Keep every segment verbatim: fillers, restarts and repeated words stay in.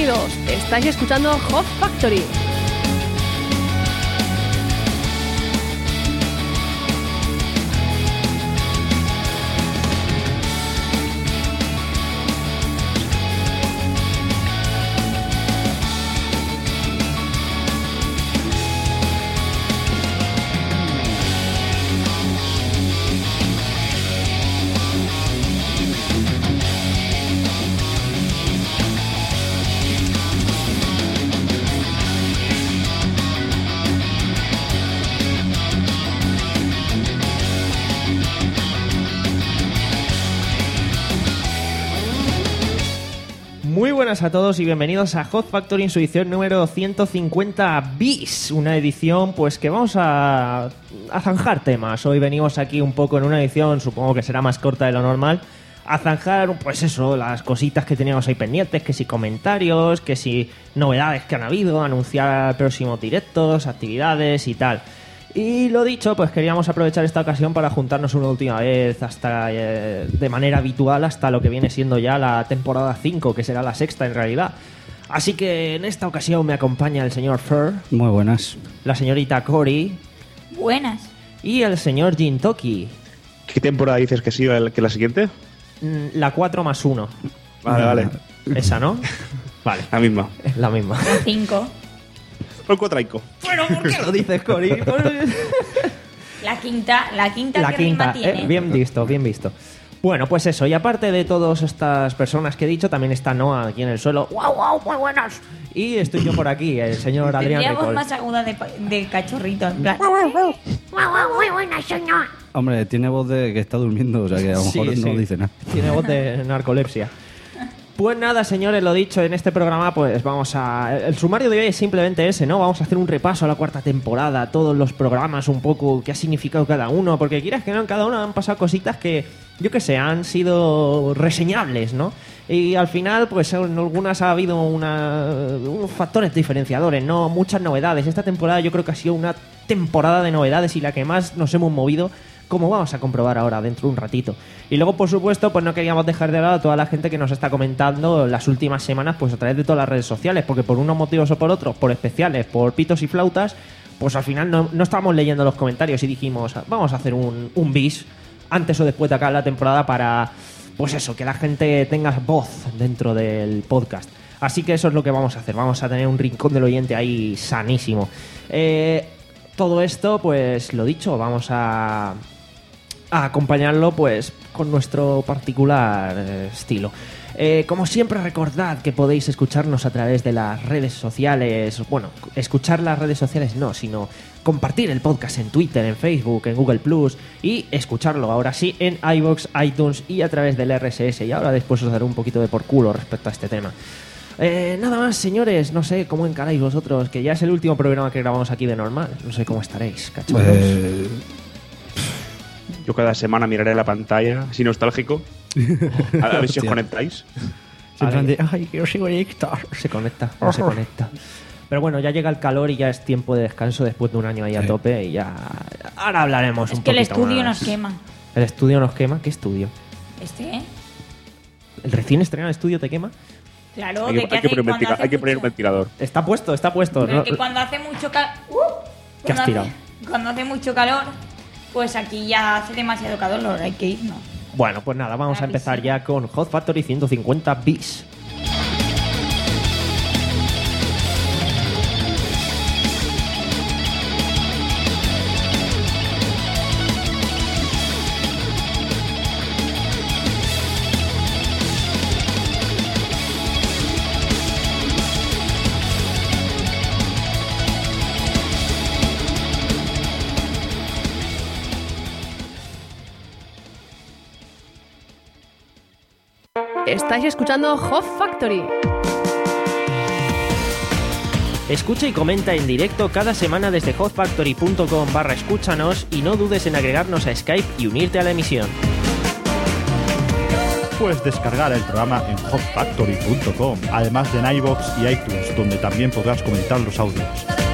Bienvenidos, estáis escuchando Hot Factory. Muy buenas a todos y bienvenidos a Hot Factory en su edición número ciento cincuenta bis, una edición pues que vamos a, a zanjar temas. Hoy venimos aquí un poco en una edición, supongo que será más corta de lo normal, a zanjar pues eso, las cositas que teníamos ahí pendientes, que si comentarios, que si novedades que han habido, anunciar próximos directos, actividades y tal. Y lo dicho, pues queríamos aprovechar esta ocasión para juntarnos una última vez hasta eh, de manera habitual hasta lo que viene siendo ya la temporada cinco, que será la sexta en realidad. Así que en esta ocasión me acompaña el señor Fur. Muy buenas. La señorita Cory. Buenas. Y el señor Jintoki. ¿Qué temporada dices que siga el, que la siguiente? La cuatro más uno. Vale, vale. Esa, ¿no? Vale. La misma. Es la misma. Cinco. El cuatraico. Bueno, ¿por qué lo dices, Cory? La quinta, la quinta La que quinta, rima tiene. eh, bien visto, bien visto. Bueno, pues eso, y aparte de todas estas personas que he dicho, también está Noah aquí en el suelo. ¡Guau, guau, muy buenas! Y estoy yo por aquí, el señor Adrián Tendría voz Ricol. más aguda de, de cachorrito, en plan. Muy buenas, señor. Hombre, tiene voz de que está durmiendo, o sea que a lo Sí, mejor sí. no dice nada. Tiene voz de narcolepsia. Pues nada, señores, lo dicho, en este programa pues vamos a... El sumario de hoy es simplemente ese, ¿no? Vamos a hacer un repaso a la cuarta temporada, todos los programas, un poco qué ha significado cada uno, porque quieras que no, en cada uno han pasado cositas que, yo qué sé, han sido reseñables, ¿no? Y al final, pues en algunas ha habido una, unos factores diferenciadores, ¿no? Muchas novedades. Esta temporada yo creo que ha sido una temporada de novedades y la que más nos hemos movido, como vamos a comprobar ahora dentro de un ratito. Y luego, por supuesto, pues no queríamos dejar de lado a toda la gente que nos está comentando las últimas semanas pues a través de todas las redes sociales, porque por unos motivos o por otros, por especiales, por pitos y flautas, pues al final no, no estábamos leyendo los comentarios y dijimos, vamos a hacer un, un bis antes o después de acabar la temporada para, pues eso, que la gente tenga voz dentro del podcast. Así que eso es lo que vamos a hacer, vamos a tener un rincón del oyente ahí sanísimo. Eh, todo esto, pues lo dicho, vamos a... a acompañarlo pues con nuestro particular eh, estilo. Eh, como siempre, recordad que podéis escucharnos a través de las redes sociales. Bueno, escuchar las redes sociales no, sino compartir el podcast en Twitter, en Facebook, en Google Plus y escucharlo ahora sí en iVoox, iTunes y a través del R S S. Y ahora después os daré un poquito de por culo respecto a este tema. Eh, nada más, señores, no sé cómo encaráis vosotros, que ya es el último programa que grabamos aquí de normal. No sé cómo estaréis, cachorros. Pues, Yo cada semana miraré la pantalla, así nostálgico. A, a ver si os Hostia. conectáis. en plan de, ay, quiero conectar. Se conecta, no se conecta. Pero bueno, ya llega el calor y ya es tiempo de descanso después de un año ahí a Sí. tope y ya... Ahora hablaremos Es un que el poquito estudio más. nos quema. ¿El estudio nos quema? ¿Qué estudio? Este, ¿eh? ¿El recién estrenado estudio te quema? Claro, Hay de que, que hay que hace poner, un cuando ventila- hace hay que poner un mucho- ventilador. Está puesto, está puesto. Pero ¿no? que cuando hace mucho calor... ¿Qué has tirado? Cuando hace mucho calor, pues aquí ya hace demasiado calor, hay que irnos. Bueno, pues nada, vamos a Claro que empezar sí. ya con Hot Factory ciento cincuenta bis. Estáis escuchando Hot Factory. Escucha y comenta en directo cada semana desde hotfactory.com barra escúchanos y no dudes en agregarnos a Skype y unirte a la emisión. Puedes descargar el programa en hot factory punto com, además de en iVoox y iTunes, donde también podrás comentar los audios.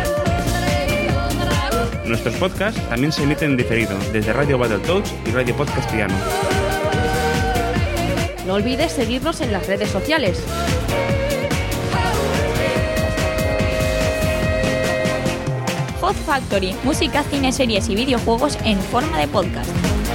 Nuestros podcasts también se emiten en diferido desde Radio Battletoads y Radio Podcast Piano. No olvides seguirnos en las redes sociales. Hot Factory, música, cine, series y videojuegos en forma de podcast.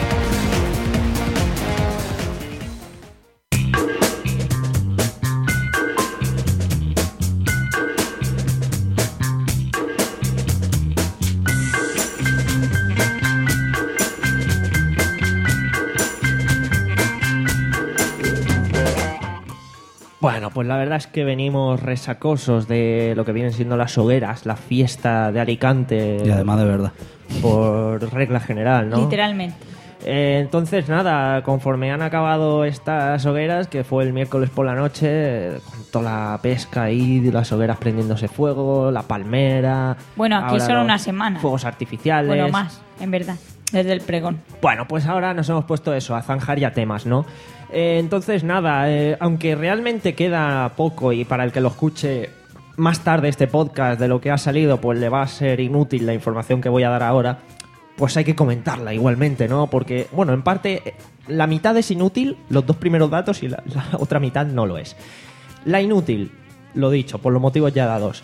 Bueno, pues la verdad es que venimos resacosos de lo que vienen siendo las hogueras, la fiesta de Alicante. Y además de verdad. Por regla general, ¿no? Literalmente. Eh, entonces, nada, conforme han acabado estas hogueras, que fue el miércoles por la noche, eh, con toda la pesca ahí, las hogueras prendiéndose fuego, la palmera... Bueno, aquí ahora son los una semana. Fuegos artificiales... Bueno, más, en verdad, desde el pregón. Bueno, pues ahora nos hemos puesto eso, a zanjar ya temas, ¿no? Eh, entonces, nada, eh, aunque realmente queda poco y para el que lo escuche más tarde este podcast de lo que ha salido, pues le va a ser inútil la información que voy a dar ahora, pues hay que comentarla igualmente, ¿no? Porque, bueno, en parte, la mitad es inútil, los dos primeros datos, y la, la otra mitad no lo es. La inútil, lo dicho, por los motivos ya dados.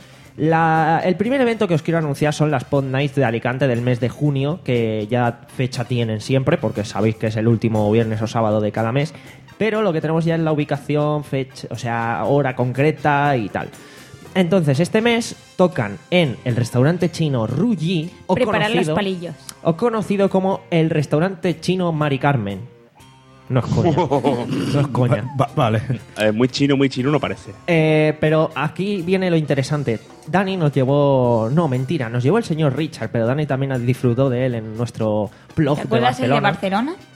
La, el primer evento que os quiero anunciar son las Pod Nights de Alicante del mes de junio, que ya fecha tienen siempre, porque sabéis que es el último viernes o sábado de cada mes, pero lo que tenemos ya es la ubicación, fecha, o sea, hora concreta y tal. Entonces, este mes tocan en el restaurante chino Ruyi, o Preparar conocido, los palillos. o conocido como el restaurante chino Mari Carmen. No es coña. No es coña. Va- vale. Eh, muy chino, muy chino no parece. Eh, pero aquí viene lo interesante. Dani nos llevó... No, mentira, nos llevó el señor Richard, pero Dani también disfrutó de él en nuestro blog ¿Te de acuerdas el de Barcelona, Barcelona?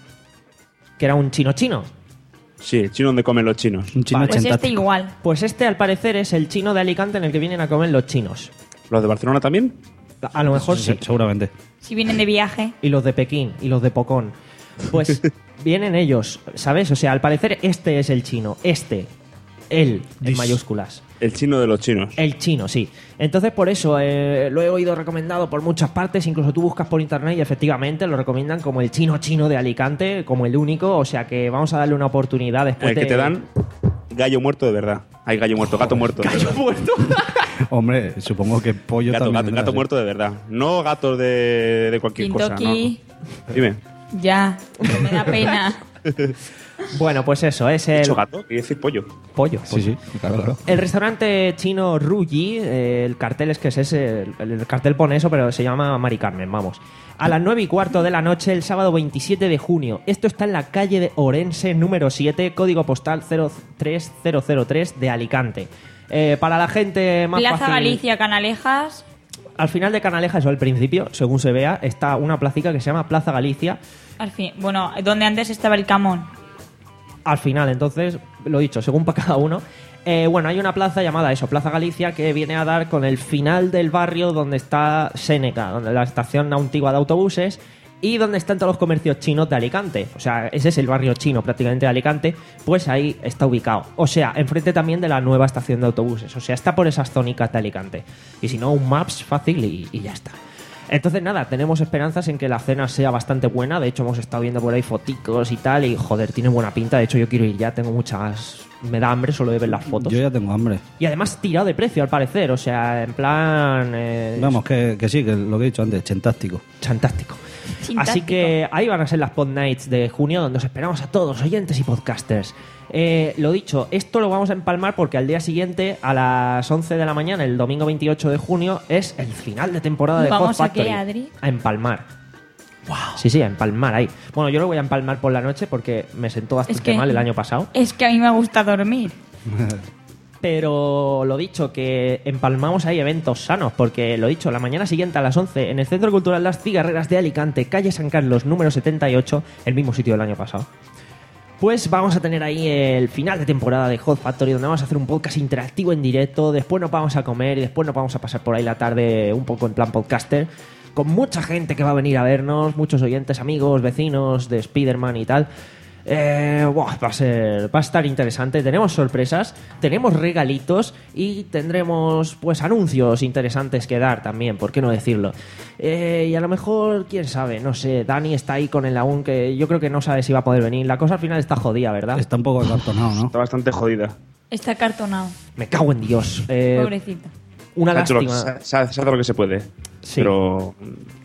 que era un chino chino. Sí, el chino donde comen los chinos. Un chino Vale. Pues este ochentástico. igual. Pues este, al parecer, es el chino de Alicante en el que vienen a comer los chinos. ¿Los de Barcelona también? A lo mejor sí. Seguramente. Si vienen de viaje. Y los de Pekín, y los de Pocón. Pues vienen ellos, ¿sabes? O sea, al parecer este es el chino. Este. Él, en Dis- mayúsculas. El chino de los chinos. El chino, sí. Entonces, por eso eh, lo he oído recomendado por muchas partes. Incluso tú buscas por internet y efectivamente lo recomiendan como el chino chino de Alicante, como el único. O sea que vamos a darle una oportunidad después El que de... te dan gallo muerto de verdad. Hay gallo muerto, gato muerto. de ¡Gallo verdad. muerto! Hombre, supongo que pollo Gato, también. gato, tendrá, gato sí. muerto de verdad. No gatos de, de cualquier cosa. Kentucky. ¿no? Dime. Ya, me da pena. Bueno, pues eso, es ¿He el dicho gato? Quiere decir pollo. pollo. Sí, sí, claro, claro. El restaurante chino Ruyi, eh, el cartel es que es ese, el, el cartel pone eso, pero se llama Mari Carmen, vamos. A las nueve y cuarto de la noche, el sábado veintisiete de junio. Esto está en la calle de Orense, número siete, código postal cero tres cero cero tres de Alicante. Eh, para la gente más Plaza fácil... Galicia, Canalejas. Al final de Canalejas o al principio, según se vea, está una placica que se llama Plaza Galicia. Al fin, bueno, donde antes estaba el Camón. Al final, entonces, lo dicho, según para cada uno. Eh, bueno, hay una plaza llamada eso, Plaza Galicia, que viene a dar con el final del barrio donde está Séneca, donde la estación antigua de autobuses y donde están todos los comercios chinos de Alicante. O sea, ese es el barrio chino prácticamente de Alicante, pues ahí está ubicado. O sea, enfrente también de la nueva estación de autobuses. O sea, está por esas zónicas de Alicante. Y si no, un Maps fácil y, y ya está. Entonces, nada, tenemos esperanzas en que la cena sea bastante buena. De hecho, hemos estado viendo por ahí foticos y tal. Y, joder, tiene buena pinta. De hecho, yo quiero ir ya. Tengo muchas... Me da hambre solo de ver las fotos. Yo ya tengo hambre. Y además tirado de precio, al parecer. O sea, en plan... eh, Vamos, que, que sí, que lo que he dicho antes, chentástico. Fantástico. Fantástico. Así que ahí van a ser las Pod Nights de junio, donde os esperamos a todos, oyentes y podcasters. Eh, lo dicho, esto lo vamos a empalmar porque al día siguiente, a las once de la mañana, el domingo veintiocho de junio, es el final de temporada de Hot ¿Vamos a Factory. qué, Adri? A empalmar. Wow. Sí, sí, a empalmar ahí. Bueno, yo lo voy a empalmar por la noche porque me sentó bastante Es que- mal el año pasado. Es que a mí me gusta dormir. Pero lo dicho, que empalmamos ahí eventos sanos, porque lo dicho, la mañana siguiente a las once en el Centro Cultural Las Cigarreras de Alicante, calle San Carlos, número setenta y ocho, el mismo sitio del año pasado. Pues vamos a tener ahí el final de temporada de Hot Factory, donde vamos a hacer un podcast interactivo en directo, después nos vamos a comer y después nos vamos a pasar por ahí la tarde un poco en plan podcaster, con mucha gente que va a venir a vernos, muchos oyentes, amigos, vecinos de Spider-Man y tal. Eh, buah, va a ser, va a estar interesante. Tenemos sorpresas, tenemos regalitos y tendremos pues anuncios interesantes que dar también, ¿por qué no decirlo? Eh, y a lo mejor, quién sabe, no sé, Dani está ahí con el aún que yo creo que no sabe si va a poder venir. La cosa al final está jodida, ¿verdad? Está un poco acartonado, ¿no? Está bastante jodida. Está cartonado. Me cago en Dios. Eh, Pobrecito. una Se ha hecho lo- lástima. se, se hace lo que se puede. Sí. Pero...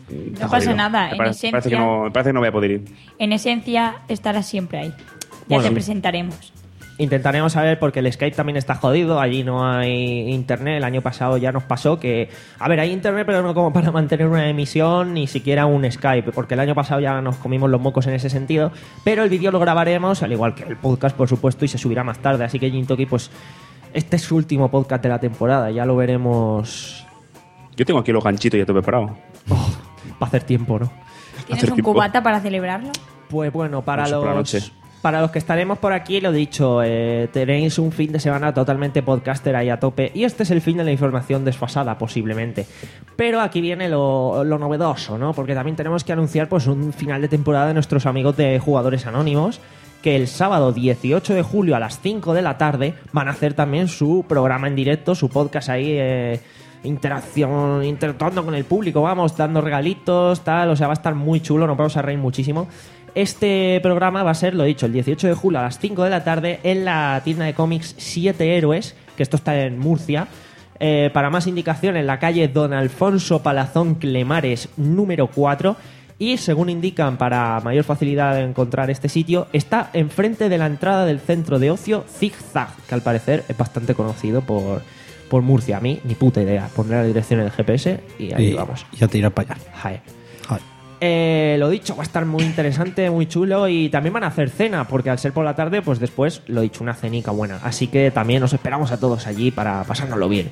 No pasa nada, Me en parece, esencia- parece que no, me parece que no voy a poder ir. En esencia, estarás siempre ahí. Ya Bueno, te sí. presentaremos. Intentaremos saber porque el Skype también está jodido, allí no hay internet, el año pasado ya nos pasó que, a ver, hay internet pero no como para mantener una emisión ni siquiera un Skype, porque el año pasado ya nos comimos los mocos en ese sentido, pero el vídeo lo grabaremos, al igual que el podcast por supuesto, y se subirá más tarde, así que Gintoki, pues este es su último podcast de la temporada, ya lo veremos Yo tengo aquí los ganchitos ya todo preparado. para hacer tiempo, ¿no? ¿Tienes hacer un tiempo. cubata para celebrarlo? Pues bueno, para Eso por la los noche. para los que estaremos por aquí, lo dicho, eh, tenéis un fin de semana totalmente podcaster ahí a tope y este es el fin de la información desfasada posiblemente. Pero aquí viene lo, lo novedoso, ¿no? Porque también tenemos que anunciar pues un final de temporada de nuestros amigos de Jugadores Anónimos que el sábado dieciocho de julio a las cinco de la tarde van a hacer también su programa en directo, su podcast ahí... Eh, interacción, interactuando con el público, vamos, dando regalitos, tal, o sea, va a estar muy chulo, nos vamos a reír muchísimo. Este programa va a ser, lo dicho, el dieciocho de julio a las cinco de la tarde en la tienda de cómics Siete Héroes, que esto está en Murcia. Eh, para más indicación, en la calle Don Alfonso Palazón Clemares, número cuatro. Y según indican, para mayor facilidad de encontrar este sitio, está enfrente de la entrada del centro de ocio Zig Zag, que al parecer es bastante conocido por... por Murcia. A mí, ni puta idea. Pondré la dirección en el G P S y ahí Y vamos. ya te irás para allá. Jae. Joder. Eh, lo dicho, va a estar muy interesante, muy chulo y también van a hacer cena, porque al ser por la tarde, pues después, lo dicho, una cenica buena. Así que también os esperamos a todos allí para pasárnoslo bien.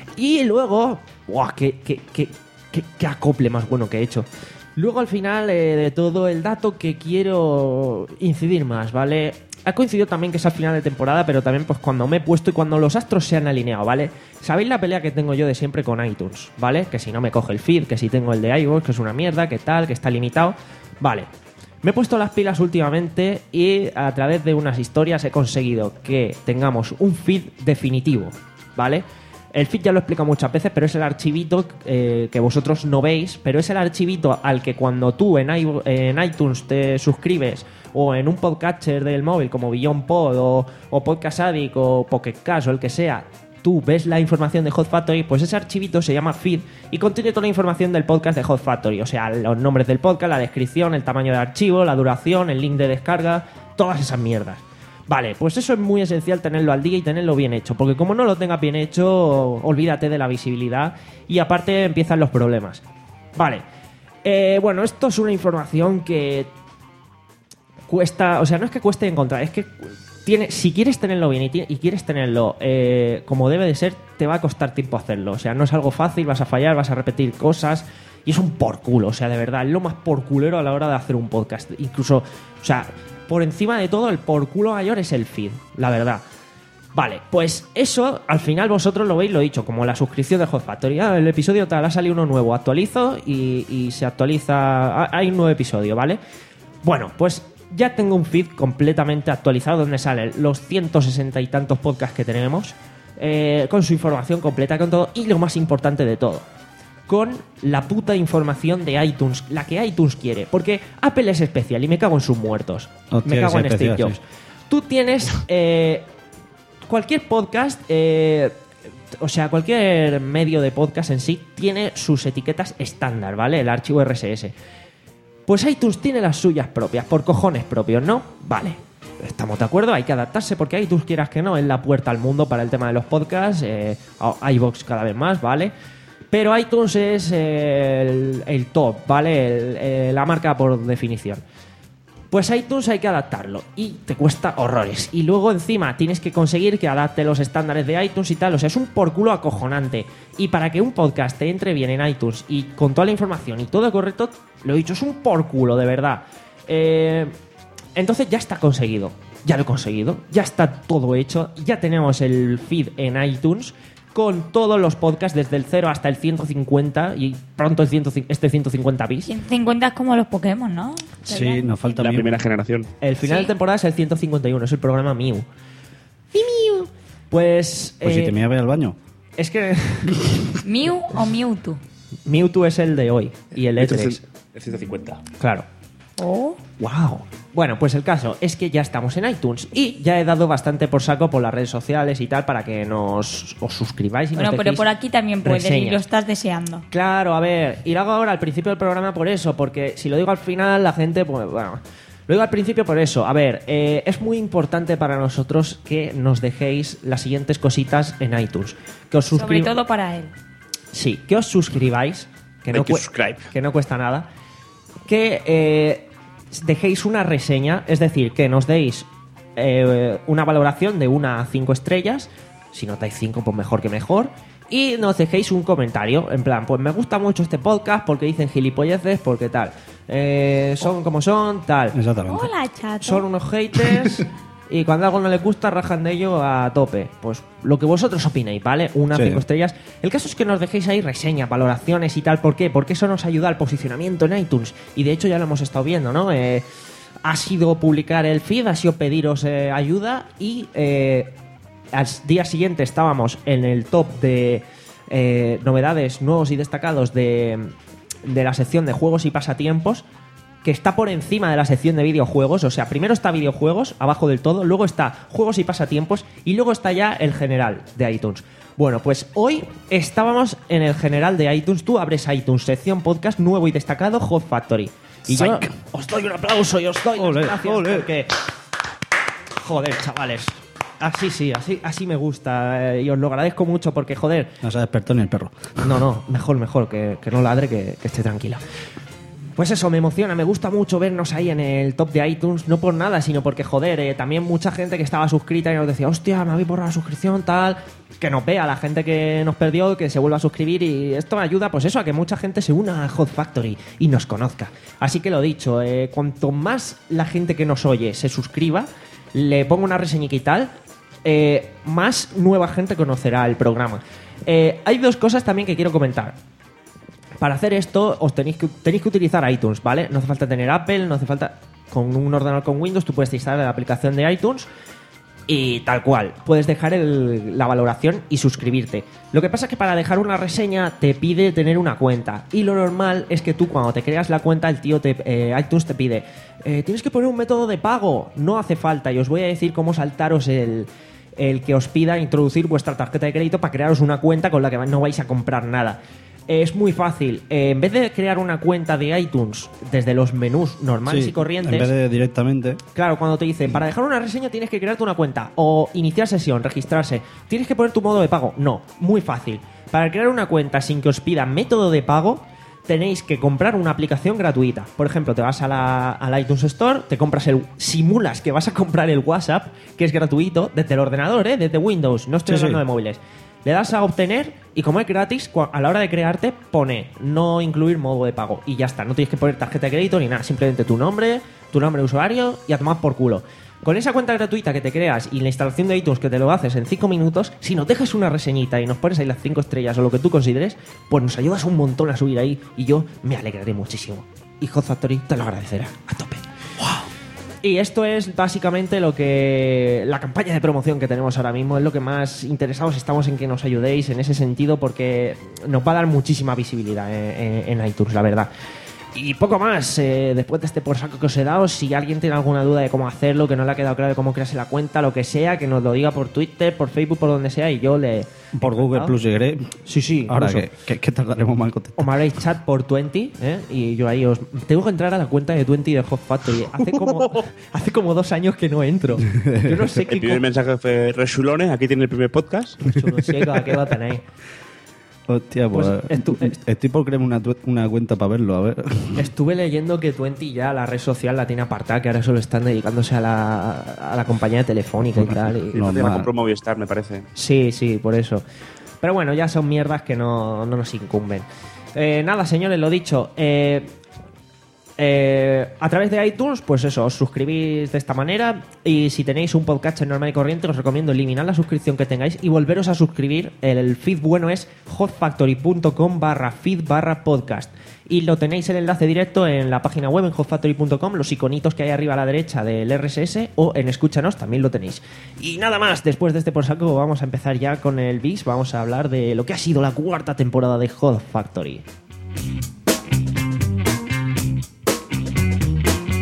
Y luego, ¡buah! ¡Qué, qué, qué, qué, qué acople más bueno que he hecho! Luego, al final eh, de todo, el dato que quiero incidir más, ¿vale? Ha coincidido también que es al final de temporada, pero también pues cuando me he puesto y cuando los astros se han alineado, ¿vale? Sabéis la pelea que tengo yo de siempre con iTunes, ¿vale? Que si no me coge el feed, que si tengo el de iVoox, que es una mierda, que tal, que está limitado. Vale. Me he puesto las pilas últimamente y a través de unas historias he conseguido que tengamos un feed definitivo, ¿vale? El feed ya lo he explicado muchas veces, pero es el archivito eh, que vosotros no veis, pero es el archivito al que cuando tú en, i- en iTunes te suscribes o en un podcatcher del móvil como Beyond Pod o, o Podcast Addict o Pocket Cast o el que sea, tú ves la información de Hot Factory, pues ese archivito se llama feed y contiene toda la información del podcast de Hot Factory, o sea, los nombres del podcast, la descripción, el tamaño del archivo, la duración, el link de descarga, todas esas mierdas. Vale, pues eso es muy esencial tenerlo al día y tenerlo bien hecho, porque como no lo tengas bien hecho, olvídate de la visibilidad y aparte empiezan los problemas. Vale, eh, bueno, esto es una información que cuesta, o sea, no es que cueste encontrar, es que tiene, si quieres tenerlo bien y, ti- y quieres tenerlo eh, como debe de ser, te va a costar tiempo hacerlo, o sea, no es algo fácil, vas a fallar, vas a repetir cosas y es un por culo, o sea, de verdad, es lo más por culero a la hora de hacer un podcast, incluso, o sea... Por encima de todo, el por culo mayor es el feed, la verdad. Vale, pues eso, al final vosotros lo veis, lo he dicho, como la suscripción de Hot Factory. Ah, el episodio tal, ha salido uno nuevo, actualizo y, y se actualiza... ah, hay un nuevo episodio, ¿vale? Bueno, pues ya tengo un feed completamente actualizado donde salen los ciento sesenta y tantos podcasts que tenemos, eh, con su información completa, con todo, y lo más importante de todo, con la puta información de iTunes, la que iTunes quiere, porque Apple es especial y me cago en sus muertos. Hostia, me cago es en Steve especial, Jobs. sí. Tú tienes eh, cualquier podcast, eh, o sea, cualquier medio de podcast en sí tiene sus etiquetas estándar, ¿vale? El archivo R S S. Pues iTunes tiene las suyas propias, por cojones propios, ¿no? Vale. Estamos de acuerdo, hay que adaptarse porque iTunes, quieras que no, es la puerta al mundo para el tema de los podcasts, eh, iVoox cada vez más, ¿vale? Pero iTunes es el, el top, ¿vale? El- eh, la marca por definición. Pues iTunes hay que adaptarlo y te cuesta horrores. Y luego encima tienes que conseguir que adapte los estándares de iTunes y tal. O sea, es un por culo acojonante. Y para que un podcast te entre bien en iTunes y con toda la información y todo correcto, lo he dicho, es un por culo, de verdad. Eh, entonces ya está conseguido. Ya lo he conseguido. Ya está todo hecho. Ya tenemos el feed en iTunes con todos los podcasts desde el cero hasta el ciento cincuenta y pronto el ciento, este ciento cincuenta bis. ciento cincuenta es como los Pokémon, ¿no? Sí, nos falta La Mew. primera generación. El final Sí. de temporada es el ciento cincuenta y uno, es el programa Mew. Mew. Pues, Pues si eh, te me voy al baño. es que ¿Mew o Mewtwo? Mewtwo es el de hoy y el E Este tres. es el- el ciento cincuenta. Claro. Oh. ¡Wow! Bueno, pues el caso es que ya estamos en iTunes y ya he dado bastante por saco por las redes sociales y tal para que nos os suscribáis y Bueno, nos pero dejéis por aquí también puedes y reseñas. lo estás deseando. Claro, a ver, y lo hago ahora al principio del programa por eso, porque si lo digo al final la gente, pues bueno, lo digo al principio por eso. A ver, eh, es muy importante para nosotros que nos dejéis las siguientes cositas en iTunes. Que os Sobre suscribáis. todo para él. Sí, que os suscribáis, que no, Hay que cue- subscribe. que no cuesta nada. Que eh, dejéis una reseña, es decir, que nos deis eh, una valoración de una a cinco estrellas. Si no dais cinco, pues mejor que mejor. Y nos dejéis un comentario, en plan, pues me gusta mucho este podcast porque dicen gilipolleces, porque tal. Eh, son como son, tal. Exactamente. Hola, chato. Son unos haters y cuando algo no les gusta rajan de ello a tope. Pues lo que vosotros opinéis, ¿vale? Una, Sí. cinco estrellas. El caso es que nos dejéis ahí reseñas, valoraciones y tal. ¿Por qué? Porque eso nos ayuda al posicionamiento en iTunes. Y de hecho ya lo hemos estado viendo, ¿no? Eh, ha sido publicar el feed, ha sido pediros eh, ayuda y eh, al día siguiente estábamos en el top de eh, novedades nuevos y destacados de, de la sección de juegos y pasatiempos, que está por encima de la sección de videojuegos. O sea, primero está videojuegos, abajo del todo, luego está juegos y pasatiempos y luego está ya el general de iTunes. Bueno, pues hoy estábamos en el general de iTunes. Tú abres iTunes, sección podcast, nuevo y destacado, Hot Factory. Y yo Psych. os doy un aplauso y os doy Ole, las gracias ole. porque... Joder, chavales. Así sí, así, así me gusta eh, y os lo agradezco mucho porque, joder, No se despertó ni el perro. no, no, mejor, mejor, que, que no ladre, que, que esté tranquila. Pues eso, me emociona, me gusta mucho vernos ahí en el top de iTunes, no por nada, sino porque, joder, eh, también mucha gente que estaba suscrita y nos decía, hostia, me habéis borrado la suscripción, tal, que nos vea, la gente que nos perdió, que se vuelva a suscribir y esto me ayuda, pues eso, a que mucha gente se una a Hot Factory y nos conozca. Así que lo dicho, eh, cuanto más la gente que nos oye se suscriba, le ponga una reseñita y tal, eh, más nueva gente conocerá el programa. Eh, hay dos cosas también que quiero comentar. Para hacer esto os tenéis que, tenéis que utilizar iTunes, ¿vale? No hace falta tener Apple, no hace falta... Con un ordenador con Windows tú puedes instalar la aplicación de iTunes y tal cual. Puedes dejar el- la valoración y suscribirte. Lo que pasa es que para dejar una reseña te pide tener una cuenta. Y lo normal es que tú cuando te creas la cuenta, el tío te, eh, iTunes te pide eh, tienes que poner un método de pago. No hace falta. Y os voy a decir cómo saltaros el... el que os pida introducir vuestra tarjeta de crédito para crearos una cuenta con la que no vais a comprar nada. Es muy fácil. Eh, en vez de crear una cuenta de iTunes desde los menús normales Sí, y corrientes, En vez de directamente. claro, cuando te dicen para dejar una reseña tienes que crearte una cuenta o iniciar sesión, registrarse, tienes que poner tu modo de pago. No, muy fácil. Para crear una cuenta sin que os pida método de pago, tenéis que comprar una aplicación gratuita. Por ejemplo, te vas a la, al iTunes Store, te compras el... simulas que vas a comprar el WhatsApp, que es gratuito, desde el ordenador, ¿eh? Desde Windows, no estoy Sí, hablando sí. de móviles. Le das a obtener y como es gratis, cua- a la hora de crearte pone no incluir modo de pago y ya está, no tienes que poner tarjeta de crédito ni nada, simplemente tu nombre, tu nombre de usuario y a tomar por culo. Con esa cuenta gratuita que te creas y la instalación de iTunes que te lo haces en cinco minutos, si nos dejas una reseñita y nos pones ahí las cinco estrellas o lo que tú consideres, pues nos ayudas un montón a subir ahí y yo me alegraré muchísimo. Y Hot Factory te lo agradecerá a tope. Y esto es básicamente lo que la campaña de promoción que tenemos ahora mismo, es lo que más interesados estamos en que nos ayudéis en ese sentido porque nos va a dar muchísima visibilidad en, en- en iTunes, la verdad. Y poco más, eh, después de este por saco que os he dado, si alguien tiene alguna duda de cómo hacerlo, que no le ha quedado claro de cómo crearse la cuenta, lo que sea, que nos lo diga por Twitter, por Facebook, por donde sea, y yo le... Por Google Plus y Grey. Sí, sí. Ahora incluso. que, que, que tardaremos más en O contestar. me habréis chat por veinte, ¿eh? Y yo ahí os... Tengo que entrar a la cuenta de veinte de Hot Factory. Hace como, hace como dos años que no entro. Yo no sé qué... El primer co- mensaje fue Resulones, aquí tiene el primer podcast. Chulo, ciego, ¿a qué lo tenéis? Hostia, pues, Pues estu- est- estoy por crearme una, tu- una cuenta para verlo, a ver. Estuve leyendo que veinte ya la red social la tiene apartada, que ahora solo están dedicándose a la, a la compañía telefónica y tal. y- No. No te la Normal. compró Movistar, me parece. Sí, sí, por eso. Pero bueno, ya son mierdas que no, no nos incumben. Eh, nada, señores, lo dicho. Eh, eh, a través de iTunes, pues eso, os suscribís de esta manera. Y si tenéis un podcast normal y corriente, os recomiendo eliminar la suscripción que tengáis y volveros a suscribir. El, el feed bueno es hotfactory.com barra feed barra podcast. Y lo tenéis el enlace directo en la página web en hotfactory punto com, los iconitos que hay arriba a la derecha del R S S o en Escúchanos también lo tenéis. Y nada más, después de este por saco vamos a empezar ya con el bis, vamos a hablar de lo que ha sido la cuarta temporada de Hot Factory.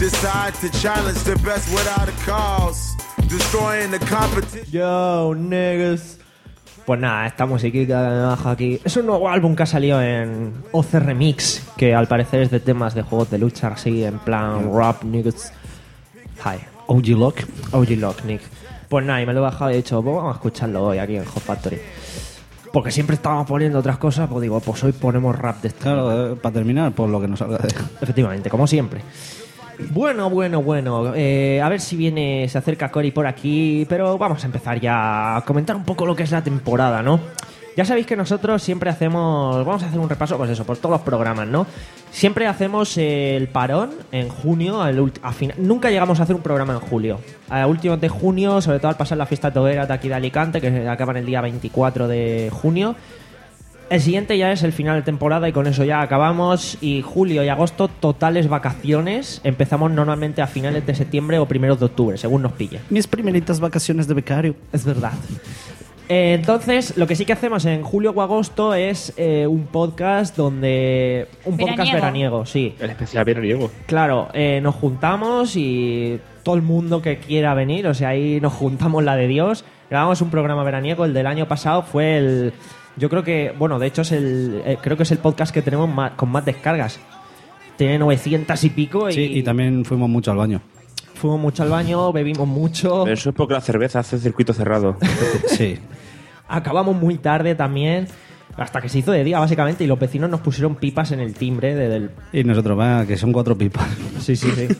decide to challenge the best without a cause, destroying the competition. Yo, niggas. Pues nada, esta musiquita que me baja aquí. Es un nuevo álbum que ha salido en O C Remix, que al parecer es de temas de juegos de lucha, así en plan rap, niggas. Hi. O G Lock. O G Lock, Nick. Pues nada, y me lo he bajado y he dicho, pues vamos a escucharlo hoy aquí en Hot Factory. Porque siempre estábamos poniendo otras cosas, pues digo, pues hoy ponemos rap de este. Claro, eh, para terminar, por lo que nos salga de... Efectivamente, como siempre. Bueno, bueno, bueno. Eh, a ver si viene, se acerca Cory por aquí, pero vamos a empezar ya a comentar un poco lo que es la temporada, ¿no? Ya sabéis que nosotros siempre hacemos, vamos a hacer un repaso, pues eso, por todos los programas, ¿no? Siempre hacemos el parón en junio, al ulti- a fin- nunca llegamos a hacer un programa en julio. A últimos de junio, sobre todo al pasar la fiesta toguera de aquí de Alicante, que acaban el día veinticuatro de junio. El siguiente ya es el final de temporada y con eso ya acabamos. Y julio y agosto, totales vacaciones. Empezamos normalmente a finales de septiembre o primeros de octubre, según nos pille. Mis primeritas vacaciones de becario. Es verdad. Eh, entonces, lo que sí que hacemos en julio o agosto es eh, un podcast donde... Un podcast Veraniego. veraniego, sí. El especial veraniego. Claro, eh, nos juntamos y todo el mundo que quiera venir, o sea, ahí nos juntamos la de Dios. Grabamos un programa veraniego, el del año pasado fue el... Yo creo que, bueno, de hecho es el eh, creo que es el podcast que tenemos más, con más descargas. Tiene novecientas y pico y... Sí, y también fuimos mucho al baño. Fuimos mucho al baño, bebimos mucho, Pero eso es porque la cerveza hace circuito cerrado. Sí. acabamos muy tarde también, hasta que se hizo de día básicamente y los vecinos nos pusieron pipas en el timbre de- del... Y nosotros, va, que son cuatro pipas. Sí, sí, sí.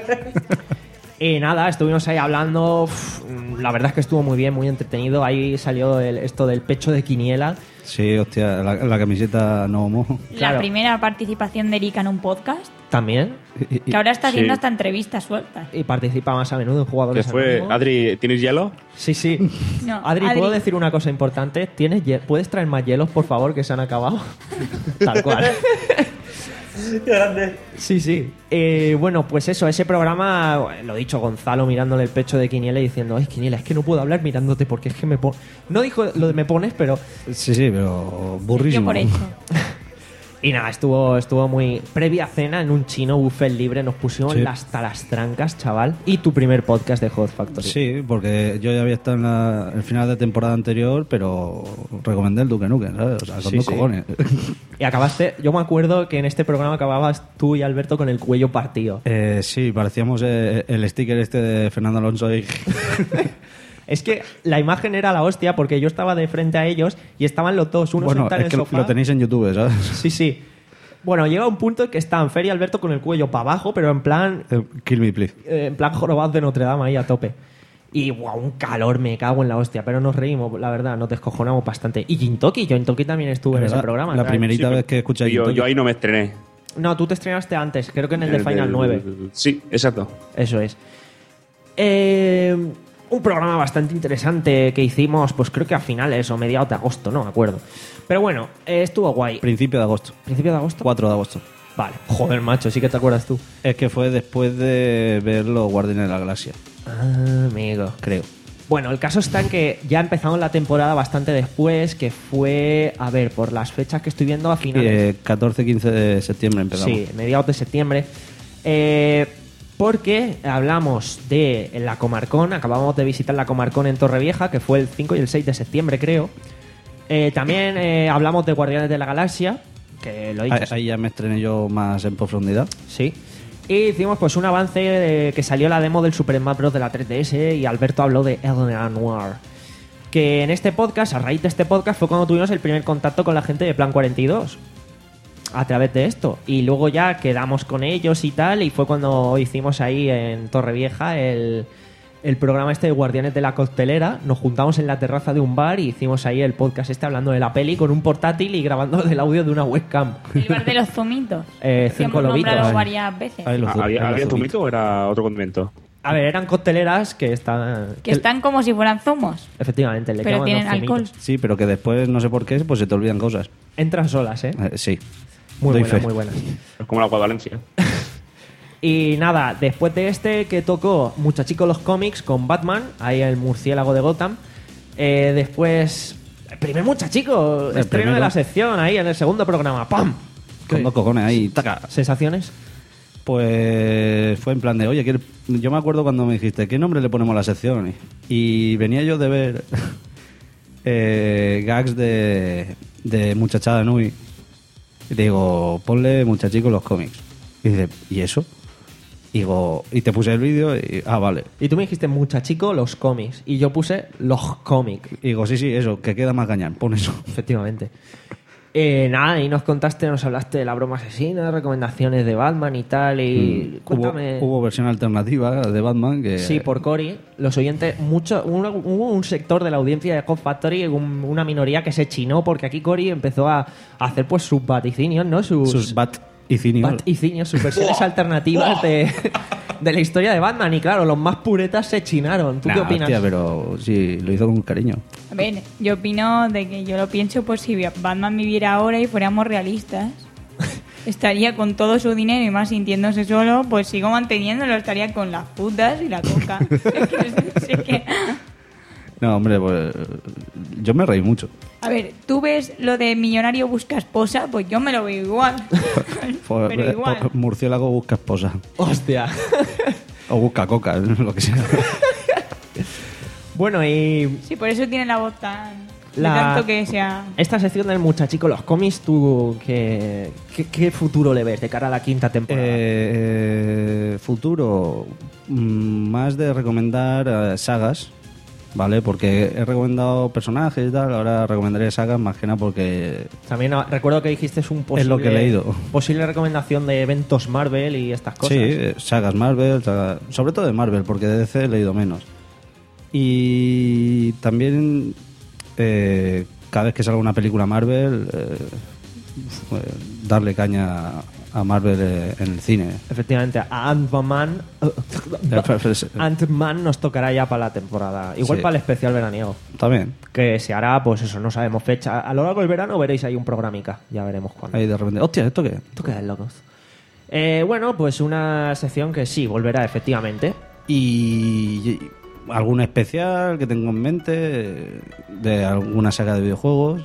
Y nada, estuvimos ahí hablando. Uf, la verdad es que estuvo muy bien, muy entretenido. Ahí salió el- esto del pecho de Quiniela. Sí, hostia, la, la camiseta no mojo. Claro. La primera participación de Erika en un podcast, También. que ahora está haciendo Sí. hasta entrevistas sueltas. Y participa más a menudo en ¿Qué jugadores fue? anónimos. Adri, ¿tienes hielo? Sí, sí. No, Adri, Adri. ¿puedo decir una cosa importante? ¿Tienes hie- ¿Puedes traer más hielos, por favor, que se han acabado? Tal cual. Sí, sí. Eh, bueno, pues eso, ese programa, lo dicho, Gonzalo mirándole el pecho de Quiniela y diciendo, ay, Quiniela, es que no puedo hablar mirándote porque es que me pones... No dijo lo de me pones, pero... Sí, sí, pero Yo burrísimo. por hecho. Y nada, estuvo, estuvo muy... Previa cena en un chino buffet libre, nos pusimos Sí. las hasta las trancas, chaval. Y tu primer podcast de Hot Factory. Sí, porque yo ya había estado en la, el final de temporada anterior, pero recomendé el Duque Nukem, ¿sabes? O sea, con Sí, dos sí. cojones. Y acabaste... Yo me acuerdo que en este programa acababas tú y Alberto con el cuello partido. Eh, sí, parecíamos eh, el sticker este de Fernando Alonso y... Es que la imagen era la hostia porque yo estaba de frente a ellos y estaban los dos, uno Bueno, sentado en es el que sofá. lo tenéis en YouTube, ¿sabes? Sí, sí. Bueno, llega un punto en que están Fer y Alberto con el cuello para abajo, pero en plan Eh, Kill me, please. eh, en plan jorobados de Notre Dame ahí a tope. Y wow, un calor, me cago en la hostia, pero nos reímos, la verdad, nos descojonamos bastante. Y Gintoki, yo en Toki también estuve en ese ¿Verdad? programa. La ¿sabes? primerita Sí, vez que escuché yo, Gintoki. yo ahí no me estrené. No, tú te estrenaste antes, creo que en el de El Final del- nueve. Sí, exacto. Eso es. Eh, un programa bastante interesante que hicimos, pues creo que a finales o mediados de agosto, no me acuerdo. Pero bueno, eh, estuvo guay. Principio de agosto. ¿Principio de agosto? cuatro de agosto. Vale. Joder, macho, sí que te acuerdas tú. Es que fue después de ver los Guardianes de la Galaxia. Ah, amigo, creo. Bueno, el caso está en que ya empezamos la temporada bastante después, que fue, a ver, por las fechas que estoy viendo a finales. Eh, catorce quince de septiembre empezamos. Sí, mediados de septiembre. Eh, porque hablamos de la Comarcón, acabamos de visitar la Comarcón en Torrevieja, que fue el cinco y el seis de septiembre, creo. Eh, también eh, hablamos de Guardianes de la Galaxia, que lo he dicho. Ahí, ahí ya me estrené yo más en profundidad. Sí. Y hicimos pues un avance de que salió la demo del Super Smash Bros. De la tres D S y Alberto habló de Elden Noir. Que en este podcast, a raíz de este podcast, fue cuando tuvimos el primer contacto con la gente de Plan cuarenta y dos. A través de esto. Y luego ya quedamos con ellos y tal. Y fue cuando hicimos ahí en Torrevieja el, el programa este de Guardianes de la Costelera. Nos juntamos en la terraza de un bar y hicimos ahí el podcast este hablando de la peli con un portátil y grabando el audio de una webcam. El bar de los zumitos. Eh, que cinco hemos lobitos. nombrado Ahí. varias veces. Ahí los- Ah, ¿Había, ahí ¿había los zumito o era otro condimento? A ver, eran cocteleras que están... Que están como si fueran zumos. Efectivamente, le Pero llaman tienen los zumitos. alcohol. Sí, pero que después, no sé por qué, pues se te olvidan cosas. Entran solas, ¿eh? Eh, sí. Muy Doy buenas, fe. muy buenas. Es como la agua de Valencia. Y nada, después de este que tocó Muchachico los cómics con Batman, ahí el murciélago de Gotham. Eh, después, el primer Muchachico, El estreno de primero. la sección ahí en el segundo programa. ¡Pam! Con dos cojones ahí, taca. ¿Sensaciones? Pues fue en plan de, oye, ¿quieres? Yo me acuerdo cuando me dijiste, ¿qué nombre le ponemos a la sección? Y venía yo de ver eh, gags de, de Muchachada Nui. Y te digo, ponle Muchachico los cómics. Y dice, ¿y eso? Y digo, y te puse el vídeo y, ah, vale. Y tú me dijiste, muchachico, los cómics. Y yo puse los cómics. Y digo, sí, sí, eso, que queda más gañán, pon eso. Efectivamente. Eh, nada, y nos contaste, nos hablaste de la broma asesina, recomendaciones de Batman y tal. Y Mm, cuéntame. Hubo, hubo versión alternativa de Batman que... Sí, por Cory, los oyentes, mucho, un- hubo un sector de la audiencia de Hot Factory, un- una minoría que se chinó porque aquí Cory empezó a, a hacer pues sus vaticinios, ¿no? Sus, Sus bat y cinios. vaticinios, sus versiones alternativas de, de la historia de Batman. Y claro, los más puretas se chinaron. ¿Tú Nah, qué opinas? hostia, pero sí, lo hizo con cariño. A ver, yo opino de que yo lo pienso, pues si Batman viviera ahora y fuéramos realistas, estaría con todo su dinero y más sintiéndose solo, pues sigo manteniéndolo, estaría con las putas y la coca. Es que- es que- No, hombre, pues yo me reí mucho. A ver, tú ves lo de millonario busca esposa, pues yo me lo veo igual. Pues, Pero eh, igual. pues, murciélago busca esposa. Hostia. O busca coca, lo que sea. Bueno, y Sí, por eso tiene la voz tan... de La- tanto que sea... esta sección del muchachico, los cómics, ¿tú qué, qué, qué futuro le ves de cara a la quinta temporada? Eh, futuro, mm, más de recomendar eh, sagas, ¿vale? Porque he recomendado personajes y tal, ahora recomendaré sagas más que nada porque... También ah, recuerdo que dijiste un posible, Es lo que he leído. posible recomendación de eventos Marvel y estas cosas. Sí, eh, sagas Marvel, saga- sobre todo de Marvel, porque de D C he leído menos. Y también, eh, cada vez que salga una película Marvel, eh, eh, darle caña a Marvel eh, en el cine. Efectivamente, a Ant-Man Ant-Man nos tocará ya para la temporada. Igual Sí. para el especial veraniego. También, Que se hará, pues eso, no sabemos fecha. A lo largo del verano veréis ahí un programica. Ya veremos cuándo. ahí de repente, hostia, ¿esto qué? ¿Tú qué es, locos? Eh, bueno, pues una sección que sí, volverá efectivamente. Y algún especial que tengo en mente de alguna saga de videojuegos.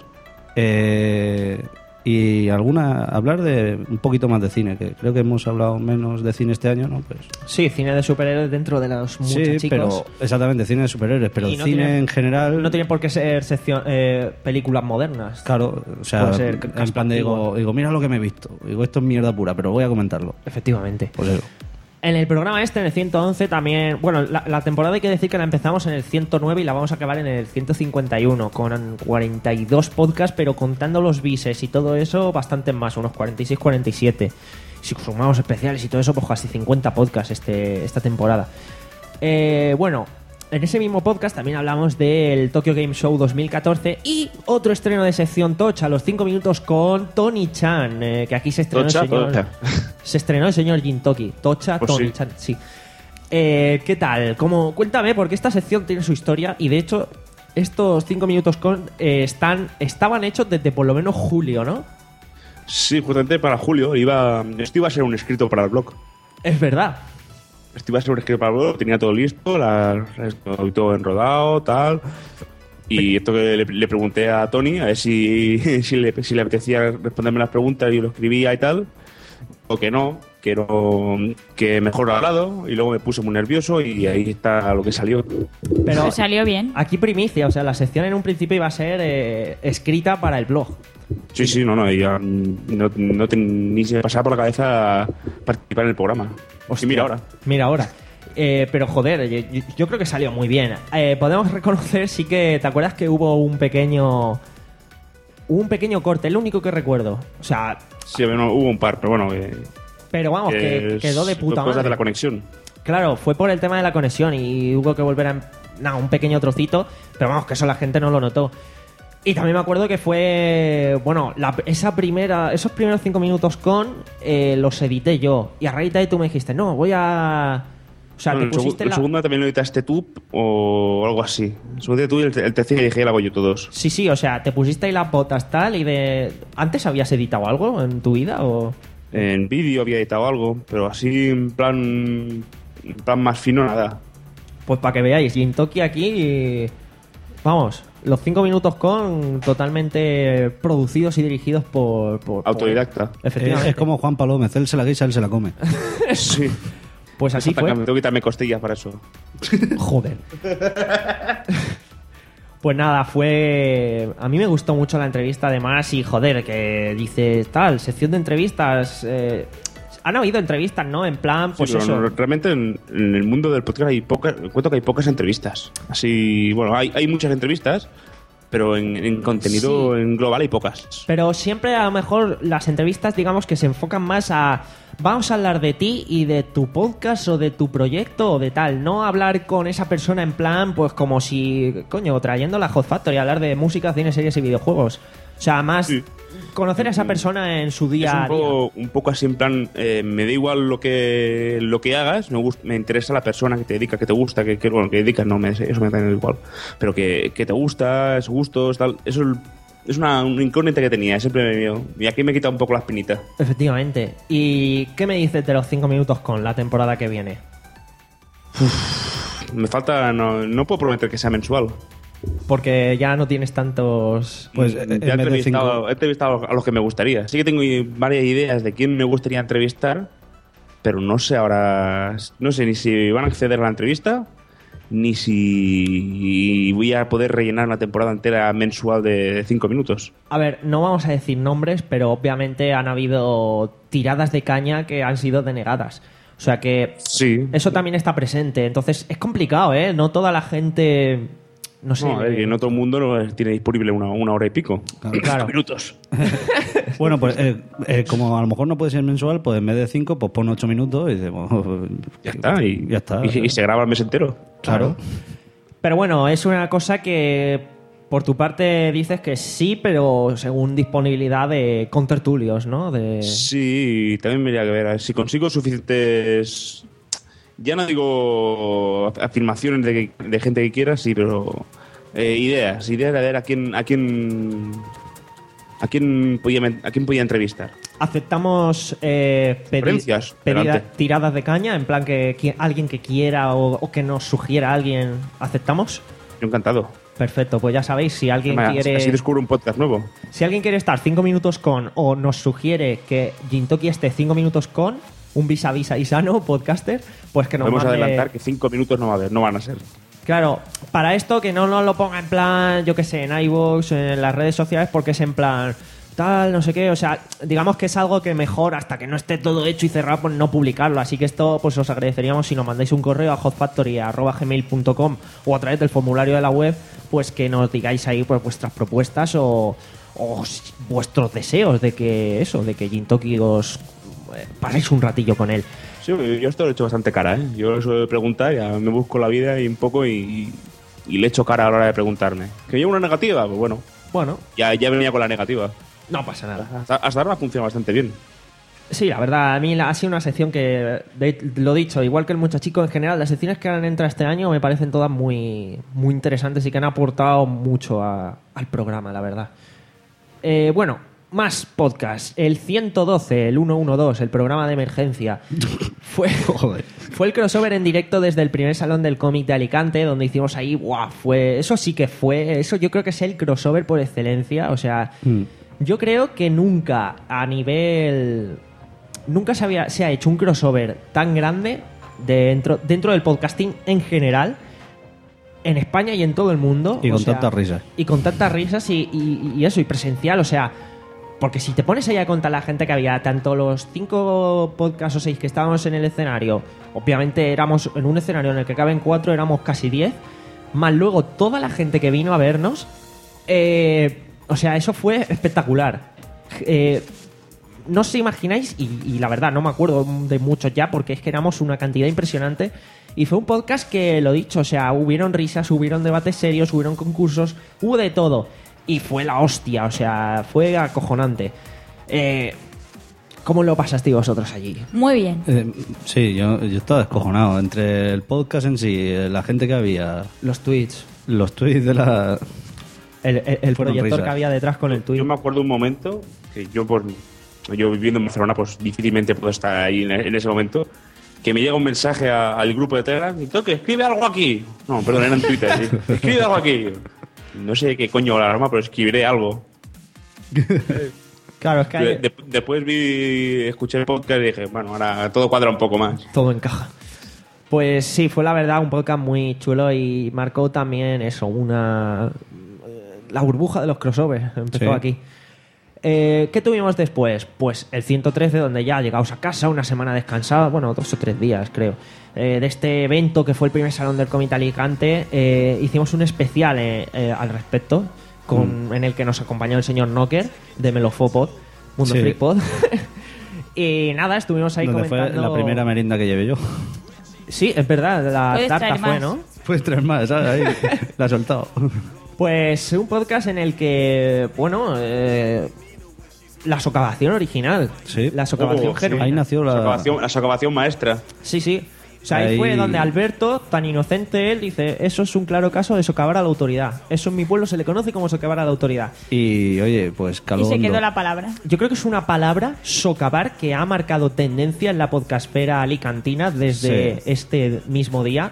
Eh, y alguna hablar de un poquito más de cine, que creo que hemos hablado menos de cine este año, ¿no? Pues Sí, cine de superhéroes dentro de los sí, muchachicos. pero exactamente, cine de superhéroes, pero Y no cine tiene- en general. No tiene por qué ser sección, eh, películas modernas. Claro, o sea, Puede ser en casco plan de antiguo. digo, digo, mira lo que me he visto. Digo, esto es mierda pura, pero voy a comentarlo. Efectivamente. Pues eso. En el programa este, en el ciento once, también... Bueno, la, la temporada hay que decir que la empezamos en el ciento nueve y la vamos a acabar en el ciento cincuenta y uno, con cuarenta y dos podcasts, pero contando los bises y todo eso, bastante más, unos cuarenta y seis, cuarenta y siete. Si sumamos especiales y todo eso, pues casi cincuenta podcasts este, esta temporada. Eh, bueno, en ese mismo podcast también hablamos del Tokyo Game Show dos mil catorce y otro estreno de sección Tocha, a los cinco minutos con Tony Chan, eh, que aquí se estrenó Tocha, el señor... Tocha. Se estrenó el señor Gintoki. Tocha, Pues Tony sí. Chan, sí. Eh, ¿Qué tal? ¿Cómo? Cuéntame, porque esta sección tiene su historia y de hecho estos cinco minutos con eh, están estaban hechos desde por lo menos julio, ¿no? Sí, justamente para julio iba, esto iba a ser un escrito para el blog. Es verdad. Esto iba a ser un escrito para el blog, tenía todo listo, la, esto, todo enrodado, tal. Y esto que le, le pregunté a Tony, a ver si, si, le, si le apetecía responderme las preguntas y lo escribía y tal. O que no, que, no, que mejor hablado. Y luego me puse muy nervioso y ahí está lo que salió. Pero Pues salió bien. aquí primicia, o sea, la sección en un principio iba a ser eh, escrita para el blog. Sí, sí, no, no, y ya no, no te- ni se me pasaba por la cabeza participar en el programa. Hostia, Y mira ahora. Mira ahora. Eh, pero joder, yo, yo creo que salió muy bien. Eh, podemos reconocer, sí que. ¿Te acuerdas que hubo un pequeño. Hubo un pequeño corte, es lo único que recuerdo. O sea, Sí, bueno, hubo un par, pero bueno. eh, pero vamos, que es- quedó de puta fue cosa madre. de la conexión. Claro, fue por el tema de la conexión y hubo que volver a... Nada, un pequeño trocito, pero vamos, que eso la gente no lo notó. Y también me acuerdo que fue... Bueno, la- esa primera, esos primeros cinco minutos con eh, los edité yo. Y a raíz de ahí tú me dijiste, no, voy a... O sea, Bueno, te el, segu- pusiste el la... segundo también lo editaste tú o algo así. El segundo tú y el, el tercero dije, lo hago yo todos. Sí, sí, o sea, te pusiste ahí las botas tal y de... ¿Antes habías editado algo en tu vida o...? En vídeo había editado algo, pero así en plan, en plan más fino nada. Pues para que veáis, Gintoki aquí Vamos, los cinco minutos con totalmente producidos y dirigidos por... por por- Autodidacta. Es, efectivamente. es como Juan Palomez, él se la guisa, él se la come. Sí. Pues así fue. Tengo que quitarme costillas para eso. Joder. Pues nada, fue... A mí me gustó mucho la entrevista además y joder, que dice tal, sección de entrevistas... eh, Han habido entrevistas, ¿no? En plan, pues Sí, pero eso... no, realmente en, en el mundo del podcast hay pocas, encuentro que hay pocas entrevistas. Así, bueno, hay, hay muchas entrevistas, pero en, en contenido Sí. en global hay pocas. Pero siempre a lo mejor las entrevistas, digamos que se enfocan más a... Vamos a hablar de ti y de tu podcast o de tu proyecto o de tal. No hablar con esa persona en plan, pues como si... Coño, trayendo la Hot Factory, hablar de música, cine, series y videojuegos. O sea, más... Sí. Conocer a esa persona en su Es día un a día. poco, un poco así en plan, eh, me da igual lo que lo que hagas, me, gust- me interesa la persona que te dedica, que te gusta, que, que bueno, que dedicas, no, me, eso me da igual. Pero que, que te gusta, sus gustos, tal, eso es- es una, una incógnita que tenía, siempre me dio. Y aquí me quita un poco la espinita. Efectivamente. ¿Y qué me dices de los cinco minutos con la temporada que viene? Me falta, no, no puedo prometer que sea mensual. Porque ya no tienes tantos... Pues Ya en he vez de entrevistado, cinco... he entrevistado a los que me gustaría. Sí que tengo varias ideas de quién me gustaría entrevistar, pero no sé ahora, no sé ni si van a acceder a la entrevista, ni si voy a poder rellenar una temporada entera mensual de cinco minutos. A ver, no vamos a decir nombres, pero obviamente han habido tiradas de caña que han sido denegadas. O sea que Sí. eso también está presente. Entonces es complicado, ¿eh? No toda la gente... No sé. No, a ver, que no todo el mundo no tiene disponible una, una hora y pico. Claro. Minutos. Bueno, pues eh, eh, como a lo mejor no puede ser mensual, pues en vez de cinco, pues pon ocho minutos y dice, bueno, Ya está. Y, ya está. Y, y se graba el mes entero. Claro. Pero bueno, es una cosa que por tu parte dices que sí, pero según disponibilidad de contertulios, ¿no? De... Sí, también me iría que ver. a ver Si consigo suficientes. Ya no digo afirmaciones de, que- de gente que quiera, sí, pero eh, ideas, ideas de ver a quién, a quién, a quién podía, men- a quién podía entrevistar. Aceptamos eh, pedi- Sugerencias, pedida- adelante. tiradas de caña, en plan que, que alguien que quiera o, o que nos sugiera a alguien, ¿aceptamos? Yo encantado. Perfecto, pues ya sabéis, si alguien Además, quiere Así descubro un podcast nuevo. si alguien quiere estar cinco minutos con o nos sugiere que Gintoki esté cinco minutos con un vis a vis sano podcaster, pues que nos Podemos mande- adelantar que cinco minutos no va a haber, no van a ser. Claro, para esto que no nos lo ponga en plan, yo que sé, en iVoox, en las redes sociales, porque es en plan tal, no sé qué, o sea, digamos que es algo que mejor hasta que no esté todo hecho y cerrado, pues no publicarlo, así que esto pues os agradeceríamos si nos mandáis un correo a hotfactory arroba gmail punto com o a través del formulario de la web, pues que nos digáis ahí pues vuestras propuestas o, o si- vuestros deseos de que eso, de que Gintoki os eh, paséis un ratillo con él. Sí, yo esto lo he hecho bastante cara, ¿eh? Yo suelo preguntar, ya me busco la vida y un poco y, y le echo cara a la hora de preguntarme. ¿Que llevo una negativa? Pues bueno, Bueno, ya, ya venía con la negativa. no pasa nada. Hasta, hasta ahora funciona bastante bien. Sí, la verdad, a mí la- ha sido una sección que, de- lo dicho, igual que el Muchachico en general, las secciones que han entrado este año me parecen todas muy, muy interesantes y que han aportado mucho a- al programa, la verdad. Eh, bueno, más podcast. El ciento doce, el ciento doce, el programa de emergencia. Fue, fue el crossover en directo desde el primer salón del cómic de Alicante, donde hicimos ahí, ¡guau! Fue, eso sí que fue, eso yo creo que es el crossover por excelencia, o sea... Yo creo que nunca a nivel... Nunca se, había, se ha hecho un crossover tan grande dentro, dentro del podcasting en general, en España y en todo el mundo. Y o con sea, tantas risas. Y con tantas risas y, y- y eso, y presencial, o sea... Porque si te pones ahí a contar la gente que había, tanto los cinco podcasts o seis que estábamos en el escenario, obviamente éramos en un escenario en el que caben cuatro, éramos casi diez, más luego toda la gente que vino a vernos, eh, o sea, eso fue espectacular. Eh, no os imagináis, y, y la verdad no me acuerdo de muchos ya, porque es que éramos una cantidad impresionante. Y fue un podcast que, lo dicho, o sea, hubieron risas, hubieron debates serios, hubieron concursos, hubo de todo. Y fue la hostia, o sea, fue acojonante. Eh, ¿Cómo lo pasasteis vosotros allí? Muy bien. Eh, sí, yo, yo estaba descojonado. Entre el podcast en sí, eh, la gente que había, Los tweets, los tweets de la... el, el- el Fueron proyector risas. que había detrás con el tweet. Yo me acuerdo un momento que yo, por yo viviendo en Barcelona, pues difícilmente puedo estar ahí en, en ese momento, que me llega un mensaje a- al grupo de Telegram y toque, escribe algo aquí. No, perdón, era en Twitter. ¿Sí? Escribe algo aquí. no sé qué coño la alarma, pero escribiré algo. Claro, es que hay- De- de- después vi, escuché el podcast y dije, bueno, ahora todo cuadra un poco más. todo encaja. Pues sí, fue la verdad un podcast muy chulo y marcó también eso, una... La burbuja de los crossovers empezó Sí. aquí. Eh, ¿Qué tuvimos después? Pues el ciento trece, donde ya llegados a casa, una semana descansada, bueno, otros o tres días, creo. Eh, de este evento que fue el primer salón del cómic Alicante, eh, hicimos un especial eh, eh, al respecto, con, en el que nos acompañó el señor Knocker de Melofopod, Mundo Sí. Freak Pod. Y nada, estuvimos ahí Donde fue comentando... la primera merienda que llevé yo. Sí, es verdad, la Puedes tarta traer fue, más. ¿no? Pues tres más, ¿sabes? Ahí la he soltado. Pues un podcast en el que, bueno, eh, la socavación original. Sí. La socavación Oh, sí. genuina. Ahí nació La la... socavación, la socavación maestra. Sí, sí. O sea, ahí, Ahí- fue donde Alberto, tan inocente él, dice, eso es un claro caso de socavar a la autoridad. Eso en mi pueblo se le conoce como socavar a la autoridad. Y, oye, pues caló Y se hondo. quedó la palabra. Yo creo que es una palabra, socavar, que ha marcado tendencia en la podcastfera alicantina desde Sí. este mismo día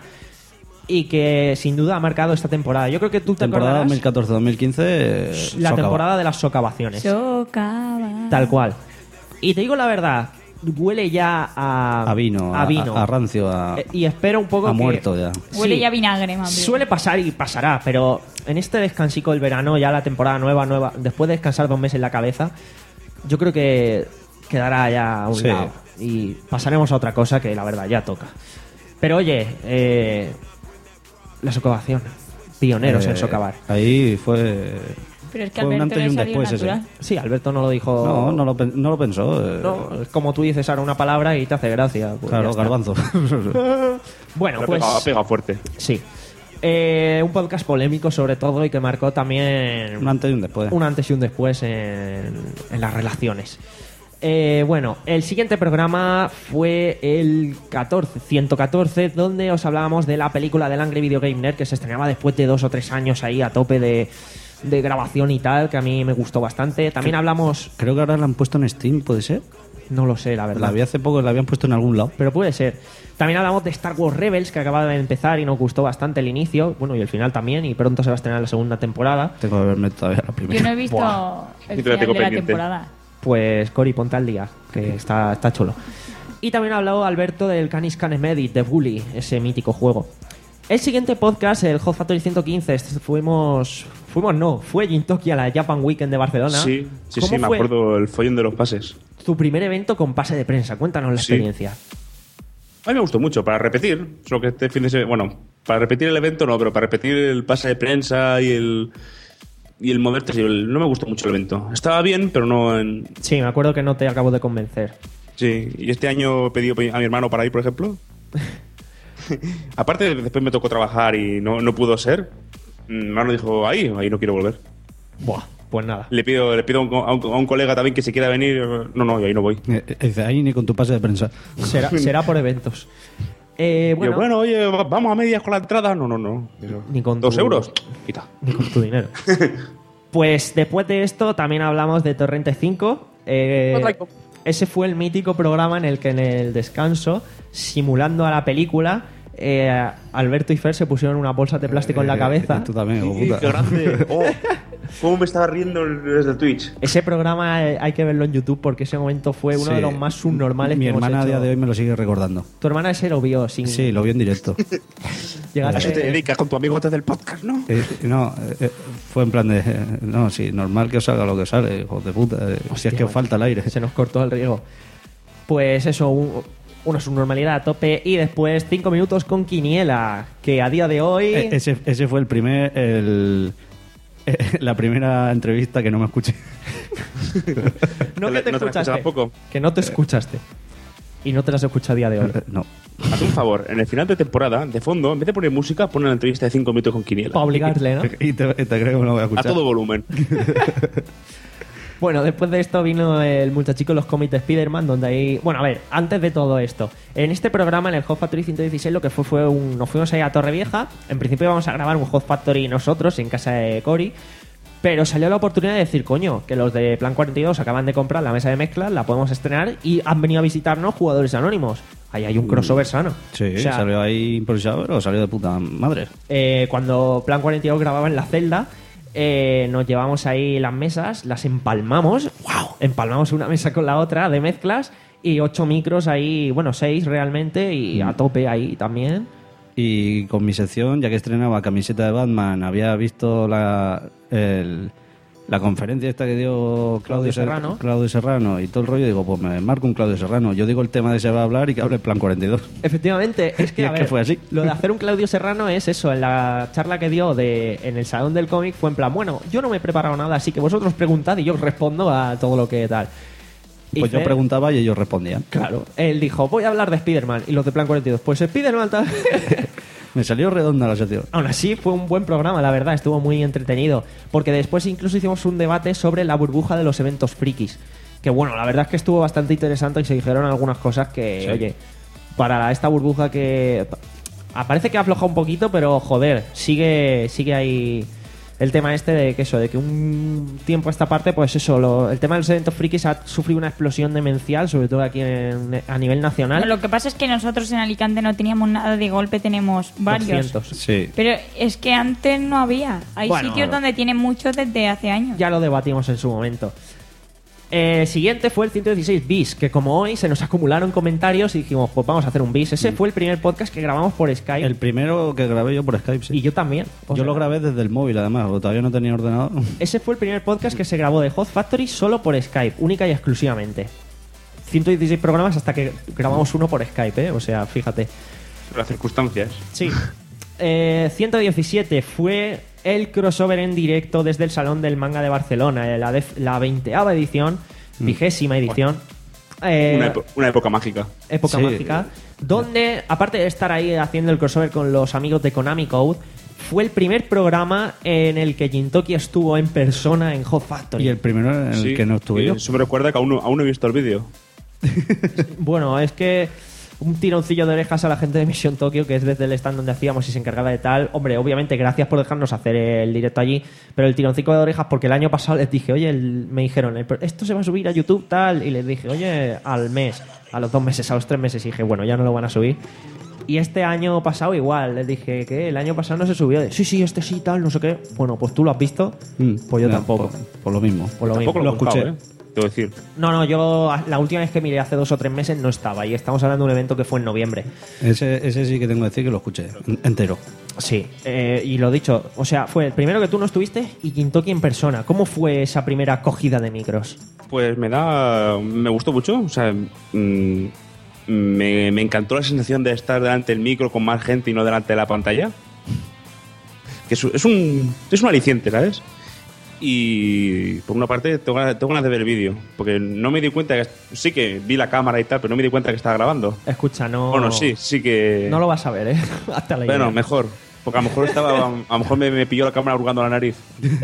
y que sin duda ha marcado esta temporada. Yo creo que tú te Temporada acordarás dos mil catorce dos mil quince. eh, la socava. temporada de las socavaciones. Socava. Tal cual. Y te digo la verdad, huele ya a... A vino, a, vino. a, a rancio, a, Eh, y espero un poco a que... muerto ya. Huele Sí. ya a vinagre, más bien. Suele pasar y pasará, pero en este descansico del verano, ya la temporada nueva, nueva, después de descansar dos meses en la cabeza, yo creo que quedará ya a un Sí. lado. Y pasaremos a otra cosa que la verdad ya toca. Pero oye, eh, la socovación. Pioneros en Eh, socavar. Ahí fue... Pero es que fue un Alberto antes y le un salió después ese. natural. Sí, Alberto no lo dijo... No, no lo, pen- no lo pensó. eh, No, es como tú dices ahora una palabra y te hace gracia. Pues ya claro, está. garbanzo. Bueno, Pero ha pues... pegado, ha pegado fuerte. Sí. Eh, un podcast polémico sobre todo y que marcó también un antes y un después. un antes y un después en, en las relaciones. Eh, bueno, el siguiente programa fue el catorce, ciento catorce, donde os hablábamos de la película del Angry Video Game Nerd que se estrenaba después de dos o tres años ahí a tope de, de grabación y tal, que a mí me gustó bastante. También hablamos... Creo que ahora la han puesto en Steam, ¿puede ser? No lo sé, la verdad. La vi hace poco, la habían puesto en algún lado. Pero puede ser. También hablamos de Star Wars Rebels, que acaba de empezar y nos gustó bastante el inicio, bueno, y el final también, y pronto se va a estrenar la segunda temporada. Tengo que verme todavía la primera. Yo no he visto Buah. el Yo te la final tengo de la pendiente. temporada. Pues Cory, ponte al día, que está, está chulo. Y también ha hablado Alberto del Canis Canes Medit, de Bully, ese mítico juego. El siguiente podcast, el Hot Factory ciento quince, este fuimos... Fuimos no, fue Gintoki a la Japan Weekend de Barcelona. Sí, sí, ¿Cómo sí, me fue acuerdo el follón de los pases. tu primer evento con pase de prensa? Cuéntanos la Sí. experiencia. A mí me gustó mucho, para repetir, solo que este fin de semana, bueno, para repetir el evento no, pero para repetir el pase de prensa y el y el moverte, sí, el- no me gustó mucho el evento. Estaba bien, pero no en... Sí, me acuerdo que no te acabo de convencer. Sí, y este año he pedido a mi hermano para ir, por ejemplo. Aparte, después me tocó trabajar y no, no pudo ser. Mi hermano dijo, ahí, ahí no quiero volver. Buah, pues nada. Le pido, le pido a un, a un- a un colega también que se quiera venir. No, no, yo ahí no voy. Eh, eh, Dice, ahí ni con tu pase de prensa. Será, será por eventos. Eh, Bueno, bueno, bueno, oye, va- vamos a medias con la entrada. No, no, no. Eso. Ni con ¿Dos tu- euros? Quita. ni con tu dinero. Pues después de esto también hablamos de Torrente cinco. Eh, ese fue el mítico programa en el que en el descanso, simulando a la película, eh, Alberto y Fer se pusieron unas bolsas de plástico en la Eh, cabeza. Tú también, hijo puta. ¡Qué grande! Oh, ¿cómo me estaba riendo desde Twitch? Ese programa eh, hay que verlo en YouTube porque ese momento fue uno Sí. de los más subnormales Mi que hemos hermana a hecho. día de hoy me lo sigue recordando. Tu hermana ese lo vio sin Sí, lo vi en directo. llegar A a eso te dedicas con tu amigo desde el podcast, ¿no? Eh, no, eh, eh, fue en plan de... eh, no, sí, normal que os salga lo que sale, hijos de puta. eh, si es que os falta el aire. Se nos cortó el riego. Pues eso, un- una subnormalidad a tope. Y después cinco minutos con Quiniela, que a día de hoy... Eh, ese, ese fue el primer... El, eh, la primera entrevista que no me escuché. no que te ¿No te la escuchaste, escuchas tampoco? que no te escuchaste. Y no te las escucha a día de hoy. No. Haz un favor, en el final de temporada, de fondo, en vez de poner música, pon una entrevista de cinco minutos con Quiniela. Para obligarle, ¿no? Y te, te creo que me lo voy a A escuchar. todo volumen. Bueno, después de esto vino el muchachico Los cómics de Spider-Man, donde ahí... Bueno, a ver, antes de todo esto, en este programa, en el Hot Factory ciento dieciséis, lo que fue fue un... Nos fuimos ahí a Torrevieja. En principio íbamos a grabar un Hot Factory nosotros, en casa de Cory. Pero salió la oportunidad de decir, coño, que los de Plan cuarenta y dos acaban de comprar la mesa de mezcla, la podemos estrenar y han venido a visitarnos jugadores anónimos. Ahí hay un crossover sano. Sí, O sea, salió ahí improvisado, pero salió de puta madre. eh, cuando Plan cuarenta y dos grababa en la celda, eh, nos llevamos ahí las mesas, las empalmamos, wow, empalmamos una mesa con la otra de mezclas y ocho micros ahí, bueno, seis realmente y a tope ahí también. Y con mi sección, ya que estrenaba camiseta de Batman, había visto la, el- la conferencia esta que dio Claudio, Claudio Ser- Serrano. Claudio Serrano y todo el rollo, digo, pues me marco un Claudio Serrano. Yo digo el tema de se va a hablar y que hable Plan cuarenta y dos. Efectivamente, es que, Y a es que ver, fue así. lo de hacer un Claudio Serrano es eso, en la charla que dio de, en el Salón del Cómic fue en plan, bueno, yo no me he preparado nada, así que vosotros preguntad y yo os respondo a todo lo que tal. Pues yo Hice- preguntaba y ellos respondían. Claro, él dijo, voy a hablar de Spider-Man y los de Plan cuarenta y dos, pues Spider-Man tal... Me salió redonda la sección. Aún así fue un buen programa, la verdad, estuvo muy entretenido, porque después incluso hicimos un debate sobre la burbuja de los eventos frikis, que bueno, la verdad es que estuvo bastante interesante y se dijeron algunas cosas que, Sí. oye, para esta burbuja que ah, parece que afloja un poquito, pero joder, sigue sigue ahí el tema este de que eso, de que un tiempo a esta parte, pues eso, lo- el tema de los eventos frikis ha sufrido una explosión demencial, sobre todo aquí en- a nivel nacional. Lo que pasa es que nosotros en Alicante no teníamos nada, de golpe tenemos varios. doscientos. Sí. Pero es que antes no había. Hay Bueno, sitios donde tienen muchos desde hace años. Ya lo debatimos en su momento. El siguiente fue el ciento dieciséis bis, que como hoy se nos acumularon comentarios y dijimos, pues vamos a hacer un bis. Ese fue el primer podcast que grabamos por Skype. El primero que grabé yo por Skype, sí. Y yo también. O yo sea, lo grabé desde el móvil, además, porque todavía no tenía ordenador. Ese fue el primer podcast que se grabó de Hot Factory solo por Skype, única y exclusivamente. ciento dieciséis programas hasta que grabamos uno por Skype, ¿eh? O sea, fíjate. Las circunstancias. Sí. Eh, ciento diecisiete fue el crossover en directo desde el Salón del Manga de Barcelona, la, def- la veinteava edición, vigésima edición. Eh, Una, epo- una época mágica. época Sí. mágica, donde, aparte de estar ahí haciendo el crossover con los amigos de Konami Code, fue el primer programa en el que Jintoki estuvo en persona en Hot Factory. Y el primero en el Sí, que no estuve y yo. Eso me recuerda que aún no, aún no he visto el vídeo. Bueno, es que un tironcillo de orejas a la gente de Mission Tokyo, que es desde el stand donde hacíamos y se encargaba de tal. Hombre, obviamente, gracias por dejarnos hacer el directo allí, pero el tironcillo de orejas, porque el año pasado les dije, oye, el- me dijeron, "El- esto se va a subir a YouTube, tal", y les dije, oye, al mes, a los dos meses, a los tres meses, y dije, bueno, ya no lo van a subir. Y este año pasado igual, les dije que el año pasado no se subió. De, sí, sí, este sí, tal, no sé qué. Bueno, pues tú lo has visto, Mm, pues yo no, tampoco. Por, por lo mismo. Por lo Tampoco mismo. lo, lo he buscado, escuché. ¿eh? Debo decir. No, no, yo la última vez que miré hace dos o tres meses no estaba, y estamos hablando de un evento que fue en noviembre. Ese, ese sí que tengo que decir que lo escuché en- entero. Sí, eh, y lo dicho, o sea, fue el primero que tú no estuviste y Jintoki en persona. ¿Cómo fue esa primera acogida de micros? Pues me da. Me gustó mucho. O sea, mm, me, me encantó la sensación de estar delante del micro con más gente y no delante de la pantalla. Que es, es un. Es un aliciente, ¿sabes? Y por una parte tengo, ganas- tengo ganas de ver el vídeo. Porque no me di cuenta que. Sí que vi la cámara y tal, pero no me di cuenta que estaba grabando. Escucha, no. Bueno, sí, sí que. No lo vas a ver, ¿eh? Hasta la Bueno, idea. mejor. Porque a lo mejor estaba. A lo mejor me, me pilló la cámara hurgando la nariz.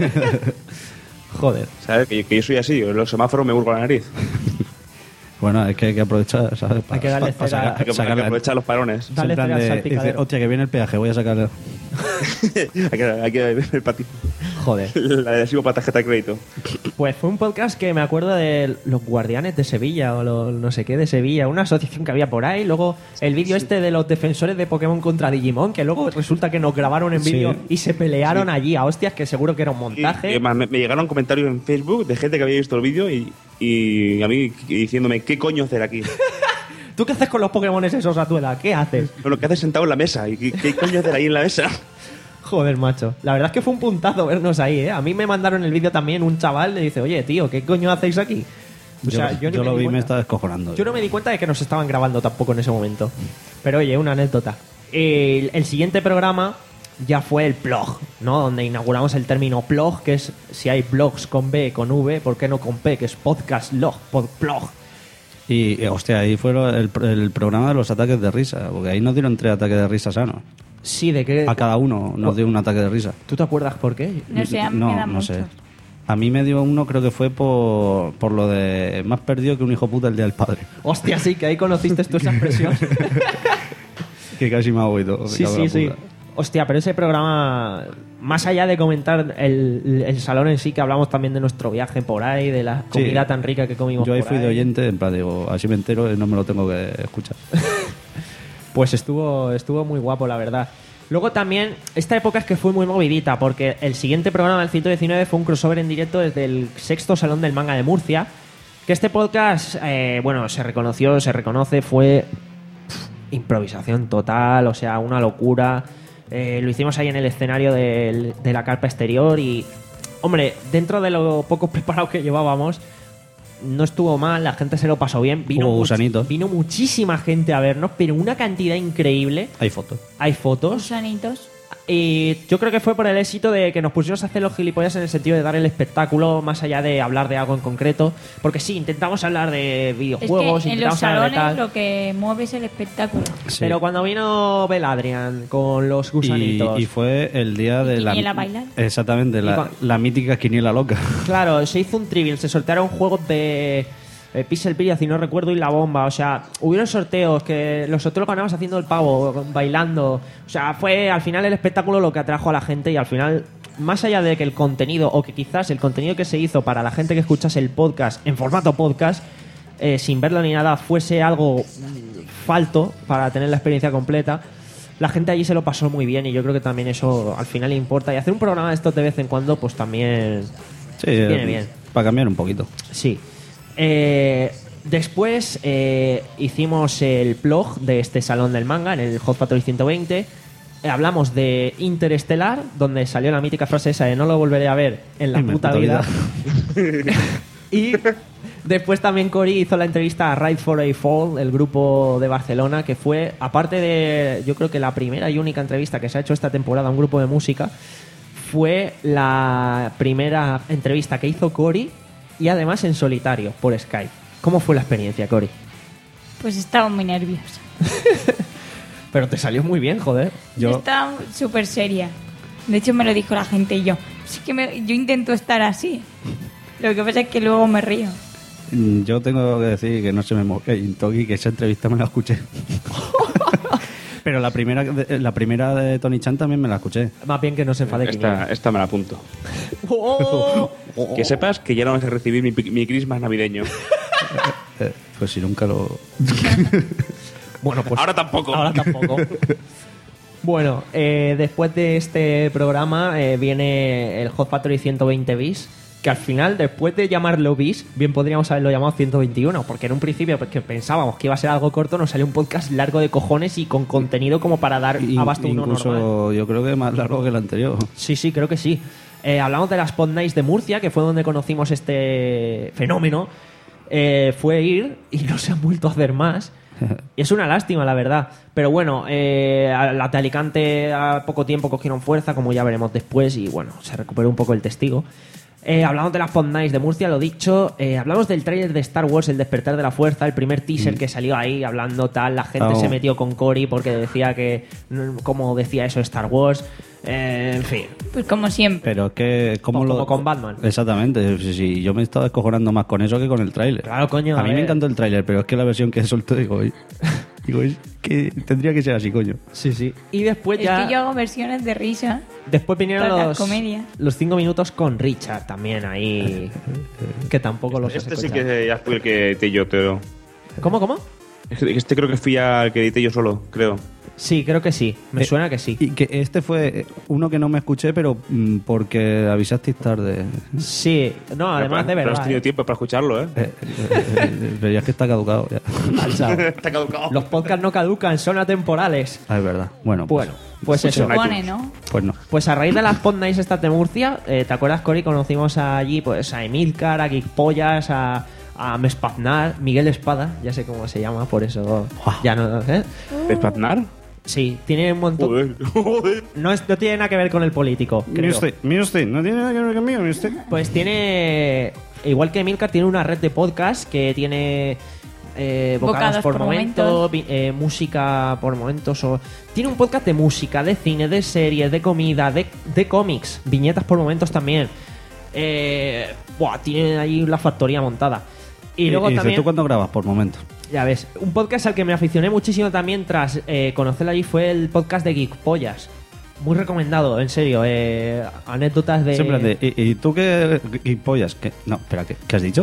Joder. ¿Sabes? Que, que yo soy así. En los semáforos me hurgo la nariz. Bueno, es que hay que aprovechar, ¿sabes? Hay que darle pa- pa cera. sacar- Hay que, hay que sacarle- aprovechar los parones. Dale en plan cera al de- salpicadero. dice, hostia, que viene el peaje, voy a sacarle. hay, que, hay que ver el pati- Joder. la adhesivo para tarjeta de crédito. Pues fue un podcast que me acuerdo de los Guardianes de Sevilla o los no sé qué de Sevilla, una asociación que había por ahí. Luego el vídeo este de los defensores de Pokémon contra Digimon, que luego resulta que nos grabaron en Sí. vídeo y se pelearon allí a hostias, que seguro que era un Y, montaje. y además me, me llegaron comentarios en Facebook de gente que había visto el vídeo y, y a mí diciéndome, ¿qué coño hacer aquí? ¿Tú qué haces con los Pokémon esos, Atuela? ¿Qué haces? Pero ¿qué haces sentado en la mesa? ¿Y qué, qué coño hacer ahí en la mesa? Joder, macho. La verdad es que fue un puntazo vernos ahí, ¿eh? A mí me mandaron el vídeo también un chaval, le dice, oye, tío, ¿qué coño hacéis aquí? O sea, yo ni yo me lo di vi y me cuenta. estaba descojonando. Yo no me di cuenta de que nos estaban grabando tampoco en ese momento. Pero oye, una anécdota. El, el siguiente programa ya fue el blog, ¿no? Donde inauguramos el término blog, que es si hay blogs con B, con V, ¿por qué no con P? Que es podcast log, podblog. Y, eh, hostia, ahí fue lo- el, el programa de los ataques de risa, porque ahí nos dieron tres ataques de risa sanos. Sí, ¿de qué? A cada uno nos dio un ataque de risa. ¿Tú te acuerdas por qué? No sé, a mí no, me da no mucho. sé. A mí me dio uno, creo que fue por, por lo de más perdido que un hijo puta el día del padre. Hostia, sí, que ahí conociste tú esa expresión. Que casi me hago y todo. Sí, me cago sí, en la sí. puta. Hostia, pero ese programa, más allá de comentar el, el salón en sí, que hablamos también de nuestro viaje por ahí, de la Sí. comida tan rica que comimos Yo ahí por fui de ahí. oyente, en plan, digo, así me entero y no me lo tengo que escuchar. Pues estuvo, estuvo muy guapo, la verdad. Luego también, esta época es que fue muy movidita, porque el siguiente programa del ciento diecinueve fue un crossover en directo desde el sexto Salón del Manga de Murcia, que este podcast, eh, bueno, se reconoció, se reconoce, fue pff, improvisación total, o sea, una locura. Eh, lo hicimos ahí en el escenario del- de la carpa exterior y, hombre, dentro de lo poco preparado que llevábamos, no estuvo mal, la gente se lo pasó bien. Vino, Hubo much- gusanitos. vino muchísima gente a vernos, pero una cantidad increíble. Hay fotos. Hay fotos. Gusanitos. Y yo creo que fue por el éxito de que nos pusimos a hacer los gilipollas en el sentido de dar el espectáculo más allá de hablar de algo en concreto. Porque sí, intentamos hablar de Es videojuegos, que en los intentamos hablar de salones tal. lo que mueve es el espectáculo. Sí. Pero cuando vino Beladrian con los y, gusanitos. y fue el día de la... quiniela bailar. Exactamente, Y la, cuan- la mítica quiniela loca. Claro, se hizo un trivial, se sortearon juegos de eh, Pixel Pilla, si no recuerdo, y la bomba. O sea, hubieron sorteos que los sorteos los ganabas haciendo el pavo, bailando. O sea, fue al final el espectáculo lo que atrajo a la gente y al final, más allá de que el contenido, o que quizás el contenido que se hizo para la gente que escuchase el podcast en formato podcast, eh, sin verlo ni nada, fuese algo mm, falto para tener la experiencia completa. La gente allí se lo pasó muy bien y yo creo que también eso al final importa. Y hacer un programa de estos de vez en cuando, pues también Sí, viene bien. Para cambiar un poquito. Sí. Eh, después eh, hicimos el blog de este salón del manga en el Hot Factory ciento veinte. Eh, hablamos de Interestelar, donde salió la mítica frase esa de no lo volveré a ver en la En mi puta, puta vida. Y después también Cory hizo la entrevista a Ride for a Fall, el grupo de Barcelona, que fue, aparte de, yo creo que la primera y única entrevista que se ha hecho esta temporada a un grupo de música, fue la primera entrevista que hizo Cory y además en solitario, por Skype. ¿Cómo fue la experiencia, Cory? Pues estaba muy nerviosa. Pero te salió muy bien, joder. Yo Yo, estaba súper seria. De hecho, me lo dijo la gente y yo. Sí que me- yo intento estar así. Lo que pasa es que luego me río. yo tengo que decir que no se me moque Intogi, que esa entrevista me la escuché. Pero la primera, de- la primera de Tony Chan también me la escuché. Más bien que no se enfade Esta, Quiñones. esta me la apunto. ¡Oh! Que sepas que ya no vas a recibir mi, mi Christmas navideño. Eh, pues si nunca lo... Bueno, pues Ahora tampoco. Ahora tampoco. Bueno, eh, después de este programa eh, viene el Hot Factory ciento veinte bis, que al final, después de llamarlo bis, bien podríamos haberlo llamado ciento veintiuno, porque en un principio pues, que pensábamos que iba a ser algo corto, nos salió un podcast largo de cojones y con contenido como para dar In- abasto a uno incluso normal. yo creo que más largo que el anterior. Sí, sí, creo que sí. Eh, hablamos de las Pod Nights de Murcia, que fue donde conocimos este fenómeno. Eh, fue ir y no se han vuelto a hacer más. Y es una lástima, la verdad. Pero bueno, eh, a- las de Alicante a poco tiempo cogieron fuerza, como ya veremos después, y bueno, se recuperó un poco el testigo. Eh, hablamos de las Pod Nights de Murcia, lo dicho. Eh, hablamos del tráiler de Star Wars, El Despertar de la Fuerza, el primer teaser que salió ahí hablando tal. La gente Vamos. se metió con Cory porque decía que, mm, como decía eso Star Wars. Eh, en fin. Pues como siempre. Pero es que... ¿cómo Como lo... con Batman. Exactamente. Sí, sí, yo me estaba descojonando más con eso que con el tráiler. Claro, coño, A a mí me ver. encantó el tráiler, pero es que la versión que he soltado, digo, "Oye", digo, es que tendría que ser así, coño. Sí, sí. Y después Es ya. que yo hago versiones de risa. Después vinieron Todas las los, comedias. los cinco minutos con Richard también ahí. Que tampoco los has Este sí escuchado. que ya fue el que edité yo, pero... ¿Cómo, cómo? Este creo que fui al que edité yo solo, creo. Sí, creo que sí. Me Eh, suena que sí. Y que este fue uno que no me escuché, pero mm, porque avisasteis tarde. Sí, no, además de Pero has verdad. tenido ¿eh? tiempo para escucharlo, ¿eh? Eh, eh, eh, pero ya es que está caducado. Ya. Cansado. Está caducado. Los podcasts no caducan, son atemporales. Ah, es verdad. Bueno, pues, Bueno, pues eso. Escucha, Supone, ¿no? pues no. Pues a raíz de las Pod Nights estas de Murcia, eh, ¿te acuerdas, Cory? Conocimos allí pues a Emilcar, a Geek Pollas, a, a Mespaznar, Miguel Espada, ya sé cómo se llama, por eso ya no... ¿eh? ¿Despaznar? Sí, tiene un montón... Joder, joder. No, es- no tiene nada que ver con el político, Mire creo. usted, mire usted, no tiene nada que ver conmigo, mire usted. Pues tiene... Igual que Emilcar, tiene una red de podcast que tiene... Eh, bocados, Bocados por, por momentos, momentos. vi- eh, música por momentos. O... Tiene un podcast de música, de cine, de series, de comida, de, de cómics, viñetas por momentos también. Eh, buah, tiene ahí la factoría montada. Y luego y dices, también, ¿tú cuándo grabas? Por momentos. ya ves, un podcast al que me aficioné muchísimo también tras eh, conocerlo allí fue el podcast de Geek Pollas. Muy recomendado, en serio. Eh, anécdotas de... Siempre de, ¿y, y tú qué, qué pollas? ¿Qué? No, espera, ¿qué, ¿qué has dicho?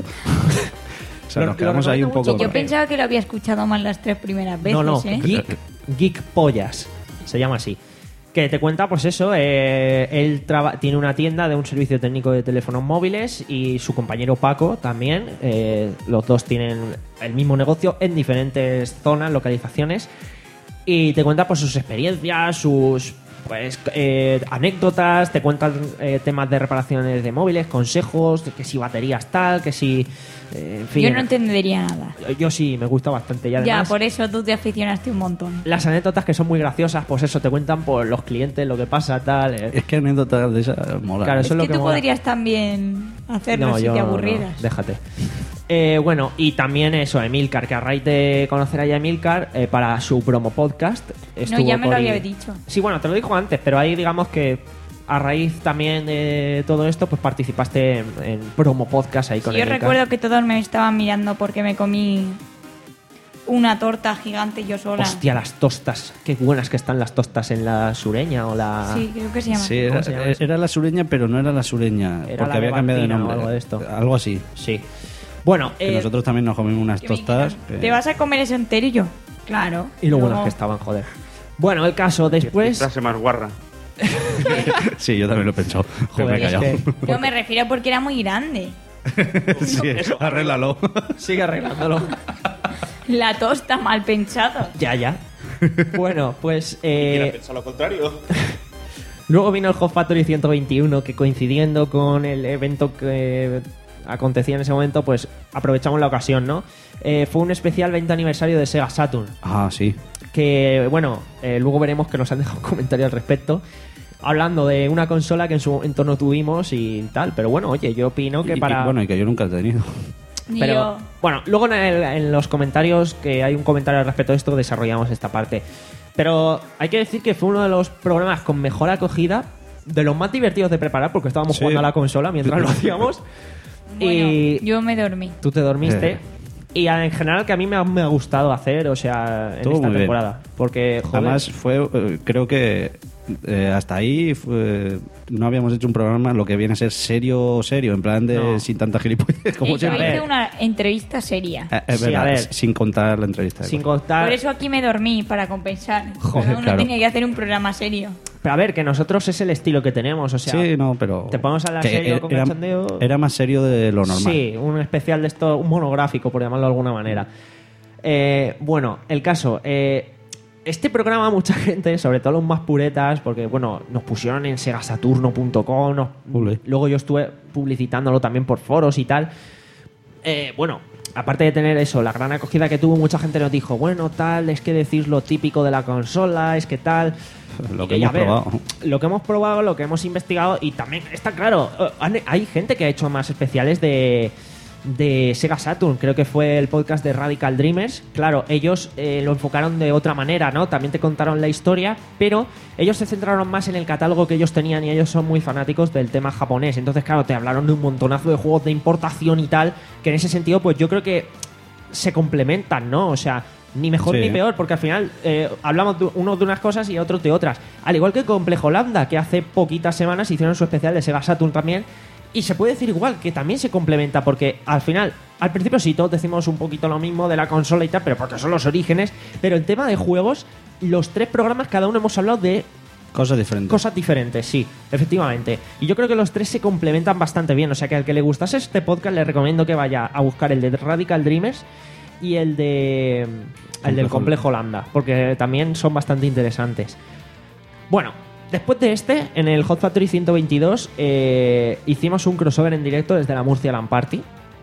O sea, Lo- nos lo quedamos ahí un recomiendo poco... mucho Yo porque- pensaba que lo había escuchado mal las tres primeras veces, No, no, ¿eh? Geek, Geek Pollas. Se llama así. Que te cuenta, pues eso, eh, él traba- tiene una tienda de un servicio técnico de teléfonos móviles y su compañero Paco también. Eh, los dos tienen el mismo negocio en diferentes zonas, localizaciones. Y te cuenta pues sus experiencias, sus pues eh, anécdotas, te cuentan eh, temas de reparaciones de móviles, consejos, que si baterías tal, que si... eh, en fin, Yo no entendería nada. yo, yo sí, me gusta bastante. Y además, Ya, por eso tú te aficionaste un montón. las anécdotas que son muy graciosas, pues eso, te cuentan por los clientes, lo que pasa, tal... eh. Es que anécdotas de esas mola. Claro, Es eso es lo que que tú mola. podrías también hacerlo No, si yo te no, aburrieras. déjate. Eh, bueno, y también eso, Emilcar, que a raíz de conocer a Emilcar, eh, para su promo podcast... No, ya me por lo ahí- había dicho. Sí, bueno, te lo dijo antes, pero ahí digamos que a raíz también de todo esto, pues participaste en, en promo podcast ahí con Sí, yo Emilcar. recuerdo que todos me estaban mirando porque me comí una torta gigante yo sola. Hostia, las tostas. Qué buenas que están las tostas en la sureña o la... Sí, creo que se llama. Sí, así. era, ¿Cómo se llama eso? era la sureña, pero no era la sureña, Era porque la había cambiado de levantina o nombre. algo de esto. Algo así. Sí. Bueno, Que eh, nosotros también nos comimos unas Que me tostadas. dijeron, que- ¿te vas a comer eso entero? Y yo, claro. y lo buenas Luego- que estaban, joder. Bueno, el caso después... Frase más guarra. Sí, yo también lo he pensado. pero me he Joder, es callado. que- Yo me refiero porque era muy grande. Sí, arréglalo. Sigue arreglándolo. La tosta mal pensado. Ya, ya. Bueno, pues... ¿Quieres Eh, pensar lo contrario? luego vino el Hot Factory ciento veintiuno, que coincidiendo con el evento que acontecía en ese momento, pues aprovechamos la ocasión, ¿no? Eh, fue un especial veinte aniversario de Sega Saturn. Ah, sí. Que, bueno, eh, luego veremos que nos han dejado un comentario al respecto. Hablando de una consola que en su momento no tuvimos y tal. Pero bueno, oye, yo opino que Y- y para... bueno, y que yo nunca he tenido. Ni Pero yo. bueno, luego en, el- en los comentarios, que hay un comentario al respecto de esto, desarrollamos esta parte. Pero hay que decir que fue uno de los programas con mejor acogida, de los más divertidos de preparar, porque estábamos Sí. jugando a la consola mientras lo hacíamos. Bueno, y yo me dormí. tú te dormiste. Eh. Y en general que a mí me ha, me ha gustado hacer, o sea, en Estuvo esta muy bien. temporada. Porque, joder, Además, fue, eh, creo que eh, hasta ahí fue- no habíamos hecho un programa lo que viene a ser serio, serio, en plan de No. sin tanta gilipollas como Y yo siempre. hice una entrevista seria. Eh, es Sí, a verdad, ver. sin contar la entrevista. sin contar... Por eso aquí me dormí, para compensar. Joder, Cada uno claro. tenía que hacer un programa serio. Pero a ver, que nosotros es el estilo que tenemos, o sea... Sí, no, pero. te ponemos a hablar que serio era- con era, cachondeo. era más serio de lo normal. Sí, un especial de esto, un monográfico, por llamarlo de alguna manera. Eh, bueno, el caso. eh, este programa, mucha gente, sobre todo los más puretas, porque bueno, nos pusieron en segasaturno punto com, nos- Ole. luego yo estuve publicitándolo también por foros y tal. Eh, bueno, aparte de tener eso, la gran acogida que tuvo, mucha gente nos dijo, bueno, tal, es que decís lo típico de la consola, es que tal. Lo Y que a hemos ver, probado. Lo que hemos probado, lo que hemos investigado, y también está claro, eh, han- hay gente que ha hecho más especiales de, de Sega Saturn. Creo que fue el podcast de Radical Dreamers. Claro, ellos eh, lo enfocaron de otra manera, ¿no? También te contaron la historia, pero ellos se centraron más en el catálogo que ellos tenían y ellos son muy fanáticos del tema japonés. Entonces, claro, te hablaron de un montonazo de juegos de importación y tal, que en ese sentido, pues yo creo que se complementan, ¿no? O sea, ni mejor Sí. ni peor, porque al final eh, hablamos de unos de unas cosas y otros de otras. Al igual que Complejo Lambda, que hace poquitas semanas hicieron su especial de Sega Saturn también. Y se puede decir igual, que también se complementa, porque al final, al principio sí, todos decimos un poquito lo mismo de la consola y tal, pero porque son los orígenes. Pero el tema de juegos, los tres programas, cada uno hemos hablado de Cosas diferentes. cosas diferentes, sí, efectivamente. Y yo creo que los tres se complementan bastante bien. O sea que al que le gustase este podcast le recomiendo que vaya a buscar el de Radical Dreamers y el de el del Complejo Complejo Lambda, porque también son bastante interesantes. Bueno, después de este, en el Hot Factory ciento veintidós eh, hicimos un crossover en directo desde la Murcia LAN Party.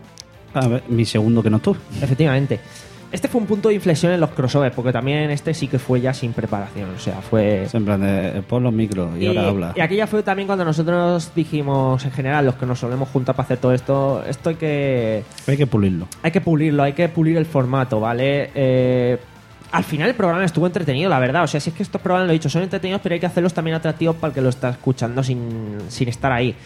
A ver, mi segundo que no tuve. Efectivamente. Este fue un punto de inflexión en los crossovers, porque también este sí que fue ya sin preparación. O sea, fue... Es en plan de eh, pon los micros y, ahora habla. y aquella fue también cuando nosotros dijimos, en general, los que nos solemos juntar para hacer todo esto, esto hay que Hay que pulirlo. hay que pulirlo, hay que pulir el formato, ¿vale? Eh, al final el programa estuvo entretenido, la verdad. O sea, si es que estos programas, lo he dicho, son entretenidos, pero hay que hacerlos también atractivos para el que lo está escuchando sin, sin estar ahí.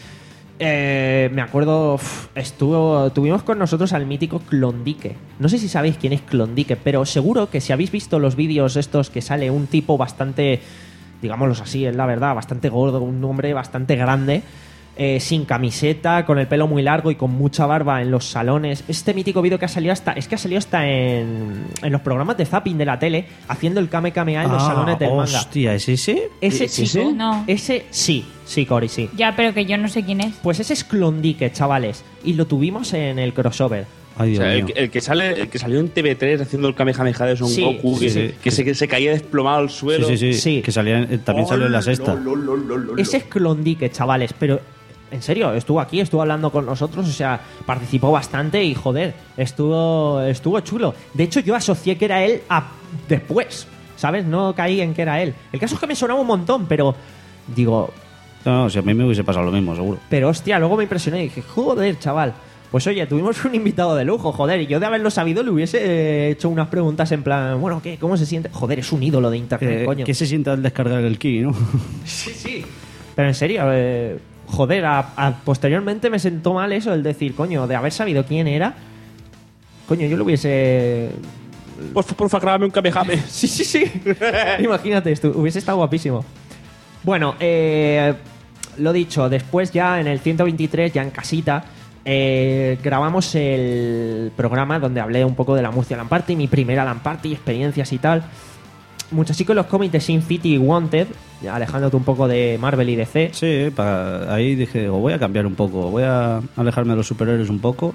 Eh, me acuerdo, uf, estuvo, tuvimos con nosotros al mítico Klondike. No sé si sabéis quién es Klondike, pero seguro que si habéis visto los vídeos estos que sale un tipo bastante, digámoslo así, es la verdad, bastante gordo, un hombre bastante grande. eh, sin camiseta, con el pelo muy largo y con mucha barba en los salones. Este mítico vídeo que ha salido hasta, es que ha salido hasta en, en los programas de zapping de la tele, haciendo el Kame Kamea en los Ah, salones del manga. hostia, ¿es ese? Ese ¿Ese? chico, No. ese sí, sí, Cory, sí. Ya, pero que yo no sé quién es. Pues ese es Klondike, chavales, y lo tuvimos en el crossover. Ay, O Dios sea, el, mío. que- el que sale, el que salió en T V tres haciendo el Kamehameha de Son Sí, Goku, que, sí, se, sí. que, se, que se caía desplomado al Sí, suelo. sí, sí, Sí. que salía, en- también salió en la sexta. Lo, lo, lo, lo, lo. Ese es Klondike, chavales, pero en serio, estuvo aquí, estuvo hablando con nosotros, o sea, participó bastante y joder, estuvo estuvo chulo. De hecho, yo asocié que era él a después, ¿sabes? No caí en que era él. El caso es que me sonaba un montón, pero digo, No, no, si a mí me hubiese pasado lo mismo, seguro. pero hostia, luego me impresioné y dije, joder, chaval. Pues oye, tuvimos un invitado de lujo, joder, y yo de haberlo sabido le hubiese eh, hecho unas preguntas en plan, bueno, ¿qué? ¿Cómo se siente? Joder, es un ídolo de internet, Eh, coño. ¿Qué se siente al descargar el ki, no? Sí, sí. Pero en serio, eh, joder, a- a- posteriormente me sentó mal eso, el decir, coño, de haber sabido quién era, coño, yo lo hubiese... Porfa, porfa, grábame un Kamehameha. Sí, sí, sí. Imagínate esto, hubiese estado guapísimo. Bueno, eh, lo dicho, después ya en el ciento veintitrés, ya en casita, eh, grabamos el programa donde hablé un poco de la Murcia LAN Party, mi primera LAN Party, experiencias y tal. Muchachicos, los cómics de Sin City y Wanted, ya alejándote un poco de Marvel y D C. Sí, pa- ahí dije, digo, voy a cambiar un poco, voy a alejarme de los superhéroes un poco.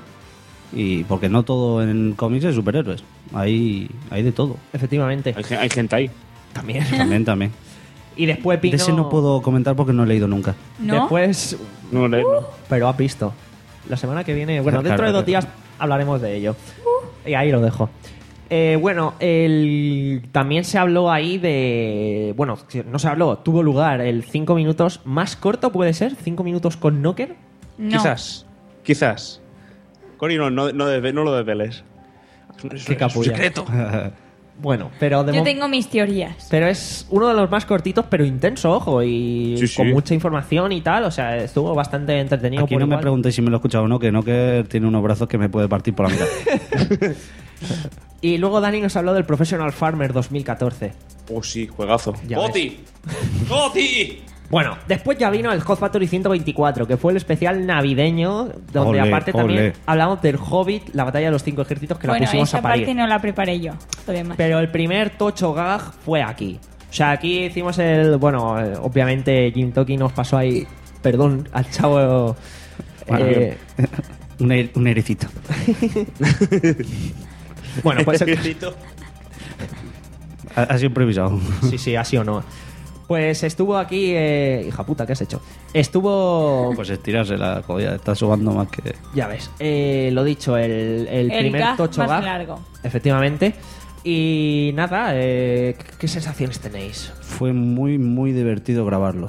Y porque no todo en cómics es superhéroes, hay, hay de todo. Efectivamente, Hay, gen- hay gente ahí. también. También, también. Y después De vino... ese no puedo comentar porque no he leído nunca. ¿No? Después... No, no, no. Pero has visto. La semana que viene... Bueno, Claro, dentro de dos claro. días hablaremos de ello. Y ahí lo dejo. Eh, bueno, el... también se habló ahí de... Bueno, no se habló. Tuvo lugar el cinco minutos más corto, ¿puede ser? ¿cinco minutos con Knocker? No. Quizás. Quizás. Cori, no, no, no, desve- no lo desveles. Es un- es Qué un capulla. secreto. Bueno, pero de Yo mo- tengo mis teorías. Pero es uno de los más cortitos, pero intenso, ojo, y Sí, sí. con mucha información y tal. O sea, estuvo bastante entretenido. Aquí por no me igual. preguntéis si me lo he escuchado o no, que no, que tiene unos brazos que me puede partir por la mitad. Y luego Dani nos habló del Professional Farmer dos mil catorce. Oh, sí, juegazo. Ya ¡Goti! ¡Goti! Bueno, después ya vino el Hot Factory ciento veinticuatro, que fue el especial navideño, donde Ole, aparte también ole. hablamos del Hobbit, la batalla de los cinco ejércitos, que la Bueno, pusimos esa a parir. parte no la preparé yo. Lo demás. Pero el primer tocho gag fue aquí. O sea, aquí hicimos el... Bueno, eh, obviamente Jim Toki nos pasó ahí, perdón, al chavo... Bueno, eh, un, her- un herecito. bueno, pues... el- Ha, ha sido improvisado. sí, sí, así o no. Pues estuvo aquí... Eh, hija puta, ¿qué has hecho? Estuvo... Pues estirarse la jodida, está sobando más que... Ya ves, eh, lo dicho, el, el, El primer gag tocho más gag, largo. efectivamente. Y nada, eh, ¿qué, qué sensaciones tenéis? Fue muy, muy divertido grabarlo.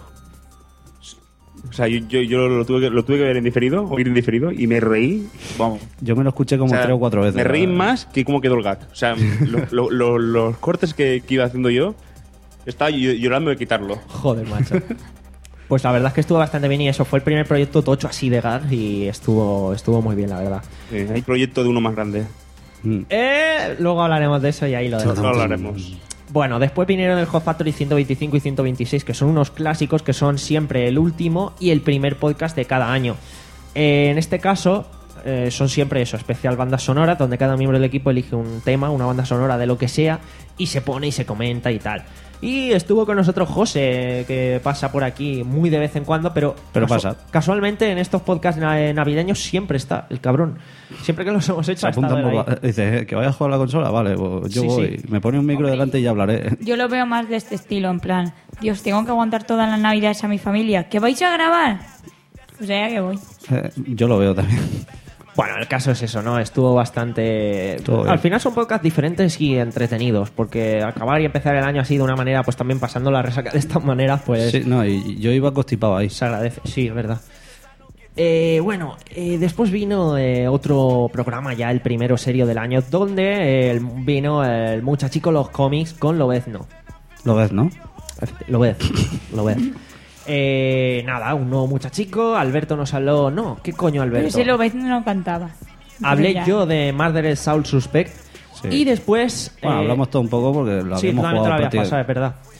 O sea, yo, yo, yo lo, tuve que, lo tuve que ver en diferido, oír en diferido, y me reí. Vamos. Yo me lo escuché como O sea, tres o cuatro veces. Me reí más que cómo quedó el gag. O sea, lo- lo- lo- los cortes que, que iba haciendo yo, estaba ll- llorando de quitarlo. Joder, macho. Pues la verdad es que estuvo bastante bien y eso fue el primer proyecto tocho así de gag y estuvo, estuvo muy bien, la verdad. Eh, hay proyecto de uno más grande. Mm. Eh, luego hablaremos de eso y ahí lo dejo. No hablaremos. Bueno, después vinieron el Hot Factory ciento veinticinco y ciento veintiséis, que son unos clásicos que son siempre el último y el primer podcast de cada año. Eh, en este caso, eh, son siempre eso, especial bandas sonoras, donde cada miembro del equipo elige un tema, una banda sonora de lo que sea, y se pone y se comenta y tal. Y estuvo con nosotros José, que pasa por aquí muy de vez en cuando, pero, Pero casu- pasa. casualmente en estos podcasts na- navideños siempre está el cabrón. Siempre que los hemos hecho Se ha estado apuntan él por ahí. la- Dice, "Eh, que vaya a jugar a la consola, vale, pues yo Sí, voy. sí. Me pone un micro delante y ya hablaré. Yo lo veo más de este estilo, en plan, Dios, tengo que aguantar todas las navidades a mi familia. ¿Que vais a grabar? Pues allá que voy. Eh, yo lo veo también. Bueno, el caso es eso, ¿no? Estuvo bastante... Estuvo bien. Al final son podcasts diferentes y entretenidos, porque acabar y empezar el año así de una manera, pues también pasando la resaca de esta manera, pues Sí, no, y yo iba constipado ahí. se agradece. Sí, es verdad. Eh, bueno, eh, después vino eh, otro programa, ya el primero serio del año, donde eh, vino el muchachico Los Cómics con Lobezno. Lo ves, ¿no? Lobez, Lobez. Eh, nada, un nuevo muchachico, Alberto nos habló... No, ¿qué coño Pero Alberto? ese lo ves no cantaba. Hablé Ya. yo de Murder Soul Suspect Sí. y después... Bueno, eh, hablamos todo un poco porque lo sí, habíamos tú también te jugado lo habías prácticamente. pasado, es verdad.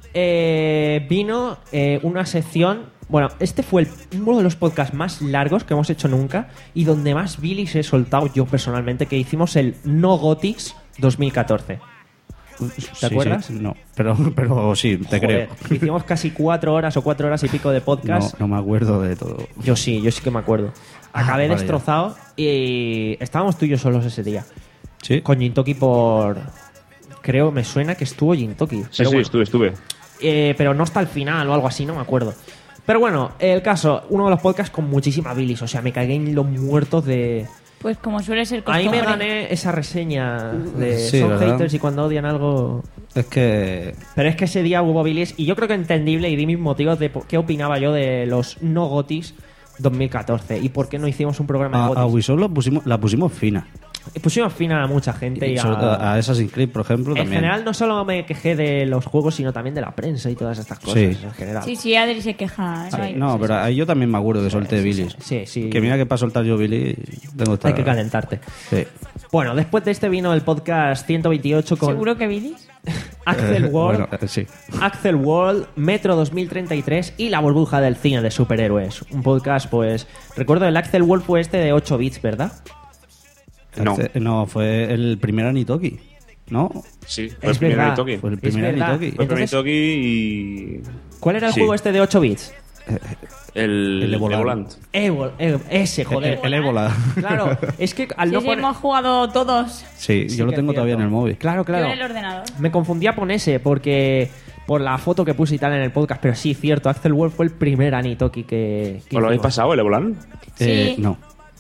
eh, vino eh, una sección... Bueno, este fue el- uno de los podcasts más largos que hemos hecho nunca y donde más bilis he soltado yo personalmente, que hicimos el No Gothics dos mil catorce. ¿Te Sí, acuerdas? sí, no, pero, pero sí, te Joder, creo. hicimos casi cuatro horas o cuatro horas y pico de No, podcast. no me acuerdo de todo. Yo sí, yo sí que me acuerdo. Acabé Ah, vale, destrozado y estábamos tú y yo solos ese día. ¿Sí? Con Jintoki por... Creo, me suena que estuvo Jintoki. Sí, pero sí, bueno. estuve, estuve. Eh, pero no hasta el final o algo así, no me acuerdo. Pero bueno, el caso, uno de los podcasts con muchísima bilis, o sea, me cagué en los muertos de... Pues como suele ser Ahí costumbre. me gané esa reseña de Sí, son ¿verdad? haters y cuando odian algo... Es que Pero es que ese día hubo bilis y yo creo que entendible y di mis motivos de por qué opinaba yo de los no gotis dos mil catorce y por qué no hicimos un programa de a, a gotis. Ubisoft la pusimos, la pusimos fina. Y pusimos fin a mucha gente y, Y a... sobre todo a Assassin's Creed, por ejemplo, En también. general no solo me quejé de los juegos, sino también de la prensa y todas estas cosas Sí. en general. Sí, sí, Adri se queja. Sí, hay- no, sí, pero sí. ahí yo también me acuerdo que solté bilis. Sí, sí. Que mira que para soltar yo bilis tengo que estar... Hay que calentarte. Sí. Bueno, después de este vino el podcast ciento veintiocho con ¿Seguro que Billis? Axel Eh, World, bueno, eh, sí. Axel World, Metro dos mil treinta y tres y La burbuja del cine de superhéroes. Un podcast, pues... Recuerdo el Axel World fue este de ocho bits, ¿verdad? No. Hace- no, fue el primer Anitoki, ¿no? Sí, fue Es el primer verdad. Anitoki. Fue el Es primer verdad. Anitoki. Fue el primer Entonces- Anitoki y... ¿Cuál era el Sí. juego este de ocho bits? El, El Evoland. Evoland. Evo- Evo- ese, joder. El, el ébola. Claro, es que al Sí, no sí, poner... hemos jugado todos. Sí, Sí yo lo que tengo es todavía en cierto. el móvil. Claro, claro. Yo en el ordenador. Me confundía con ese porque por la foto que puse y tal en el podcast, pero sí, cierto, Axel Wolf fue el primer Anitoki que, que ¿Os lo habéis hicimos. pasado, el Evoland? Eh, Sí. no.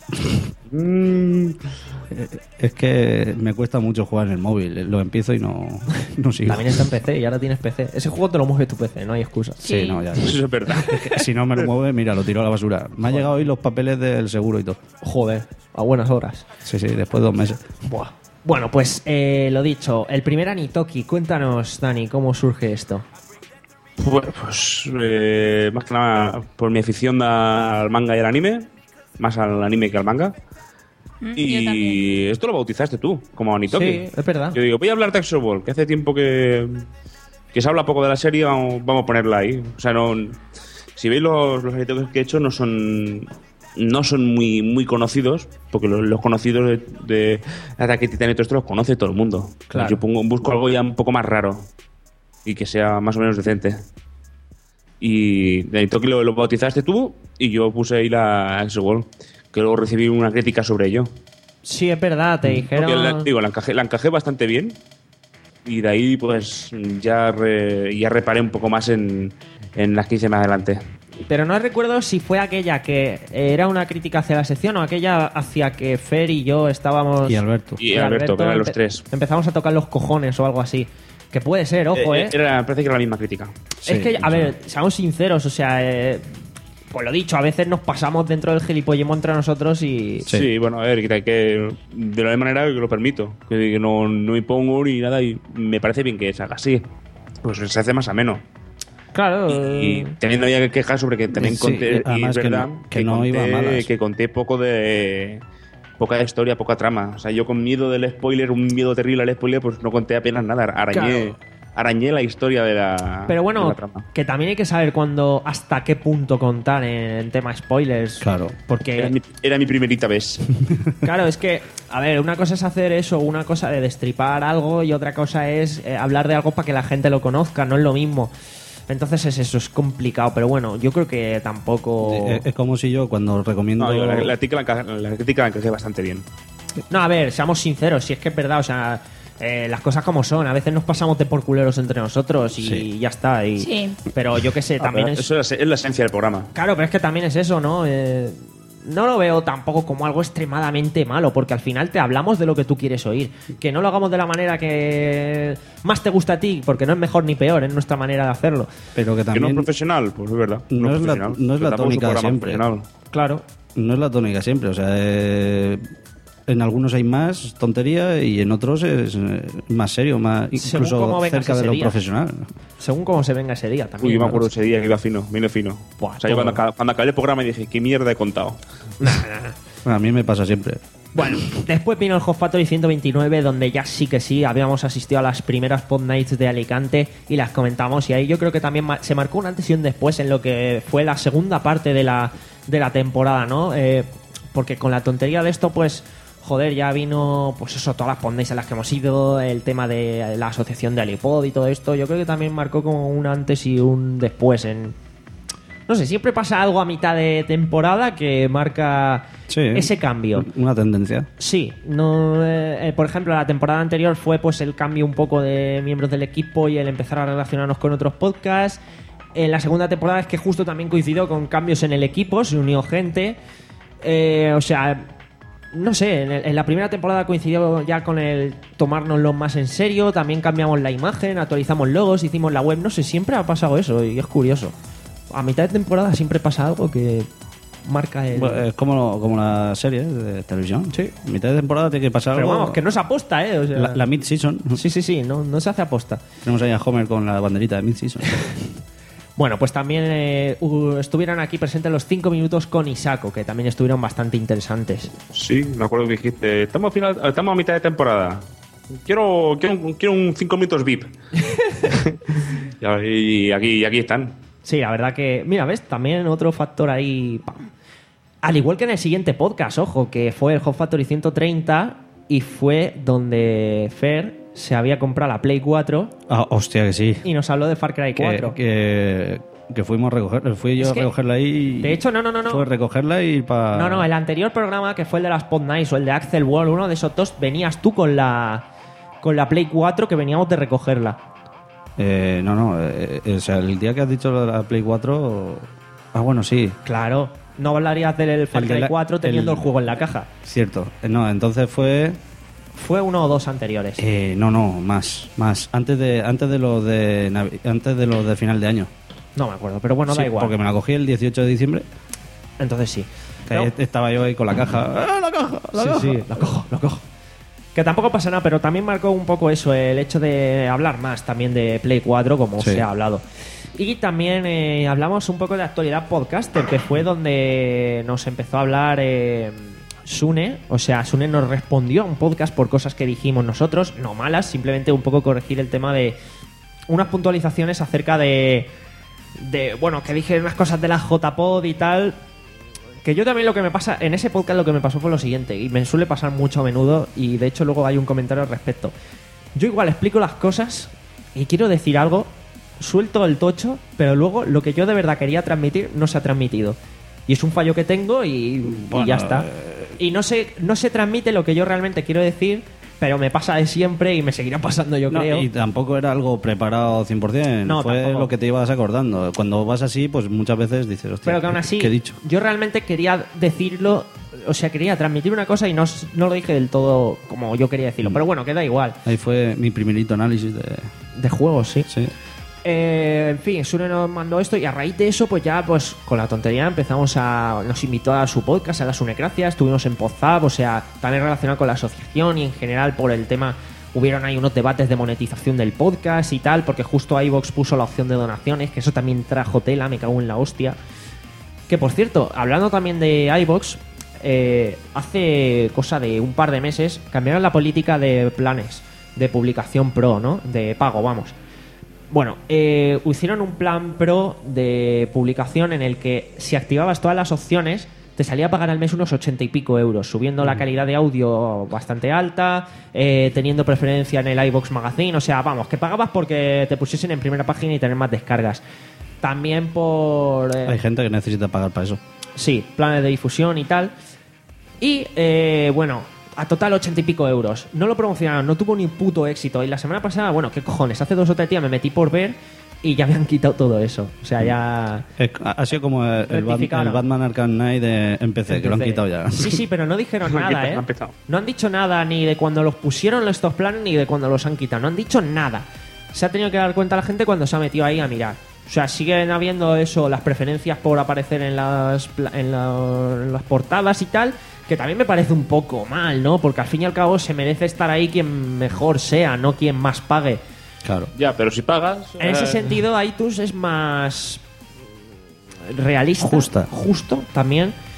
Mm, Es que me cuesta mucho jugar en el móvil. Lo empiezo y no, no sigo. También está en P C y ahora tienes P C. Ese juego te lo mueve tu P C, no hay excusa. Sí, no, ya. eso es verdad. Si no me lo mueve, mira, lo tiro a la basura. Me han llegado hoy los papeles del seguro y todo. Joder, a buenas horas. Sí, sí, después de dos meses. Buah. Bueno, pues eh, lo dicho, el primer Anitoki. Cuéntanos, Dani, ¿cómo surge esto? Bueno, pues eh, más que nada por mi afición da- al manga y al anime, más al anime que al manga. Mm, yo también. Y esto lo bautizaste tú, como Anitoki. Sí, es verdad. Yo digo, voy a hablar de Axel World, que hace tiempo que, que se habla poco de la serie, vamos, vamos a ponerla ahí. O sea, no, si veis los, los Anitoki que he hecho, no son no son muy muy conocidos, porque los, los conocidos de, de Ataque Titan y todo esto los conoce todo el mundo. Claro. Yo pongo, busco algo ya un poco más raro y que sea más o menos decente. Y de Anitoki lo, lo bautizaste tú y yo puse ahí la Axel World, que luego recibí una crítica sobre ello. Sí, es verdad, te Porque dijeron... la, digo, la encajé, la encajé bastante bien y de ahí pues ya, re- ya reparé un poco más en, en las que hice más adelante. Pero no recuerdo si fue aquella que era una crítica hacia la sección o aquella hacia que Fer y yo estábamos... Y Alberto. Y Alberto, que eran los empe- tres. Empezamos a tocar los cojones o algo así. Que puede ser, ojo, Eh, ¿eh? era, parece que era la misma crítica. Sí, es que, a o sea, ver, seamos sinceros, o sea, eh, pues lo dicho, a veces nos pasamos dentro del gilipollismo entre nosotros y... Sí, Sí. bueno, a ver, que, que de la misma manera que lo permito, que, que no, no me pongo ni nada y me parece bien que se haga así. Pues se hace más ameno. Claro, Y eh, también había que quejar sobre que también Sí, conté, y además es que verdad, no- que no iba a conté, malas. que conté poco de poca historia, poca trama. O sea, yo con miedo del spoiler, un miedo terrible al spoiler, pues no conté apenas nada. Arañé, arañé la historia de la, pero de bueno, la trama. que también hay que saber cuándo, hasta qué punto contar en tema spoilers. Claro. Porque... Era mi, era mi primerita vez. Claro, es que, a ver, una cosa es hacer eso, una cosa de destripar algo y otra cosa es eh, hablar de algo para que la gente lo conozca, no es lo mismo. Entonces es eso, es complicado, pero bueno, yo creo que tampoco... Es, es como si yo cuando recomiendo... No, digo, la, la, crítica la, encaja- la crítica la encajé bastante bien. No, a ver, seamos sinceros, si es que es verdad, o sea, eh, las cosas como son, a veces nos pasamos de por culeros entre nosotros y Sí. ya está. Y, Sí. Pero yo qué sé, también Ah, pero es... Eso es, es la esencia del programa. Claro, pero es que también es eso, ¿no? Eh, no lo veo tampoco como algo extremadamente malo, porque al final te hablamos de lo que tú quieres oír. Que no lo hagamos de la manera que más te gusta a ti, porque no es mejor ni peor, es nuestra manera de hacerlo. Pero que Que no es también profesional, pues es verdad. No es la- profesional. no es la Pero tampoco un tónica programa siempre. profesional. Claro. no es la tónica siempre. O sea, eh, en algunos hay más tontería y en otros es eh, más serio, más Según cómo incluso vengas cerca de ese lo día. profesional. Según cómo se venga ese día también. Uy, yo me ¿no? acuerdo ese día que iba fino, vino fino. Buah, o sea, yo todo. cuando, aca- cuando acabé el programa dije, ¿qué mierda he contado? Bueno, a mí me pasa siempre. Bueno, después vino el Hot Factory ciento veintinueve, donde ya sí que sí, habíamos asistido a las primeras Pod Nights de Alicante y las comentamos, y ahí yo creo que también ma- se marcó un antes y un después en lo que fue la segunda parte de la, de la temporada, ¿no? Eh, porque con la tontería de esto, pues, joder, ya vino, pues eso, todas las Pod Nights en las que hemos ido, el tema de la asociación de Alipod y todo esto, yo creo que también marcó como un antes y un después en... No sé, siempre pasa algo a mitad de temporada que marca Sí. ese cambio. Una tendencia. Sí, no, eh, eh, por ejemplo, la temporada anterior fue pues el cambio un poco de miembros del equipo y el empezar a relacionarnos con otros podcasts. En la segunda temporada es que justo también coincidió con cambios en el equipo, se unió gente. Eh, o sea, no sé, en, el- en la primera temporada coincidió ya con el tomárnoslo más en serio, también cambiamos la imagen, actualizamos logos, hicimos la web, no sé, siempre ha pasado eso y es curioso. A mitad de temporada siempre pasa algo que marca el... Bueno, es como, como la serie de televisión. Sí. Mitad de temporada tiene que pasar Pero algo. vamos, que no se aposta, ¿eh? O sea, La, la mid-season. Sí, sí, sí, no, no se hace aposta. Tenemos ahí a Homer con la banderita de mid-season. Bueno, pues también eh, hu- estuvieron aquí presentes los cinco minutos con Isako, que también estuvieron bastante interesantes. Sí, me acuerdo que dijiste, estamos a, final, estamos a mitad de temporada. Quiero, quiero, un- quiero un cinco minutos V I P. y, aquí, y aquí están. Sí, la verdad que... Mira, ¿ves? También otro factor ahí... ¡pam! Al igual que en el siguiente podcast, ojo, que fue el Hot Factory ciento treinta y fue donde Fer se había comprado la Play cuatro Ah, hostia, que sí. y nos habló de Far Cry Que, cuatro. que, que fuimos a recoger. Fui yo Es a que, recogerla ahí. y- de hecho, no, no, no, no. Fue a recogerla y para. No, no, el anterior programa, que fue el de las Pod Nights o el de Axel Wall, uno de esos dos, venías tú con la con la Play cuatro que veníamos de recogerla. Eh, no, no. eh, eh, o sea, el día que has dicho lo de la Play cuatro. Ah, bueno, sí. Claro, no hablarías del Far El de Cry la- cuatro teniendo el... el- juego en la caja. Cierto. Eh, No, entonces fue. Fue uno o dos anteriores. Eh, no, no, más. Más. Antes de, antes de lo de. Navi- Antes de lo de final de año. No me acuerdo, pero bueno, Sí, da igual. Porque me la cogí el dieciocho de diciembre. Entonces sí. Que Pero- ahí estaba yo ahí con la caja. ¡Ah, la caja! La sí, caja! sí, lo cojo, lo cojo. Que tampoco pasa nada, pero también marcó un poco eso, el hecho de hablar más también de Play cuatro, como Sí. se ha hablado. Y también eh, hablamos un poco de actualidad podcaster, que fue donde nos empezó a hablar eh, Sune. O sea, Sune nos respondió a un podcast por cosas que dijimos nosotros, no malas, simplemente un poco corregir el tema de unas puntualizaciones acerca de, de bueno, que dije unas cosas de la J-Pod y tal. Que yo también lo que me pasa, en ese podcast lo que me pasó fue lo siguiente, y me suele pasar mucho a menudo, y de hecho luego hay un comentario al respecto. Yo igual explico las cosas y quiero decir algo, suelto el tocho, pero luego lo que yo de verdad quería transmitir no se ha transmitido. Y es un fallo que tengo y, y Bueno, ya está. eh, Y no se, no se transmite lo que yo realmente quiero decir, pero me pasa de siempre y me seguirá pasando, yo No, creo. y tampoco era algo preparado cien por ciento. No, Fue tampoco. lo que te ibas acordando. Cuando vas así, pues muchas veces dices, hostia, Pero que aún ¿qué- así, ¿qué he dicho? yo realmente quería decirlo, o sea, quería transmitir una cosa y no, s- no lo dije del todo como yo quería decirlo. Pero bueno, queda igual. Ahí fue mi primerito análisis de... De juegos, sí. Sí. Eh, en fin, Sune nos mandó esto y a raíz de eso, pues ya, pues con la tontería empezamos a... Nos invitó a su podcast, a la Sunecracia, estuvimos en Podzap, o sea, también relacionado con la asociación y en general por el tema... Hubieron ahí unos debates de monetización del podcast y tal, porque justo iVoox puso la opción de donaciones, que eso también trajo tela, me cago en la hostia. Que por cierto, hablando también de iVoox, eh, hace cosa de un par de meses cambiaron la política de planes de publicación pro, ¿no? De pago, vamos. Bueno, eh, hicieron un plan pro de publicación en el que si activabas todas las opciones te salía a pagar al mes unos ochenta y pico euros, subiendo la calidad de audio bastante alta, eh, teniendo preferencia en el iVoox Magazine, o sea, vamos, que pagabas porque te pusiesen en primera página y tener más descargas. También por... eh, Hay gente que necesita pagar para eso. Sí, planes de difusión y tal. Y, eh, bueno, a total ochenta y pico euros. No lo promocionaron, no tuvo ni puto éxito. Y la semana pasada, bueno, qué cojones, hace dos o tres días me metí por ver y ya me han quitado todo eso. O sea, ya... Es- ha sido como el, el Bat- Rectificaron. el Batman Arkham Knight de, en P C, que lo han Empecé. quitado ya. Sí, sí, pero no dijeron Lo han nada, quitado, ¿eh? lo han petado. No han dicho nada ni de cuando los pusieron estos planes ni de cuando los han quitado. No han dicho nada. Se ha tenido que dar cuenta la gente cuando se ha metido ahí a mirar. O sea, siguen habiendo eso, las preferencias por aparecer en las, pla- en la- en las portadas y tal, que también me parece un poco mal, ¿no? Porque al fin y al cabo se merece estar ahí quien mejor sea, no quien más pague. Claro. Ya, pero si pagas... En ese eh, sentido, iTunes es más realista. Justa. Justo también.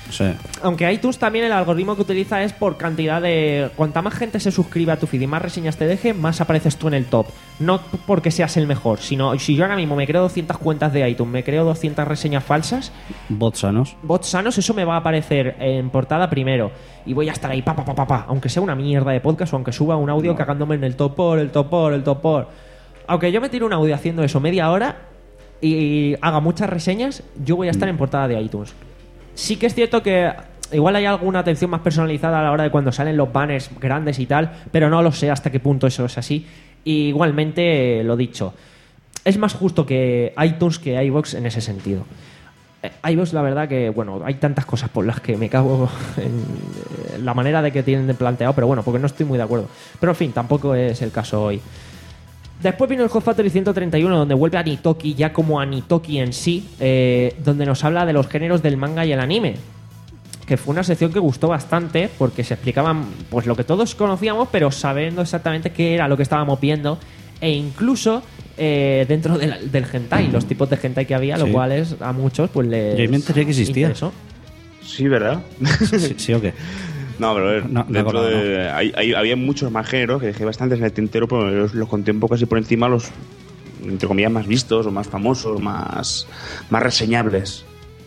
Sí. Aunque iTunes también el algoritmo que utiliza es por cantidad de... Cuanta más gente se suscribe a tu feed y más reseñas te deje, más apareces tú en el top. No porque seas el mejor, sino si yo ahora mismo me creo doscientas cuentas de iTunes, me creo doscientas reseñas falsas, Bots sanos. bots sanos, eso me va a aparecer en portada primero. Y voy a estar ahí, pa, pa, pa, pa, pa, aunque sea una mierda de podcast o aunque suba un audio cagándome en el top por, el top por, el top por. Aunque yo me tire un audio haciendo eso media hora y haga muchas reseñas, yo voy a estar en portada de iTunes. Sí que es cierto que igual hay alguna atención más personalizada a la hora de cuando salen los banners grandes y tal, pero no lo sé hasta qué punto eso es así. Y igualmente, lo dicho, es más justo que iTunes que iVoox en ese sentido. Eh, iVoox, la verdad que, bueno, hay tantas cosas por las que me cago en la manera de que tienen de planteado, pero bueno, porque no estoy muy de acuerdo. Pero en fin, tampoco es el caso hoy. Después vino el Hot Factory ciento treinta y uno, donde vuelve Anitoki ya como Anitoki en sí, eh, donde nos habla de los géneros del manga y el anime. Que fue una sección que gustó bastante porque se explicaban pues lo que todos conocíamos, pero sabiendo exactamente qué era lo que estábamos viendo, e incluso eh, dentro del, del hentai, los tipos de hentai que había, Sí. lo cual es a muchos pues les Yo me enteré que existía. interesó. Sí, ¿verdad? ¿Sí, sí o qué? No, pero a ver, No, no dentro acordaba, de, hay- hay- había muchos más géneros que dejé bastantes en el tintero, pero los, los conté un poco así por encima, los, entre comillas, más vistos o más famosos, más, más reseñables.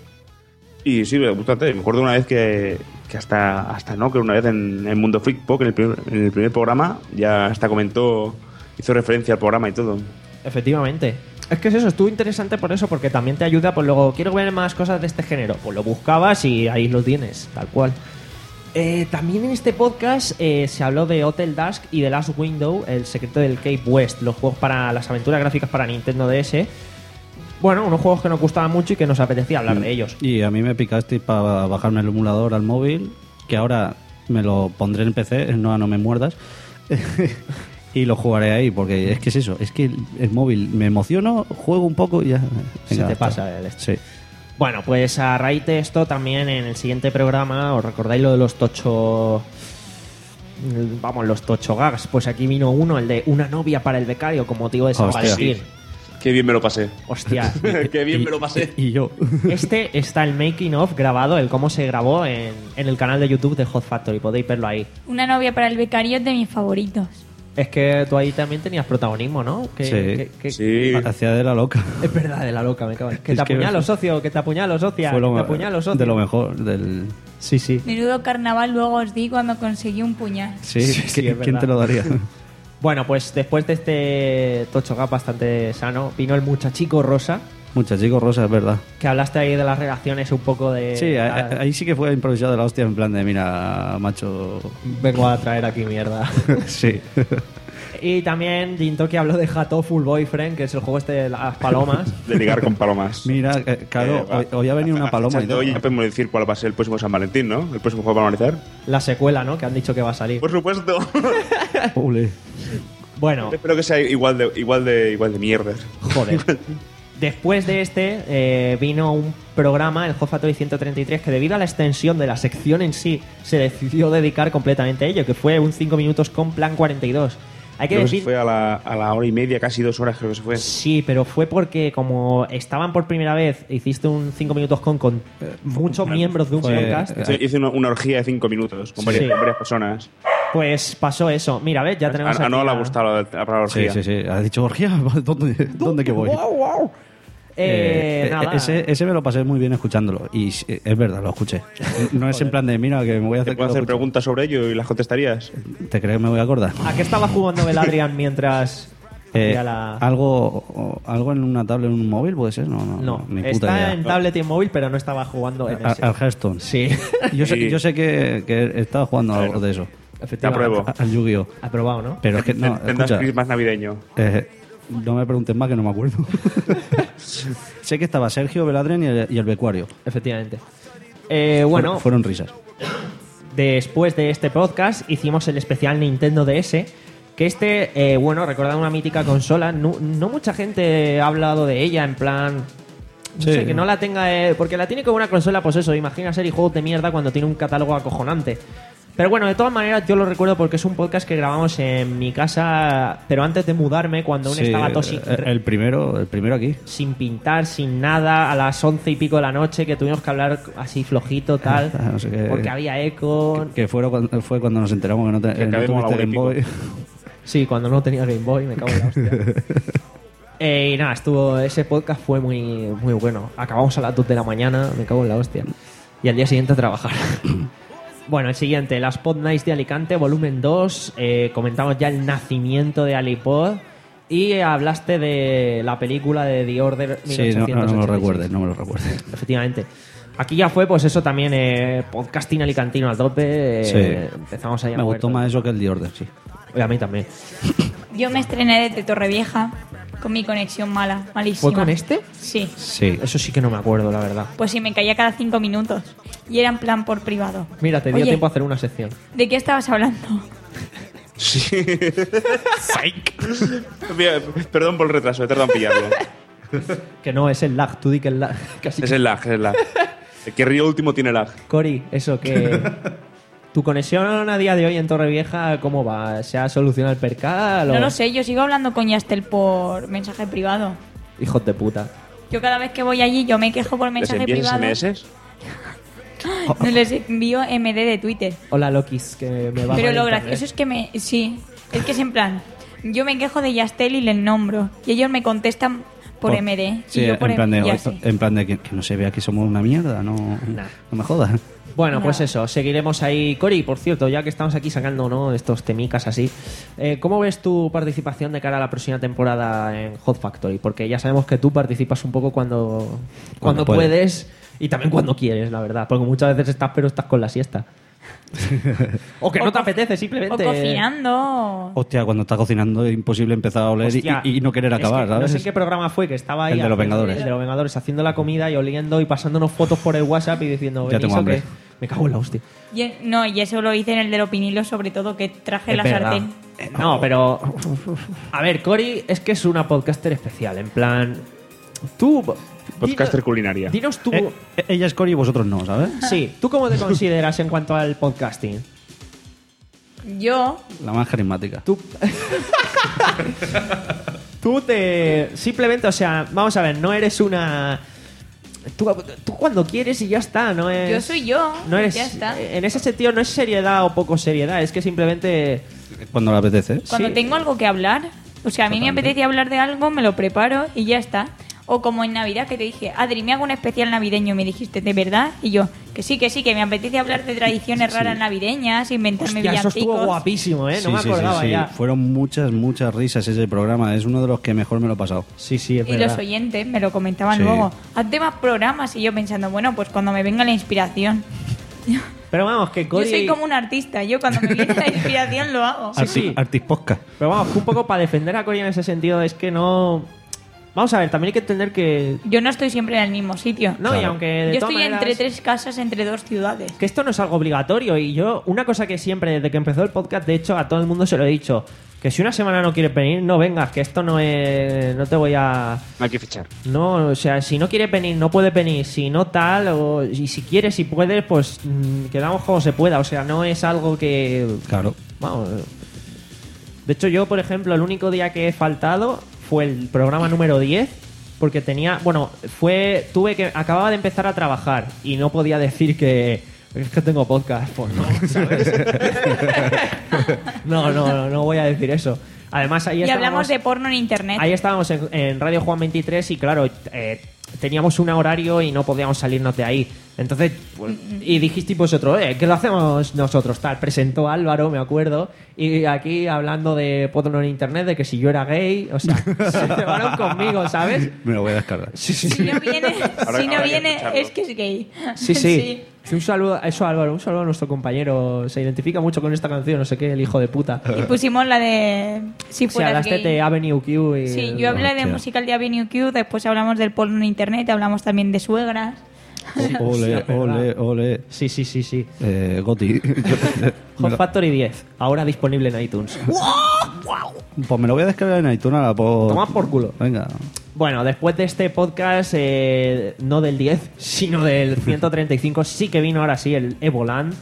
Y sí, bastante. Me acuerdo una vez que, que hasta, hasta no, que una vez en el Mundo Freak Pop, en el, primer, en el primer programa, ya hasta comentó, hizo referencia al programa y todo. Efectivamente. Es que es eso, estuvo interesante por eso, porque también te ayuda, pues luego, quiero ver más cosas de este género. Pues lo buscabas y ahí lo tienes, tal cual. Eh, también en este podcast eh, se habló de Hotel Dusk y The Last Window, el secreto del Cape West, los juegos para las aventuras gráficas para Nintendo D S. Bueno, unos juegos que nos gustaban mucho y que nos apetecía hablar de ellos. Y a mí me picasteis para bajarme el emulador al móvil, que ahora me lo pondré en P C, no, no me muerdas, y lo jugaré ahí, porque es que es eso, es que el, el móvil me emociono, juego un poco y ya... Se venga, te hasta- pasa el esto. Sí. Bueno, pues a raíz de esto también en el siguiente programa, ¿os recordáis lo de los tocho... Vamos, los tocho gags? Pues aquí vino uno, el de una novia para el becario con motivo de San Hostia. Valentín. Qué bien me lo pasé. Hostia. Qué bien Y- me lo pasé. Y, y yo. Este está el making of grabado, el cómo se grabó en, en el canal de YouTube de Hot Factory, podéis verlo ahí. Una novia para el becario es de mis favoritos. Es que tú ahí también tenías protagonismo, ¿no? Que, Sí. que- que- Sí. Hacía de la loca. Es verdad, de la loca, me cago en- Que Es te que- apuñalo, socio, que te apuñalo, socia, Fue que lo, te apuñalo, socio. de lo mejor. Del... Sí, sí. Menudo carnaval luego os di cuando conseguí un puñal. Sí, Sí, sí, ¿qui- es ¿quién verdad. te lo daría? Bueno, pues después de este Tocho Gap bastante sano, vino el muchachico rosa, Muchachico rosa, es verdad. que hablaste ahí de las relaciones un poco de... Sí, ah, ahí, ahí sí que fue improvisado de la hostia, en plan de, mira, macho... vengo a traer aquí mierda. Sí. Y también Jintoki habló de Hatoful Boyfriend, que es el juego este de las palomas. De ligar con palomas. Mira, eh, claro, Eh, va. hoy, hoy ha venido una A- a paloma y fecha de todo. hoy ya podemos decir cuál va a ser el próximo San Valentín, ¿no? El próximo juego para analizar. La secuela, ¿no? Que han dicho que va a salir. Por supuesto. Ole. Bueno, Espero que sea igual de igual de igual de mierdas. joder. Después de este eh, vino un programa, el Hot Factory ciento treinta y tres, que debido a la extensión de la sección en sí, se decidió dedicar completamente a ello, que fue un cinco minutos con plan cuarenta y dos. Hay que Creo que se decir... fue a la, a la hora y media, casi dos horas creo que se fue. Sí, pero fue porque como estaban por primera vez, hiciste un cinco minutos con, con muchos miembros de un fue- podcast, Hice- Hice una, una orgía de cinco minutos con varias, Sí. con varias personas. pues pasó eso. Mira, ves, ya A, tenemos a aquí Noah le ha la- gustado la, la palabra Sí, orgía. sí, sí. Ha dicho, Orgía, ¿dónde, ¿dónde que voy? ¡Wow, wow! Eh, Eh, nada. ese, ese me lo pasé muy bien escuchándolo. Y sí, es verdad, lo escuché. No es en plan de, mira, que me voy a ¿Te hacer... puedo que lo hacer escuche. preguntas sobre ello y las contestarías? ¿Te crees que me voy a acordar? ¿A qué estaba jugando Beladrian mientras Eh, hacía la... algo, o- ¿Algo en una tablet o en un móvil puede ser? No, no, No, ni puta está idea. en tablet y en móvil, pero no estaba jugando en A- ese. Al Hearthstone. Sí, Yo sé, Sí. yo sé que, que estaba jugando algo de eso. Te apruebo. A- Al Yu-Gi-Oh! Aprobado, ¿no? Pero es que no, Tendrás escucha, Christmas navideño. eh, no me preguntes más que no me acuerdo. Sé que estaba Sergio, Beladren y el, y el Becuario. Efectivamente. Eh, bueno, Fueron, fueron risas. después de este podcast hicimos el especial Nintendo D S, que este, eh, bueno, recordad una mítica consola, no, no mucha gente ha hablado de ella, en plan... No Sí. sé, que no la tenga... eh, porque la tiene como una consola, pues eso, imagina serie y juegos de mierda cuando tiene un catálogo acojonante. Pero bueno, de todas maneras yo lo recuerdo porque es un podcast que grabamos en mi casa, pero antes de mudarme, cuando aún Sí, estaba todo sin, el, el primero, el primero aquí. sin pintar, sin nada, a las once y pico de la noche, que tuvimos que hablar así flojito, tal, No sé qué- porque había eco. Que fue cuando, fue cuando nos enteramos que no, te- Que eh, no acabemos a la tuviste una y Game pico. Boy. Sí, cuando no tenía Game Boy, me cago en la hostia. Eh, y nada, estuvo, ese podcast fue muy, muy bueno. Acabamos a las dos de la mañana, me cago en la hostia. Y al día siguiente a trabajar. Bueno, el siguiente, las Pod Nights de Alicante, volumen dos. Eh, comentamos ya el nacimiento de Alipod. Y hablaste de la película de The Order Sí, no, no, no me lo mil ochocientos ochenta y seis. recuerdes, no me lo recuerdes. Efectivamente. Aquí ya fue, pues eso también, eh, podcasting alicantino a tope. eh, Sí. Empezamos ahí a Me mover gustó todo. más eso que el The Order, sí. Y a mí también. Yo me estrené desde Torrevieja con mi conexión mala, malísima. ¿Fue con este? Sí. Sí. Eso sí que no me acuerdo, la verdad. Pues sí, me caía cada cinco minutos. Y era en plan por privado. Mira, te dio Oye, tiempo a hacer una sección. ¿de qué estabas hablando? Sí. Mira, Perdón por el retraso, he tardado en pillarlo. Que no, es el lag, tú di que el lag. Casi Es el lag, es el lag. El que río último tiene lag. Cori, eso, que... ¿Tu conexión a día de hoy en Torrevieja cómo va? ¿Se ha solucionado el percal o...? No lo sé, yo sigo hablando con Yastel por mensaje privado. Hijos de puta. Yo cada vez que voy allí, yo me quejo por ¿Les mensaje envías privado. ese eme ese? No les envío eme de de Twitter. Hola, Lokis, que me va Pero mal lo internet. gracioso es que me... Sí, es que es en plan... Yo me quejo de Yastel y les nombro. Y ellos me contestan por Oh, eme de. Sí, y yo por en plan de, em- ya sé. en plan de que, que no se vea que somos una mierda, no, Nah. no me jodas. Bueno, pues Nada. eso, seguiremos ahí. Cori, por cierto, ya que estamos aquí sacando, ¿no?, estos temicas así, eh, ¿cómo ves tu participación de cara a la próxima temporada en Hot Factory? Porque ya sabemos que tú participas un poco cuando, cuando, puedes. puedes y también cuando quieres, la verdad. Porque muchas veces estás, pero estás con la siesta. O que O no te co- apetece, simplemente. O cocinando. Hostia, cuando estás cocinando es imposible empezar a oler y- Hostia, y, y no querer es acabar, que ¿sabes? No sé en qué programa fue, que estaba ahí. El de los haciendo- Vengadores. El de los Vengadores, haciendo la comida y oliendo y pasándonos fotos por el WhatsApp y diciendo, Ya "¿Venís tengo o hambre". qué?". Me cago en la hostia. Y, no, y eso lo hice en el de los pinilos, sobre todo, que traje Es la verdad. sartén. Eh, No, pero. A ver, Cori es que es una podcaster especial. En plan. Tú. Podcaster dino- culinaria. Dinos tú. Eh, eh, ella es Cory y vosotros no, ¿sabes? Sí, ¿tú cómo te consideras en cuanto al podcasting? Yo, La más carismática. Tú. Tú te. Simplemente, o sea, vamos a ver, no eres una. Tú, tú cuando quieres y ya está, no es. yo soy yo. No eres. Ya está. En ese sentido, no es seriedad o poco seriedad, es que simplemente. Cuando le apetece. Cuando sí. tengo algo que hablar, o sea, a mí me Totalmente. apetece hablar de algo, me lo preparo y ya está. O como en Navidad que te dije, Adri, me hago un especial navideño, me dijiste, ¿de verdad? Y yo, que sí, que sí, que me apetece hablar de tradiciones raras navideñas, inventarme Hostia, eso villancicos. estuvo guapísimo, ¿eh? No Sí, me sí, acordaba sí, sí. ya. Fueron muchas, muchas risas ese programa. Es uno de los que mejor me lo he pasado. Sí, sí, es Y verdad. los oyentes me lo comentaban Sí. luego. Hazte más programas. Y yo pensando, bueno, pues cuando me venga la inspiración. Pero vamos, que Cori... Yo soy como un artista. Yo cuando me viene la inspiración lo hago. Sí, sí. Artis Podcast. Pero vamos, que un poco para defender a Cori en ese sentido es que no... Vamos a ver, también hay que entender que... Yo no estoy siempre en el mismo sitio. No, y Claro. aunque de yo todas estoy maneras- entre tres casas, entre dos ciudades. Que esto no es algo obligatorio y yo, una cosa que siempre, desde que empezó el podcast, de hecho, a todo el mundo se lo he dicho, que si una semana no quieres venir, no vengas, que esto no es... No te voy a... Hay que fichar. No, o sea, si no quieres venir, no puedes venir, si no tal, o, y si quieres, si puedes, pues mm, quedamos como se pueda, o sea, no es algo que... Claro. Vamos. De hecho, yo, por ejemplo, el único día que he faltado fue el programa número diez, porque tenía, bueno, fue, tuve que, acababa de empezar a trabajar y no podía decir que es que tengo podcast, pues no, ¿sabes? no, no, no, no voy a decir eso. Además, ahí Y estábamos, hablamos de porno en internet. ahí estábamos en, en Radio Juan veintitrés y claro, eh, teníamos un horario y no podíamos salirnos de ahí. Entonces, pues, y dijisteis vosotros, eh, ¿qué lo hacemos nosotros? Tal, presentó Álvaro, me acuerdo, y aquí hablando de porno en internet, de que si yo era gay, o sea, se llevaron conmigo, ¿sabes? Me lo voy a descargar. Sí, sí, Si no viene, Ahora- si no ahora hay que viene escucharlo. es que es gay. Sí, sí. Un saludo, eso Álvaro, un saludo a nuestro compañero. Se identifica mucho con esta canción, no sé qué, el hijo de puta. Y pusimos la de si Si fueras hablaste gay. de Avenue Q y... Sí, yo hablé de Hostia. musical de Avenue Q, después hablamos del porno en internet, hablamos también de suegras. Ole, es verdad. ole, ole. Sí, sí, sí, sí. Eh, Goti. Hot Factory diez, ahora disponible en iTunes. Pues me lo voy a descargar en iTunes ahora por... Toma por culo. Venga. Bueno, después de este podcast, eh, no del diez, sino del ciento treinta y cinco, sí que vino ahora sí el Evoland.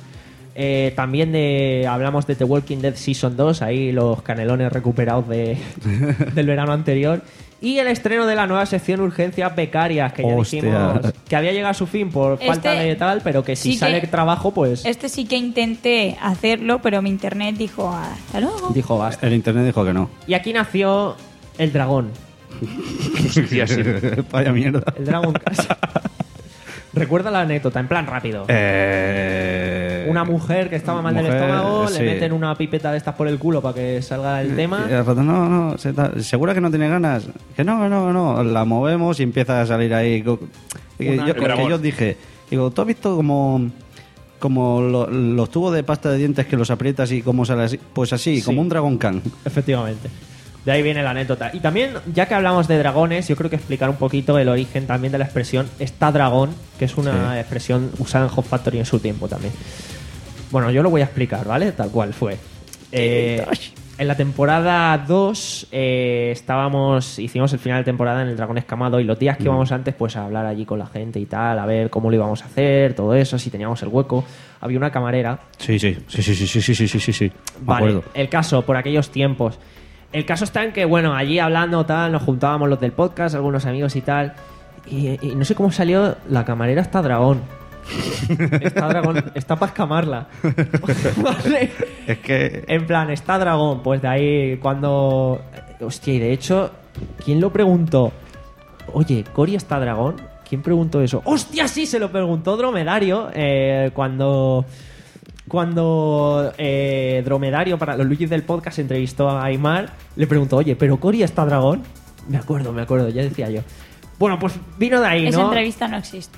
Eh, también de hablamos de The Walking Dead Season dos, ahí los canelones recuperados de, del verano anterior. Y el estreno de la nueva sección Urgencias Becarias, que ya Hostia. dijimos que había llegado a su fin por falta Este de tal, pero que si sí sale que- trabajo, pues Este sí que intenté hacerlo, pero mi internet dijo hasta luego. dijo basta. El internet dijo que no. Y aquí nació el dragón. Sí, así. Vaya mierda. El Dragon Casa. Recuerda la anécdota, en plan rápido. Eh... Una mujer que estaba mal del mujer, estómago, sí. le meten una pipeta de estas por el culo para que salga el tema. Y al rato, no, no, se ta- ¿segura que no tiene ganas? Que no, que no, que no. La movemos y empieza a salir ahí. co- que Una- yo, que dragón. yo dije, digo, ¿tú has visto como, como lo- los tubos de pasta de dientes que los aprietas y cómo sale así? Pues así, Sí. como un Dragon Khan. Efectivamente. De ahí viene la anécdota. Y también, ya que hablamos de dragones, yo creo que explicar un poquito el origen también de la expresión está dragón, que es una Sí. expresión usada en Hot Factory en su tiempo también. Bueno, yo lo voy a explicar, ¿vale? Tal cual fue. Eh, en la temporada dos eh, estábamos, hicimos el final de temporada en el Dragón Escamado y los días que íbamos antes pues a hablar allí con la gente y tal, a ver cómo lo íbamos a hacer, todo eso, si teníamos el hueco. Había una camarera. Sí, sí, sí, sí, sí, sí, sí, sí, sí, sí, sí. Me Vale, acuerdo. el caso, por aquellos tiempos. El caso está en que, bueno, allí hablando tal, nos juntábamos los del podcast, algunos amigos y tal. Y, y no sé cómo salió, la camarera está dragón. Está dragón, está para escamarla. Vale. Es que... En plan, está dragón. Pues de ahí cuando... Hostia, y de hecho, ¿quién lo preguntó? Oye, ¿Cory está dragón? ¿Quién preguntó eso? ¡Hostia, sí! Se lo preguntó Dromedario eh, cuando... Cuando eh, Dromedario, para los Luigis del podcast, entrevistó a Aymar, le preguntó, oye, ¿pero Cory está dragón? Me acuerdo, me acuerdo, ya decía yo. Bueno, pues vino de ahí, Esa ¿no? entrevista no existe.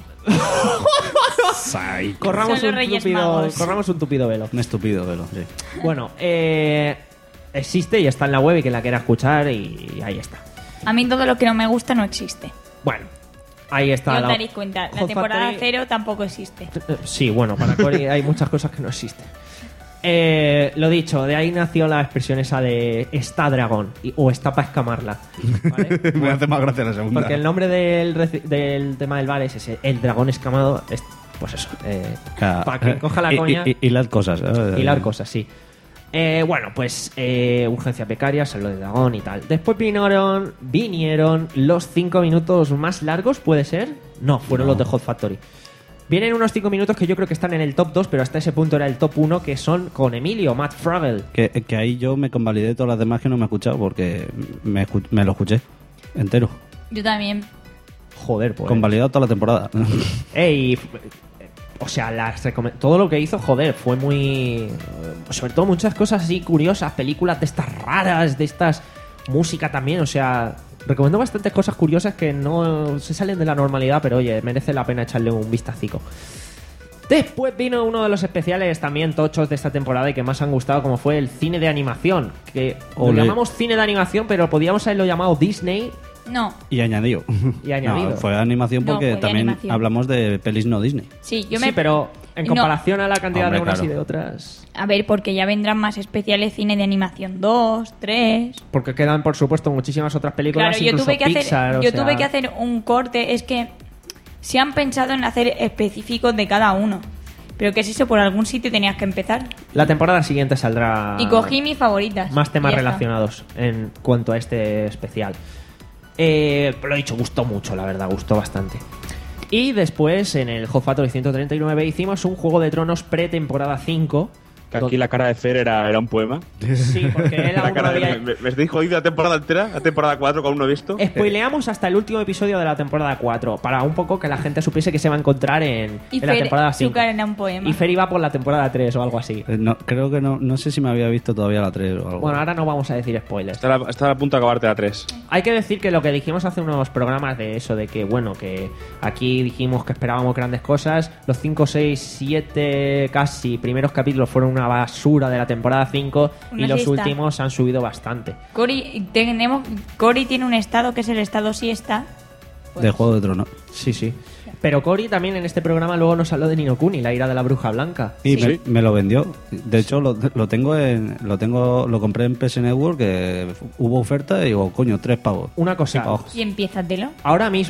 Corramos Son los un, Reyes tupido, Magos. corramos un tupido velo. Un estúpido, pero sí. Bueno, eh, existe y está en la web y quien la quiera escuchar y ahí está. A mí todo lo que no me gusta no existe. Bueno, ahí está. No os la- daréis cuenta. La Hot temporada Factory- cero tampoco existe. Eh, Sí, bueno, para Cory hay muchas cosas que no existen. Eh, lo dicho, de ahí nació la expresión esa de está dragón y- o está para escamarla. ¿Vale? Me hace más gracia la segunda. Porque el nombre del, reci- del tema del bar es ese, el dragón escamado. Es, pues eso, eh, Claro. para que coja la Y- coña. Y, y, hilar cosas. ¿eh? Hilar cosas, sí. Eh, bueno, pues eh, urgencia becaria, lo de dragón y tal. Después vinieron, vinieron los cinco minutos más largos, ¿puede ser? No, fueron No. los de Hot Factory. Vienen unos cinco minutos que yo creo que están en el top dos, pero hasta ese punto era el top uno, que son con Emilio, Matt Fravel. Que, que ahí yo me convalidé todas las demás que no me he escuchado porque me, escu- me lo escuché entero. Yo también. Joder, pues. Convalidado toda la temporada. Ey, f- o sea, las recome- todo lo que hizo, joder, fue muy... Sobre todo muchas cosas así curiosas, películas de estas raras, de estas... Música también, o sea... Recomiendo bastantes cosas curiosas que no se salen de la normalidad, pero oye, merece la pena echarle un vistacico. Después vino uno de los especiales también tochos de esta temporada y que más han gustado, como fue el cine de animación. Que lo Ole. llamamos cine de animación, pero podríamos haberlo llamado Disney No. Y añadido. Y añadido. No, fue animación No, porque fue de también animación. hablamos de pelis no Disney. Sí, yo sí, me. pero en No. comparación a la cantidad Hombre, de unas claro. y de otras... A ver, porque ya vendrán más especiales cine de animación dos, tres. Porque quedan, por supuesto, muchísimas otras películas, Claro, yo incluso tuve que Pixar, hacer, o yo sea, tuve que hacer un corte. Es que se han pensado en hacer específicos de cada uno. Pero que es eso, por algún sitio tenías que empezar. La temporada siguiente saldrá Y cogí mis favoritas. más temas Y ya está. relacionados en cuanto a este especial. Eh, lo he dicho, gustó mucho, la verdad, gustó bastante. Y después, en el Hot Factory ciento treinta y nueve, hicimos un Juego de Tronos pre-temporada cinco. Que aquí la cara de Fer era, era un poema. Sí, porque él La aún no cara de, había... me, me estoy jodido la temporada entera, la temporada cuatro que aún no he visto. Spoileamos hasta el último episodio de la temporada cuatro, para un poco que la gente supiese que se va a encontrar en, Y en la Fer, temporada su cinco. cara era un poema. Y Fer iba por la temporada tres o algo así. Eh, No, creo que no, no sé si me había visto todavía la tres o algo. Bueno, ahora no vamos a decir spoilers. Está a, está a punto de acabarte la tres. Hay que decir que lo que dijimos hace unos programas de eso, de que bueno, que aquí dijimos que esperábamos grandes cosas, los cinco, seis, siete casi primeros capítulos fueron una basura de la temporada cinco y Una los siesta. últimos han subido bastante. Cory, tenemos, Cory tiene un estado que es el estado siesta. de Juego de Tronos. Sí, sí. Pero Cory también en este programa luego nos habló de Ni no Kuni, la ira de la bruja blanca. Y Sí. me, me lo vendió. De hecho, lo, lo tengo en, lo tengo, lo compré en P S Network, que hubo oferta y digo, coño, tres pavos. Una cosa, Sí, pavos. Y empiézatelo. ahora mismo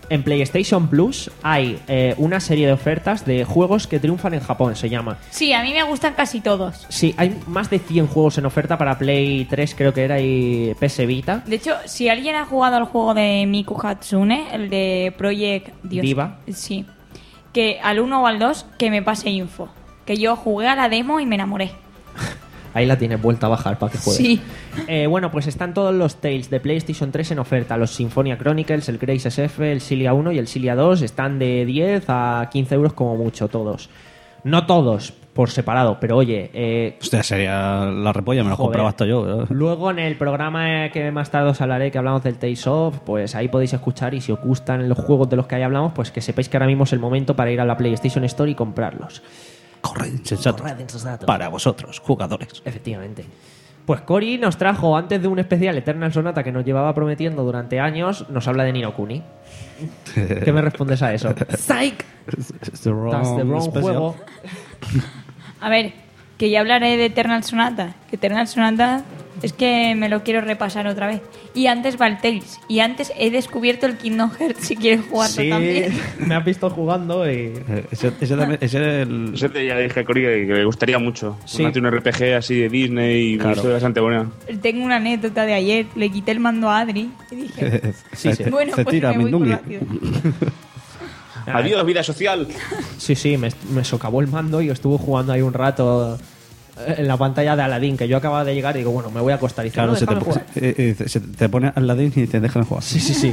En PlayStation Plus hay eh, una serie de ofertas de juegos que triunfan en Japón, se llama. Sí, a mí me gustan casi todos. Sí, hay más de cien juegos en oferta para Play tres, creo que era, y P S Vita. De hecho, si alguien ha jugado al juego de Miku Hatsune, el de Project Dios, Diva. Sí. Que al uno o al dos, que me pase info. Que yo jugué a la demo y me enamoré. Ahí la tienes vuelta a bajar para que juegues. Sí. Eh, bueno, pues están todos los Tales de PlayStation tres en oferta. Los Symphonia Chronicles, el Grace S F, el Cilia uno y el Cilia dos están de diez a quince euros como mucho todos. No todos por separado, pero oye... Eh, Hostia, sería la repolla, me lo Joder. compraba hasta yo. ¿eh? Luego en el programa que más tarde os hablaré, que hablamos del Tales of, pues ahí podéis escuchar, y si os gustan los juegos de los que ahí hablamos, pues que sepáis que ahora mismo es el momento para ir a la PlayStation Store y comprarlos. Corred, insensato. Corred, insensato. Para vosotros, jugadores. Efectivamente. Pues Cory nos trajo, antes de un especial Eternal Sonata que nos llevaba prometiendo durante años, nos habla de Ni no Kuni. ¿Qué me respondes a eso? ¡Psych! It's the wrong Das de wrong special. juego. A ver, que ya hablaré de Eternal Sonata. Que Eternal Sonata es que me lo quiero repasar otra vez. Y antes va el Tales. Y antes he descubierto el Kingdom Hearts, si quieres jugarlo Sí, también. me has visto jugando y... Eh, Ese, ese también- ese es el... Ese te- ya le dije a Cory que, que le gustaría mucho. Sí. Un un R P G así de Disney y Claro. una historia bastante buena. Tengo una anécdota de ayer. Le quité el mando a Adri y dije... Sí, sí. Bueno, pues Cetira, me voy por Mindungui. la ciudad. Adiós, vida social. Sí, sí, me, me socavó el mando y estuvo jugando ahí un rato eh, en la pantalla de Aladdin, que yo acababa de llegar y digo, bueno, me voy a acostar. Y dice, Claro, "No, se te, déjame jugar". eh, eh, se te pone al ladín y te dejan jugar. Sí, sí, sí.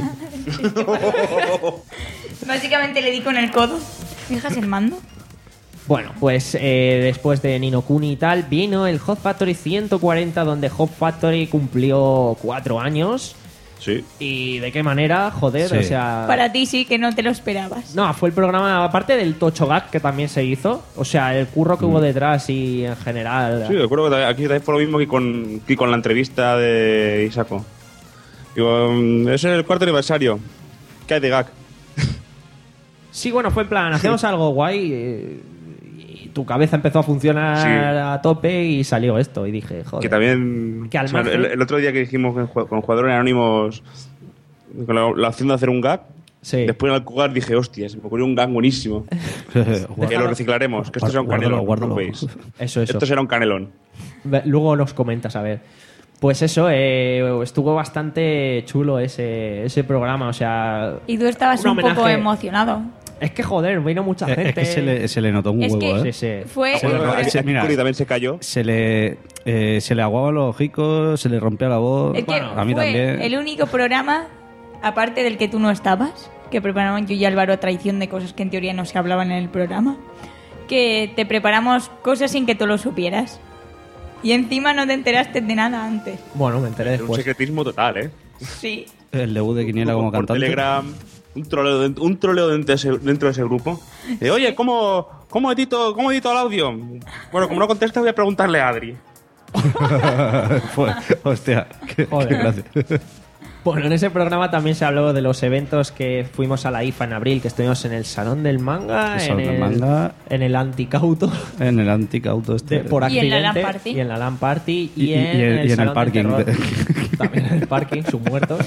Básicamente le di con el codo. ¿Dejas el mando? Bueno, pues eh, después de Ni no Kuni y tal, vino el Hot Factory ciento cuarenta, donde Hot Factory cumplió cuatro años. Sí. ¿Y de qué manera? Joder, Sí. o sea... Para ti sí, que no te lo esperabas. No, fue el programa, aparte del Tocho Gag que también se hizo, o sea, el curro que hubo detrás y en general... Sí, recuerdo que aquí también fue lo mismo que con, que con la entrevista de Isaco. Digo, mm, ese es el cuarto aniversario. ¿Qué hay de gag? Sí, bueno, fue en plan, hacemos algo guay eh, y tu cabeza empezó a funcionar Sí. a tope y salió esto y dije, joder. Que también... Que al o sea, margen- el, el otro día que dijimos con, ju- con Jugadores Anónimos, con la, la opción de hacer un gag, Sí. después al jugar dije, hostia, se me ocurrió un gag buenísimo. Que lo reciclaremos, que esto será un Guárdalo, canelón. guárdalo. ¿no veis? Eso, eso. Esto será un canelón. Ve- Luego nos comentas, a ver. Pues eso, eh, estuvo bastante chulo ese, ese programa, o sea... Y tú estabas un un, poco homenaje. emocionado. Es que, joder, vino mucha Eh, gente... es que se le, se le notó un Es huevo, que ¿eh? Sí, sí. fue... Sí, Bueno, pero- aquí- sí, aquí mira. Cory también se cayó. Se le, eh, se le aguaban los hocicos, se le rompía la voz. Es que a mí fue también. el único programa, aparte del que tú no estabas, que preparaban yo y Álvaro a traición de cosas que en teoría no se hablaban en el programa, que te preparamos cosas sin que tú lo supieras. Y encima no te enteraste de nada antes. Bueno, me enteré Un después. secretismo total, ¿eh? Sí. El debut de Quiniela como por cantante. Telegram, un troleo, dentro, un troleo dentro, de ese, dentro de ese grupo. De, oye, ¿cómo, cómo, edito, ¿cómo edito el audio? Bueno, como no contesta, voy a preguntarle a Adri. Fue, hostia, qué, Joder. qué gracia. Bueno, en ese programa también se habló de los eventos que fuimos a la I F A en abril, que estuvimos en el Salón del Manga, El en, Salón del el, Manga. en el Anticauto, En el anticauto este. de- por Y en la accidente, LAN Party. y en la LAN Party, y, Y- y- en, y en- el, y en el Salón del parking Terror. de- También en el parking, sus muertos.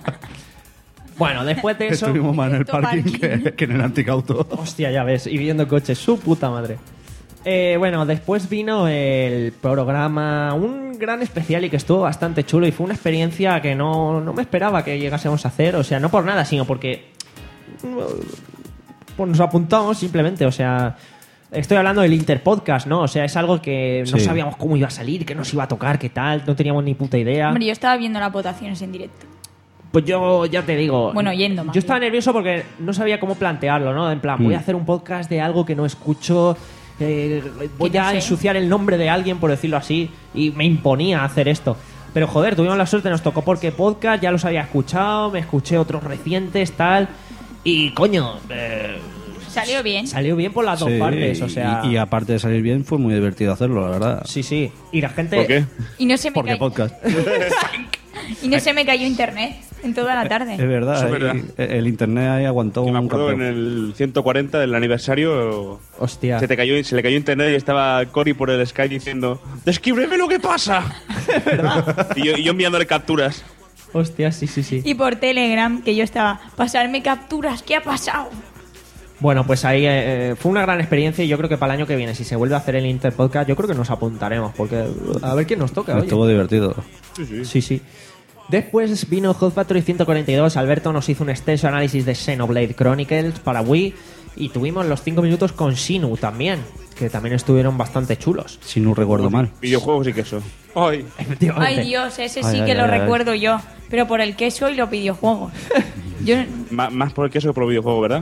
Bueno, después de eso... Estuvimos más en el Directo parking parking. que, que en el anticauto. Hostia, ya ves, y viendo coches, su puta madre. Eh, bueno, después vino el programa, un gran especial y que estuvo bastante chulo y fue una experiencia que no, no me esperaba que llegásemos a hacer, o sea, no por nada, sino porque pues nos apuntamos simplemente, o sea, estoy hablando del Interpodcast, ¿no? O sea, es algo que no Sí. sabíamos cómo iba a salir, qué nos iba a tocar, qué tal, no teníamos ni puta idea. Hombre, yo estaba viendo las votaciones en directo. Pues yo ya te digo. Bueno, yendo más Yo estaba bien. nervioso porque no sabía cómo plantearlo, ¿no? En plan, Mm. voy a hacer un podcast de algo que no escucho. eh, voy Que no a sé. ensuciar el nombre de alguien, por decirlo así. Y me imponía hacer esto. Pero joder, tuvimos la suerte, nos tocó porque podcast, ya los había escuchado, me escuché otros recientes, tal. Y coño, eh, Salió bien. salió bien por las dos Sí, partes, o sea. y, y aparte de salir bien, fue muy divertido hacerlo, la verdad. Sí, sí. Y la gente. ¿Por qué? Y no se me Porque cayó, podcast. y no se me cayó internet en toda la tarde. Es verdad, Eso es ahí- verdad. el internet ahí aguantó Que me un acuerdo en campeón. el ciento cuarenta del aniversario Hostia. se te cayó, se le cayó internet y estaba Cory por el Skype diciendo, descríbeme lo que pasa. y, yo, y yo enviándole capturas. Hostia, sí, sí, sí. Y por Telegram, que yo estaba, pasarme capturas, ¿qué ha pasado? Bueno, pues ahí eh, fue una gran experiencia y yo creo que para el año que viene, si se vuelve a hacer el Interpodcast, yo creo que nos apuntaremos, porque a ver quién nos toca. Oye. Estuvo divertido. Sí, sí. Después vino Hot Factory ciento cuarenta y dos. Alberto nos hizo un extenso análisis de Xenoblade Chronicles para Wii y tuvimos los cinco minutos con Shinu también, que también estuvieron bastante chulos. Si no recuerdo mal. Videojuegos y queso. Ay. Efectivamente. Ay, Dios, ese Ay, sí ay, que lo ay, ay. recuerdo yo. Pero por el queso y los videojuegos. Yo, Má- más por el queso que por los videojuegos, ¿verdad?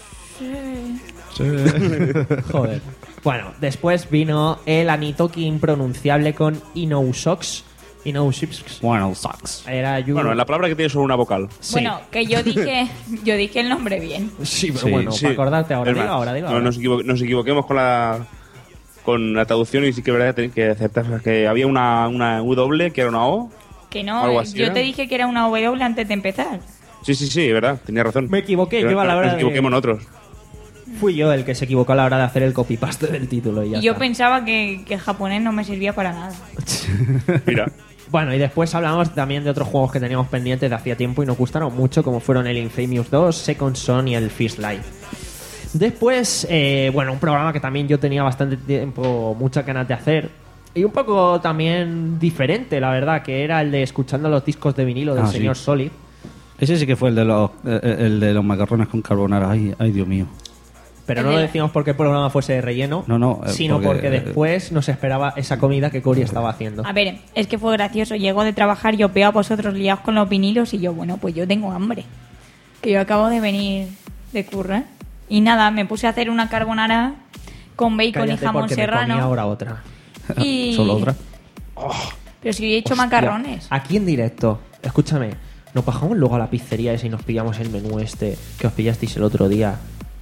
Joder. Bueno, después vino el Anitoki impronunciable con Inousox. Inousox. Bueno, sucks. Era you... Bueno, en la palabra que tiene solo una vocal. Sí. Bueno, que yo dije, yo dije el nombre bien. Sí, pero Sí, bueno, Sí. para acordarte ahora. Es Dilo más, ahora, dilo no ahora. nos, equivo- nos equivoquemos con la con la traducción y sí que es verdad que, ten- que aceptas que había una, una W que era una O. Que no, Algo así, yo ¿no? te dije que era una W antes de empezar. Sí, sí, sí, verdad, tenía razón. Me equivoqué, Pero yo a la no- hora nos de- equivoquemos nosotros. Fui yo el que se equivocó a la hora de hacer el copy-paste del título y ya Y yo está. pensaba que, que japonés no me servía para nada. Mira. Bueno, y después hablamos también de otros juegos que teníamos pendientes de hacía tiempo y nos gustaron mucho, como fueron el Infamous dos, Second Son y el Fish Life. Después, eh, bueno, un programa que también yo tenía bastante tiempo, muchas ganas de hacer. Y un poco también diferente, la verdad, que era el de escuchando los discos de vinilo del Ah, sí. señor Solid. Ese sí que fue el de los, eh, el de los macarrones con carbonara. Ay, ay, Dios mío. Pero no lo decíamos porque el programa fuese de relleno, No, no, eh, sino porque, porque, eh, después nos esperaba esa comida que Cory estaba haciendo. A ver, es que fue gracioso. Llego de trabajar, yo veo a vosotros liados con los vinilos y yo, bueno, pues yo tengo hambre. Que yo acabo de venir de curra. Y nada, me puse a hacer una carbonara con bacon Cállate y jamón porque me comí serrano. ahora otra. Y... Solo otra. Pero si he hecho Hostia, macarrones. Aquí en directo, escúchame, nos bajamos luego a la pizzería esa y nos pillamos el menú este que os pillasteis el otro día.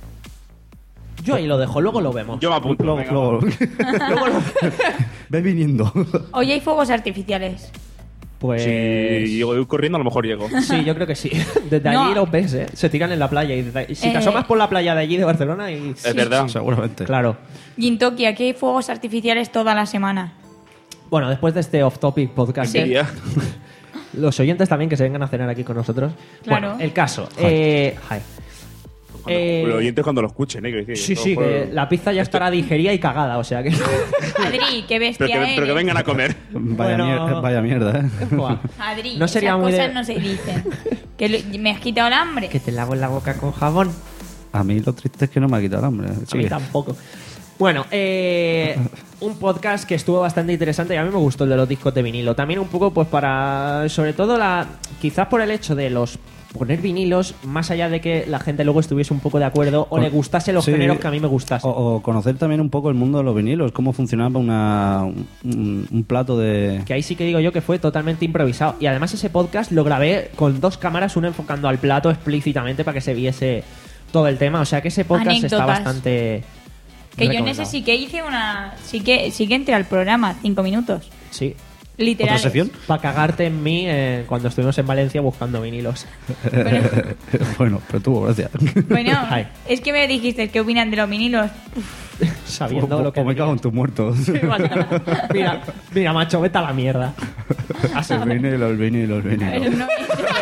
Yo ahí lo dejo, luego lo vemos. Yo me apunto. Luego, venga, luego- Luego lo- Ve viniendo. Hoy hay fuegos artificiales. Pues Si llego corriendo, a lo mejor llego. sí, yo creo que sí. Desde No. allí los ves, ¿eh? Se tiran en la playa y desde- si te Eh. asomas por la playa de allí de Barcelona y Es verdad. Seguramente. claro. Gintoki, aquí hay fuegos artificiales toda la semana. Bueno, después de este off-topic podcast, Sí. Ya. los oyentes también que se vengan a cenar aquí con nosotros. Claro. Bueno, el caso. Eh, hi. Cuando, Eh, los oyentes cuando lo escuchen, ¿eh? Que Sí, todo sí, por- que la pizza ya estará digerida y cagada, o sea que... Adri, qué bestia Pero que, eres. pero que vengan a comer. Vaya, Bueno. mier- vaya mierda, ¿eh? Buah. Adri, No sería esas muy de- cosas no se dicen. Que lo- me has quitado el hambre. Que te lavo en la boca con jabón. A mí lo triste es que no me ha quitado el hambre. A mí Sigue. tampoco. Bueno, eh, un podcast que estuvo bastante interesante y a mí me gustó el de los discos de vinilo. También un poco pues para, sobre todo la, quizás por el hecho de los poner vinilos, más allá de que la gente luego estuviese un poco de acuerdo o Con- le gustase los sí. géneros que a mí me gustasen. O, o conocer también un poco el mundo de los vinilos, cómo funcionaba una, un, un plato de... Que ahí sí que digo yo que fue totalmente improvisado. Y además ese podcast lo grabé con dos cámaras, una enfocando al plato explícitamente para que se viese todo el tema. O sea que ese podcast está Anécdotas. bastante... Que yo en recomendado. ese sí que hice una... Sí que, sí que entré al programa, cinco minutos. Sí. Literal. ¿Otra sección? Para cagarte en mí eh, cuando estuvimos en Valencia buscando vinilos. bueno, pero tuvo gracia. Bueno, Ay. es que me dijiste, ¿qué opinan de los vinilos? Sabiendo O- lo que o me cago en tus muertos. mira, mira, macho, vete a la mierda. Así. el vinilo, el vinilo, el A ver, vinilo. no-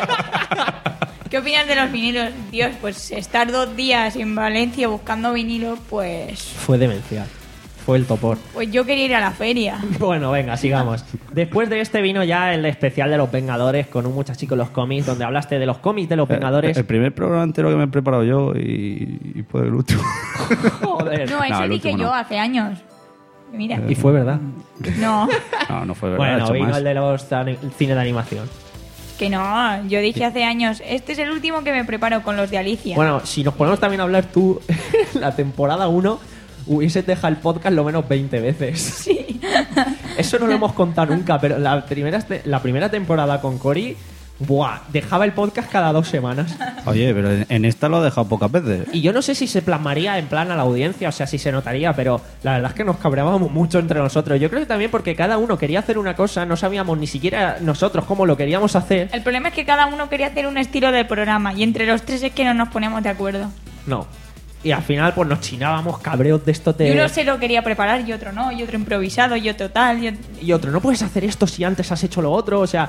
¿Qué opinas de los vinilos? Dios, pues estar dos días en Valencia buscando vinilos, pues... Fue demencial. Fue el topor. Pues yo quería ir a la feria. Bueno, venga, sigamos. Después de este vino ya el especial de los Vengadores con un muchachico en los cómics, donde hablaste de los cómics de los Vengadores. El primer programa entero que me he preparado yo y, y puede el último. Joder. No, eso el dije último yo no. hace años. Mira, Y fue verdad. no, No, no fue verdad. he Bueno, hecho vino más. el de los ani- cine de animación. que no. Yo dije hace años, este es el último que me preparo con los de Alicia. Bueno, si nos ponemos también a hablar tú, la temporada uno hubiese dejado el podcast lo menos veinte veces. Sí. Eso no lo hemos contado nunca, pero la primera, la primera temporada con Cory, buah, dejaba el podcast cada dos semanas. Oye, pero en, en esta lo he dejado pocas veces. Y yo no sé si se plasmaría en plan a la audiencia, o sea, si se notaría, pero la verdad es que nos cabreábamos mucho entre nosotros. Yo creo que también porque cada uno quería hacer una cosa, no sabíamos ni siquiera nosotros cómo lo queríamos hacer. El problema es que cada uno quería hacer un estilo del programa y entre los tres es que no nos poníamos de acuerdo. No. Y al final, pues nos chinábamos cabreos de esto Y te... uno se lo quería preparar y otro no, y otro improvisado, y otro tal. Y, ot- Y otro, no puedes hacer esto si antes has hecho lo otro, o sea...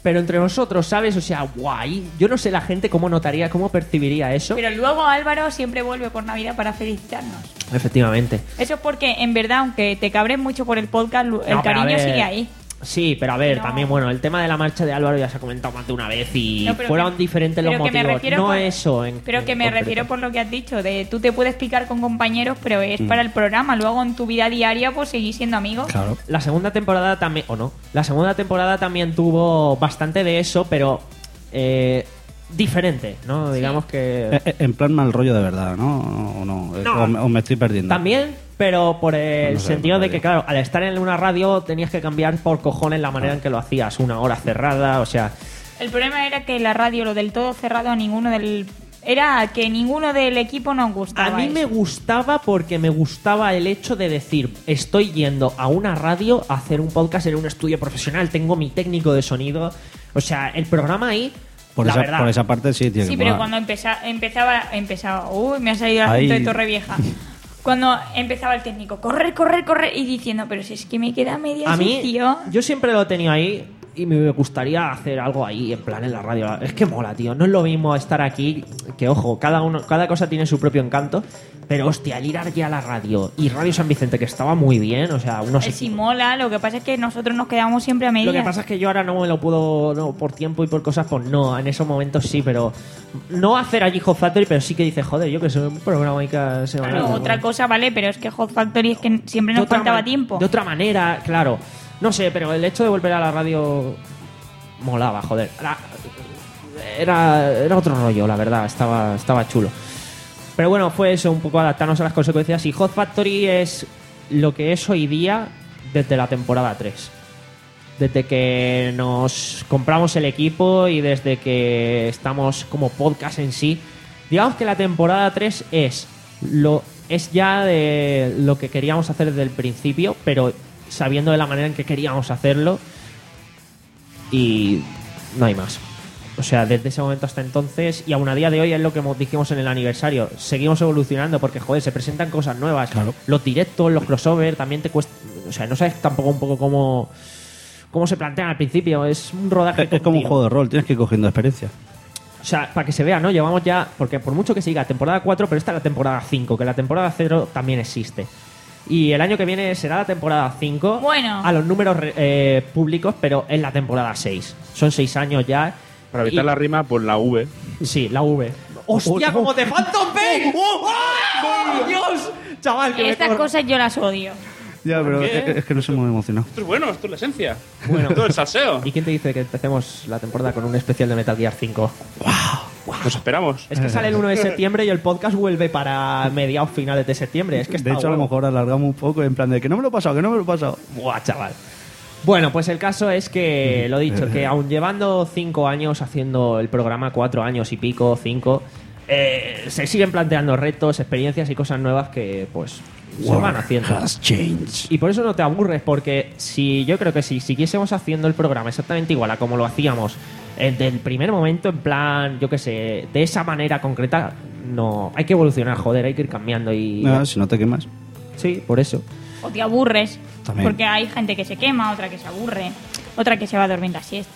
pero entre nosotros, ¿sabes? O sea, guay. Yo no sé la gente cómo notaría, cómo percibiría eso. Pero luego Álvaro siempre vuelve por Navidad para felicitarnos. Efectivamente. Eso es porque, en verdad, aunque te cabres mucho por el podcast, el No, pero a cariño ver, sigue ahí. Sí, pero a ver, No. también, bueno, el tema de la marcha de Álvaro ya se ha comentado más de una vez y No, pero fueron que- diferentes los pero que me motivos. refiero No por- eso. En, Pero que en me concreto. refiero por lo que has dicho, de tú te puedes picar con compañeros, pero es Mm. para el programa. Luego en tu vida diaria, pues seguís siendo amigos. Claro. La segunda temporada también, o no, la segunda temporada también tuvo bastante de eso, pero eh, diferente, ¿no? Digamos que... Eh, eh, En plan mal rollo de verdad, ¿no? O no, No. o, me- o me estoy perdiendo. También, pero por el No sé, sentido no de sé. que, claro, al estar en una radio tenías que cambiar por cojones la manera en que lo hacías. Una hora cerrada, o sea... El problema era que la radio, lo del todo cerrado, a ninguno del... Era que ninguno del equipo nos gustaba. A mí me eso. gustaba porque me gustaba el hecho de decir, estoy yendo a una radio a hacer un podcast en un estudio profesional, tengo mi técnico de sonido. O sea, el programa ahí, Por la esa, verdad... por esa parte sí, tío. Sí, que pero mola. cuando empeza- empezaba, empezaba, uy, me ha salido el Ahí- acento de Torrevieja. Cuando empezaba el técnico, correr, correr, correr, y diciendo, pero si es que me queda media A mí, sección. yo siempre lo he tenido ahí y me gustaría hacer algo ahí, en plan en la radio. Es que mola, tío. No es lo mismo estar aquí, que ojo, cada uno, cada cosa tiene su propio encanto. Pero hostia, el ir aquí a la radio y Radio San Vicente, que estaba muy bien, o sea, unos Eh, sí mola, lo que pasa es que nosotros nos quedamos siempre a medias. Lo que pasa es que yo ahora no me lo puedo, no, por tiempo y por cosas, pues no, en esos momentos sí, pero no hacer allí Hot Factory, pero sí que dice, joder, yo que soy un programa ahí cada semana. Claro, ¿no? otra cosa, vale, pero es que Hot Factory es que siempre De nos otra faltaba ma- tiempo. De otra manera, claro. No sé, pero el hecho de volver a la radio molaba, joder. Era, era, era otro rollo, la verdad, estaba, estaba chulo. Pero bueno, fue eso, un poco adaptarnos a las consecuencias. Y Hot Factory es lo que es hoy día desde la temporada tres. Desde que nos compramos el equipo y desde que estamos como podcast en sí. Digamos que la temporada tres es lo es ya de lo que queríamos hacer desde el principio, pero sabiendo de la manera en que queríamos hacerlo. Y no hay más. O sea, desde ese momento hasta entonces, y aún a día de hoy es lo que mo- dijimos en el aniversario, seguimos evolucionando porque, joder, se presentan cosas nuevas. Claro. Los directos, los crossover, también te cuesta... O sea, no sabes tampoco un poco cómo, cómo se plantean al principio. Es un rodaje... Es, es como un continuo. juego de rol, tienes que ir cogiendo experiencia. O sea, para que se vea, ¿no? Llevamos ya... Porque por mucho que siga temporada cuatro, pero esta es la temporada cinco, que la temporada cero también existe. Y el año que viene será la temporada cinco. Bueno. A los números eh, públicos, pero en la temporada seis. Son seis años ya. Para evitar Y- la rima, pues la V. Sí, la V. ¡Hostia, cómo te Phantom Pain! ¡Oh, ¡Oh, Dios! Chaval, que me Estas corro. cosas yo las odio. Ya, pero qué? es, es que no soy muy emocionado. Esto es bueno, esto es la esencia. Bueno. Todo el salseo. ¿Y quién te dice que empecemos la temporada con un especial de Metal Gear cinco? Nos esperamos. Es que sale el uno de septiembre y el podcast vuelve para mediados finales de septiembre. Es que está De hecho, a lo guapo. mejor alargamos un poco en plan de que no me lo he pasado, que no me lo he pasado. Buah, chaval. Bueno, pues el caso es que, lo dicho, que aun llevando cinco años haciendo el programa, cuatro años y pico, cinco, eh, se siguen planteando retos, experiencias y cosas nuevas que, pues, se van haciendo. Has changed. Y por eso no te aburres, porque si yo creo que si siguiésemos haciendo el programa exactamente igual a como lo hacíamos desde el primer momento, en plan, yo qué sé, de esa manera concreta, no, hay que evolucionar, joder, hay que ir cambiando y... Ah, si no te quemas. Sí, por eso. O te aburres. También. Porque hay gente que se quema, otra que se aburre, otra que se va a dormir la siesta.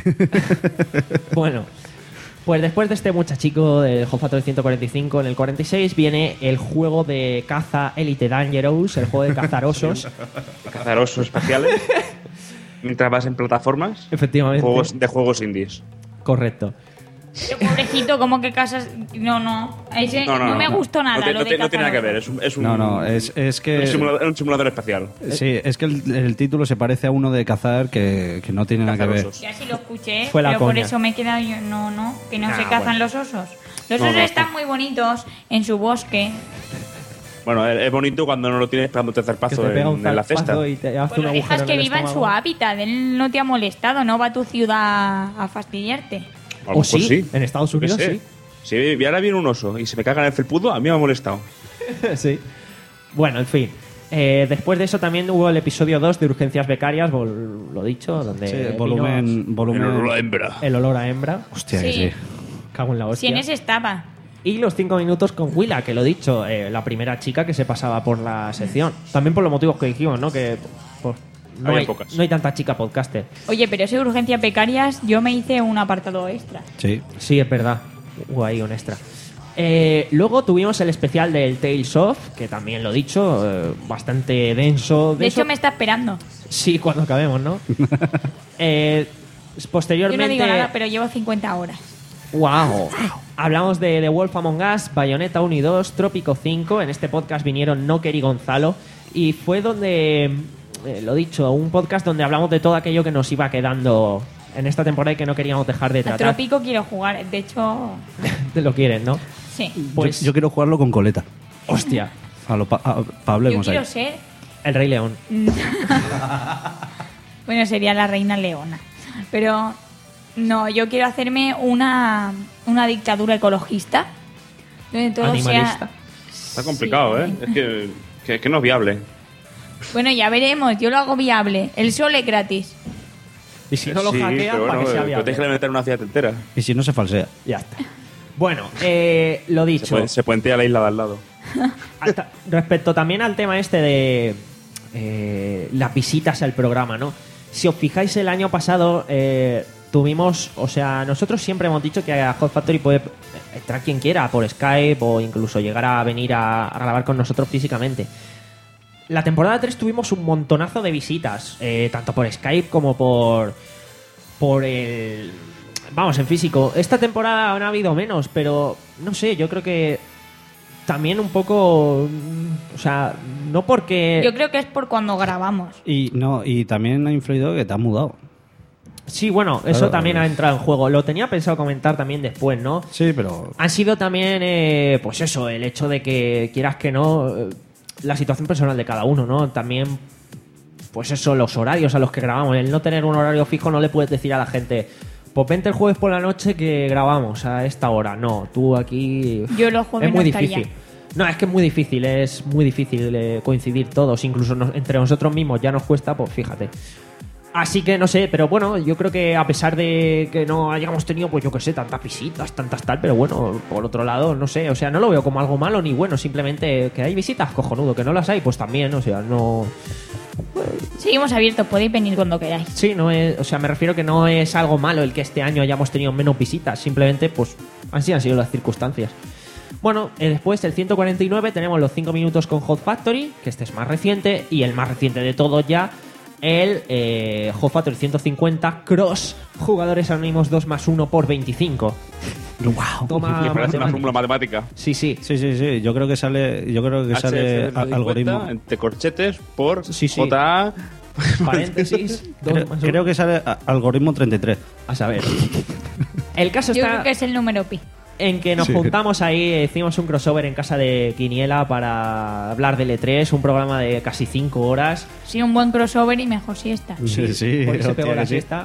Bueno, pues después de este muchachico del Hot Factory ciento cuarenta y cinco, en el cuarenta y seis viene el juego de caza Elite Dangerous, el juego de cazar osos. Cazar osos espaciales. Mientras vas en plataformas. Efectivamente. Juegos de juegos indies. Correcto. Pero pobrecito, como que casas. No, no. Ese no, me gustó nada. No, te- lo no de te- no tiene nada que cazar ver. Es un, es un, No, no, es, es que... un simulador, un simulador espacial. Sí, es que el, el título se parece a uno de cazar que, que no tiene nada que Cazar ver. osos. Ya sí lo escuché, Fue la pero por coña. eso me he quedado yo. No, no, que no Ah, se cazan bueno. los osos. Los No, osos no, están no. muy bonitos en su bosque. Bueno, es, es bonito cuando no lo tienes pegando un tercer Que paso te pega en, un en la cesta. zarpazo y te hace Pues un lo agujero dejas en que el viva en su estómago. hábitat. Él no te ha molestado, no va a tu ciudad a fastidiarte. A lo ¿O mejor sí? En Estados Yo qué Unidos sé. sí. Si y ahora viene un oso y se me caga en el felpudo, a mí me ha molestado. Sí. Bueno, en fin. Eh, después de eso también hubo el episodio dos de Urgencias Becarias, vol- lo dicho, donde Sí, vino volumen... volumen... hembra. el olor a hembra. Hostia, que Sí. sí. Cago en la Si hostia. en ese estaba. Y los cinco minutos con Willa, que lo dicho, eh, la primera chica que se pasaba por la sección. También por los motivos que dijimos, ¿no? Que pues, no había hay, pocas. no hay tanta chica podcaster. Oye, pero ese Urgencia Precarias, yo me hice un apartado extra. Sí. Sí, es verdad. Guay, un extra. Eh, luego tuvimos el especial del Tales of, que también lo he dicho, eh, bastante denso. De denso. hecho, me está esperando. Sí, cuando acabemos, ¿no? eh, Yo posteriormente... no digo nada, pero llevo cincuenta horas. ¡Wow! Hablamos de The Wolf Among Us, Bayonetta uno y dos, Trópico cinco. En este podcast vinieron Noker y Gonzalo. Y fue donde, eh, lo dicho, un podcast donde hablamos de todo aquello que nos iba quedando en esta temporada y que no queríamos dejar de A tratar. Trópico quiero jugar. De hecho, Te lo quieren, ¿no? sí. Pues, Yo, yo quiero jugarlo con coleta. hostia, A lo pa, a- pa- Yo hablemos quiero ahí. ser... el Rey León. Bueno, sería la reina leona. Pero no, yo quiero hacerme una, una dictadura ecologista. Donde todo Animalista. sea... Está complicado, Sí. ¿eh? Es que, que, que no es viable. Bueno, ya veremos. Yo lo hago viable. El sol es gratis. Y si no lo sí, hackean, pero para bueno, que sea pero viable. tienes que meter una ciudad entera. Y si no se falsea. Ya está. Bueno, eh, lo Se, dicho. puede- se puentea la isla de al lado. Alta- respecto también al tema este de eh, las visitas al programa, ¿no? Si os fijáis, el año pasado eh, tuvimos, o sea, nosotros siempre hemos dicho que a Hot Factory puede entrar quien quiera por Skype o incluso llegar a venir a, a grabar con nosotros físicamente. La temporada tres tuvimos un montonazo de visitas, eh, tanto por Skype como por por el vamos, en físico. Esta temporada han habido menos, pero no sé, yo creo que también un poco, mm, o sea, no porque Yo creo que es por cuando grabamos. Y no, y también ha influido que te has mudado. sí, bueno, eso Claro. también ha entrado en juego. Lo tenía pensado comentar también después, ¿no? Sí, pero Han sido también, eh, pues eso, el hecho de que quieras que no, eh, la situación personal de cada uno, ¿no? También, pues eso, los horarios a los que grabamos. El no tener un horario fijo no le puedes decir a la gente, pues vente el jueves por la noche que grabamos a esta hora. No, tú aquí... Yo los jueves es muy no estaría. difícil. No, es que es muy difícil, es muy difícil eh, coincidir todos, incluso nos- entre nosotros mismos ya nos cuesta, pues fíjate. Así que no sé, pero bueno, yo creo que a pesar de que no hayamos tenido, pues yo que sé, tantas visitas, tantas tal, pero bueno, por otro lado, no sé, o sea, no lo veo como algo malo ni bueno, simplemente que hay visitas, cojonudo, que no las hay, pues también, o sea, no... Seguimos abiertos, podéis venir cuando queráis. Sí, no es, o sea, me refiero que no es algo malo el que este año hayamos tenido menos visitas, simplemente, pues, así han sido las circunstancias. Bueno, eh, después del ciento cuarenta y nueve tenemos los cinco minutos con Hot Factory, que este es más reciente, y el más reciente de todos ya, el eh, Hot Factory ciento cincuenta Cross, jugadores anónimos dos más uno por veinticinco. wow. Toma Me parece una matemática. fórmula matemática. Sí, sí. Sí, sí, sí. Yo creo que sale, yo creo que H sale F a- cincuenta algoritmo. entre corchetes por Sí, sí. J A. Paréntesis. dos Creo, más creo uno. que sale a- algoritmo treinta y tres. A saber. El caso Yo está... creo que es el número pi. En que nos Sí. juntamos ahí, hicimos un crossover en casa de Quiniela para hablar del E tres, un programa de casi cinco horas. Sí, un buen crossover y mejor siesta. Sí, sí. Por ahí se hostia, pegó la que sí. siesta.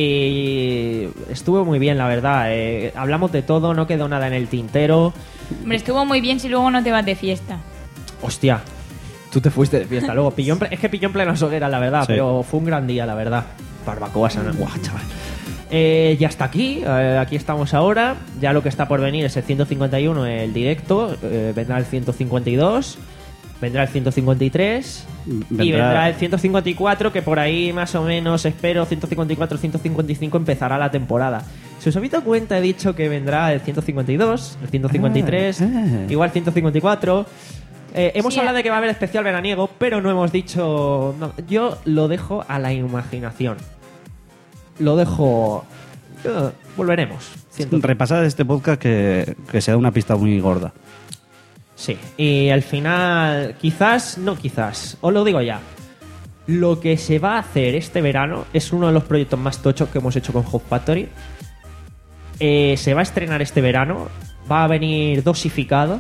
Y estuvo muy bien, la verdad. eh, hablamos de todo, no quedó nada en el tintero. Hombre, estuvo muy bien si luego no te vas de fiesta. Hostia, tú te fuiste de fiesta. Luego pilló en ple- es que pilló en plena hoguera, la verdad, Sí. pero fue un gran día, la verdad. Barbacoa sana. Guau, chaval. Eh, ya está aquí, eh, aquí estamos ahora. Ya lo que está por venir es el ciento cincuenta y uno, el directo. eh, vendrá el ciento cincuenta y dos, vendrá el ciento cincuenta y tres y Vendrá- vendrá el ciento cincuenta y cuatro, que por ahí más o menos espero ciento cincuenta y cuatro, ciento cincuenta y cinco empezará la temporada. Si os habéis dado cuenta, he dicho que vendrá el ciento cincuenta y dos, el ciento cincuenta y tres, Ah, ah. igual ciento cincuenta y cuatro. Eh, hemos Sí, hablado a- de que va a haber especial veraniego, pero no hemos dicho... no, yo lo dejo a la imaginación. Lo dejo... yo- volveremos. Ciento- Repasad este podcast que, que se da una pista muy gorda. Sí, y al final, quizás, no quizás, os lo digo ya. Lo que se va a hacer este verano es uno de los proyectos más tochos que hemos hecho con Hot Factory. Eh, se va a estrenar este verano, va a venir dosificado.